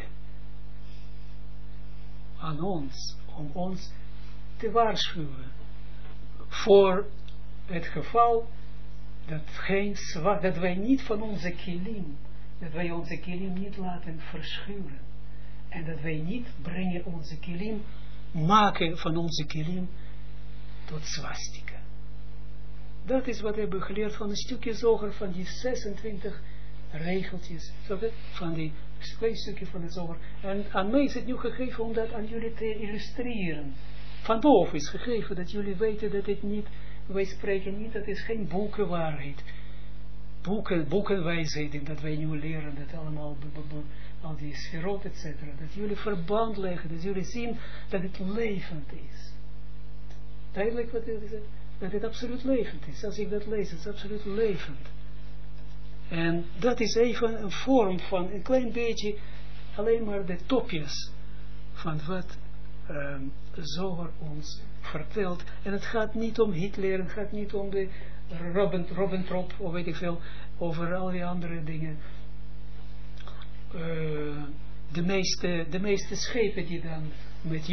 aan ons, om ons te waarschuwen voor het geval dat wij niet van onze kilim, dat wij onze kilim niet laten verschuren en dat wij niet brengen onze kilim, maken van onze kilim tot swastika. Dat is wat we hebben geleerd van een stukje Zoger, van die 26 regeltjes, van die klein stukje van de Zoger. En aan mij is het nu gegeven om dat aan jullie te illustreren. Van boven is gegeven dat jullie weten dat het niet, wij spreken niet, dat is geen boekenwaarheid. Boekenwijsheden, dat wij nu leren, dat allemaal, al die sferot, etc. Dat jullie verband leggen, dat jullie zien dat het levend is. Duidelijk wat het is, dat het absoluut levend is. Als ik dat lees, het is absoluut levend. En dat is even een vorm van een klein beetje, alleen maar de topjes van wat Zoger ons vertelt. En het gaat niet om Hitler, het gaat niet om de Ribbentrop, of weet ik veel, over al die andere dingen. De meeste schepen die dan met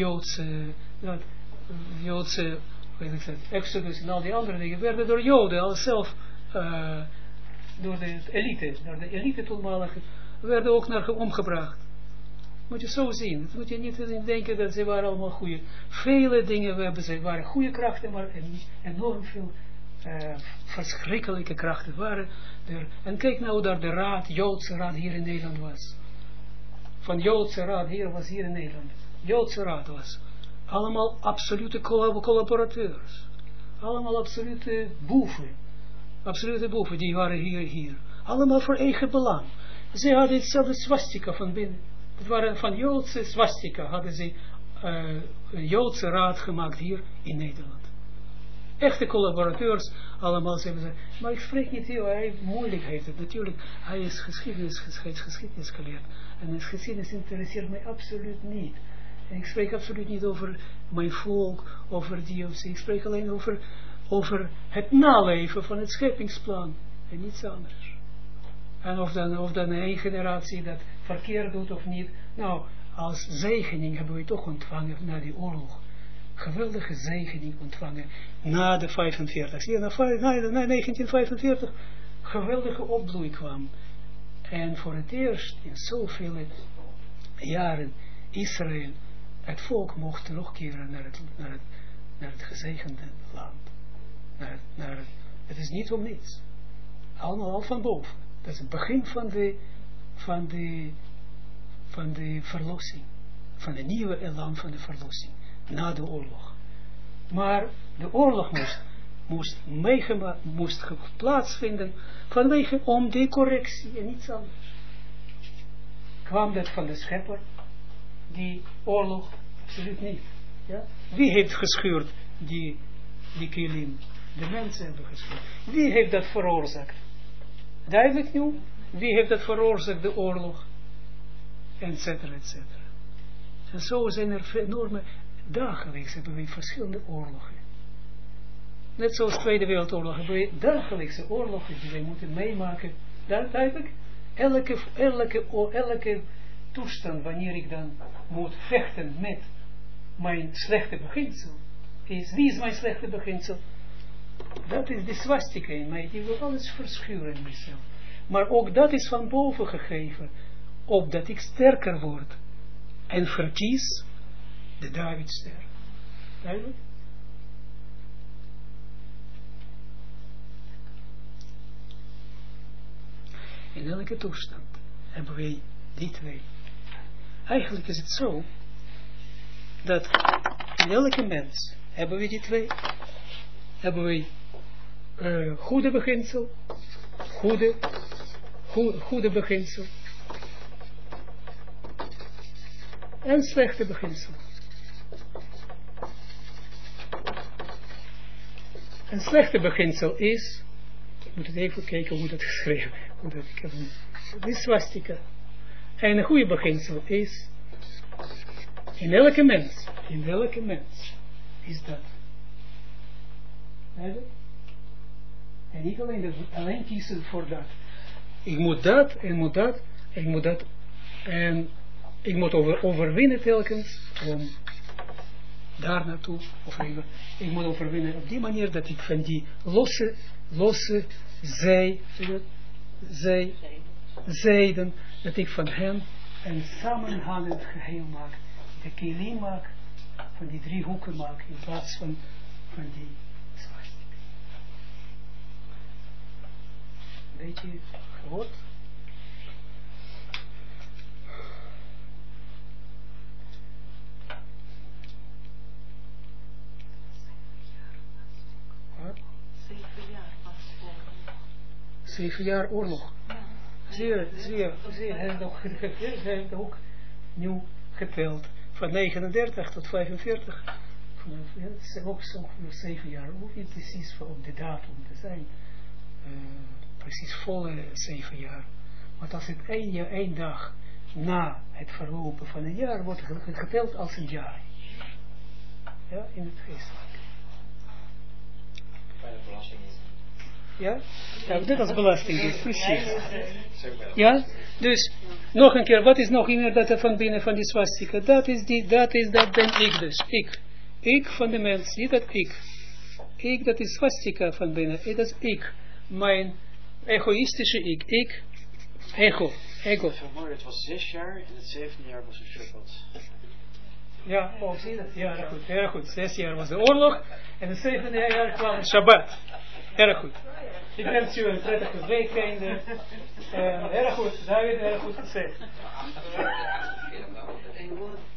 Joodse Exodus en al die andere dingen, werden door Joden al zelf, door de elite toenmalige, werden ook omgebracht. Moet je zo zien. Het moet je niet denken dat ze waren allemaal goede. Vele dingen waren goede krachten, maar enorm veel verschrikkelijke krachten waren er. En kijk nou daar de Joodse raad hier in Nederland was. Van Joodse raad was hier in Nederland. Joodse raad was. Allemaal absolute collaborateurs. Allemaal absolute boeven. Absolute boeven, die waren hier. Allemaal voor eigen belang. Ze hadden hetzelfde swastika van binnen. Het waren van Joodse swastika, hadden ze een Joodse raad gemaakt hier in Nederland. Echte collaborateurs, allemaal zeggen ze. Maar ik spreek niet heel, hij moeilijk heeft het natuurlijk. Hij is geschiedenis geleerd. En geschiedenis interesseert mij absoluut niet. En ik spreek absoluut niet over mijn volk, over die of ze. Ik spreek alleen over het naleven van het scheppingsplan. En niets anders. En of dan een generatie dat verkeerd doet of niet. Nou, als zegening hebben we toch ontvangen na die oorlog. Geweldige zegening ontvangen na de 45. Ja, na 1945 geweldige opbloei kwam. En voor het eerst in zoveel jaren Israël, het volk mocht terugkeren naar het gezegende land. Het is niet om niets. Allemaal al van boven. Dat is het begin van de verlossing. Van de nieuwe elan van de verlossing. Na de oorlog. Maar de oorlog moest plaatsvinden vanwege om de correctie en niets anders. Kwam dat van de schepper? Die oorlog? Absoluut niet. Ja? Wie heeft gescheurd die kilim? De mensen hebben gescheurd. Wie heeft dat veroorzaakt? Duidelijk nu? Wie heeft dat veroorzaakt, de oorlog? Etcetera, etcetera. En zo zijn er enorme, dagelijks hebben we verschillende oorlogen. Net zoals Tweede Wereldoorlog hebben we dagelijkse oorlogen die wij moeten meemaken. Duidelijk? Elke toestand, wanneer ik dan moet vechten met mijn slechte beginsel. Wie is mijn slechte beginsel? Dat is de swastika in mij, die wil alles verschuren in mezelf. Maar ook dat is van boven gegeven, opdat ik sterker word en verkies de Davidster. Duidelijk? In elke toestand hebben wij die twee. Eigenlijk is het zo, dat in elke mens hebben we die twee. Hebben we goede beginsel, goede beginsel. Een slechte beginsel. Een slechte beginsel is, ik moet het even kijken hoe dat geschreven is. Dit is swastika. En een goede beginsel is, in elke mens is dat. En niet alleen kiezen voor dat. Ik moet dat, en moet dat, ik moet dat, en ik moet overwinnen telkens, om daar naartoe, of even, ik moet overwinnen op die manier, dat ik van die losse zijden, dat ik van hen een samenhangend geheel maak, de kelim maak, van die 3 hoeken maak, in plaats van die swastika. Een beetje gehoord? Wat? 7 jaar oorlog. Zie je, hij heeft ook nieuw geteld. Van 39 tot 45. Het is ook zo 7 jaar. Hoef je precies op de datum te zijn. Precies volle 7 jaar. Want als het 1 dag na het verlopen van een jaar wordt het geteld als een jaar. Ja, in het geestelijk. Bij de belasting niet. Ja? Ja, dit als belasting is, precies. Ja? Dus, nog een keer, wat is nog inderdaad van binnen van die swastika? Dat ben ik dus. Ik van de mens, niet dat ik. Ik, dat is swastika van binnen. Dat is ik. Mijn egoïstische ik. Ego. Het was 6 jaar en het 7e jaar was een shuffeld. Ja, zie je dat? Ja, erg goed. 6 jaar was de oorlog en het 7e jaar kwam het Shabbat. Erg goed. Ik wens u een prettige weekende. Erg goed, David, erg goed gezegd.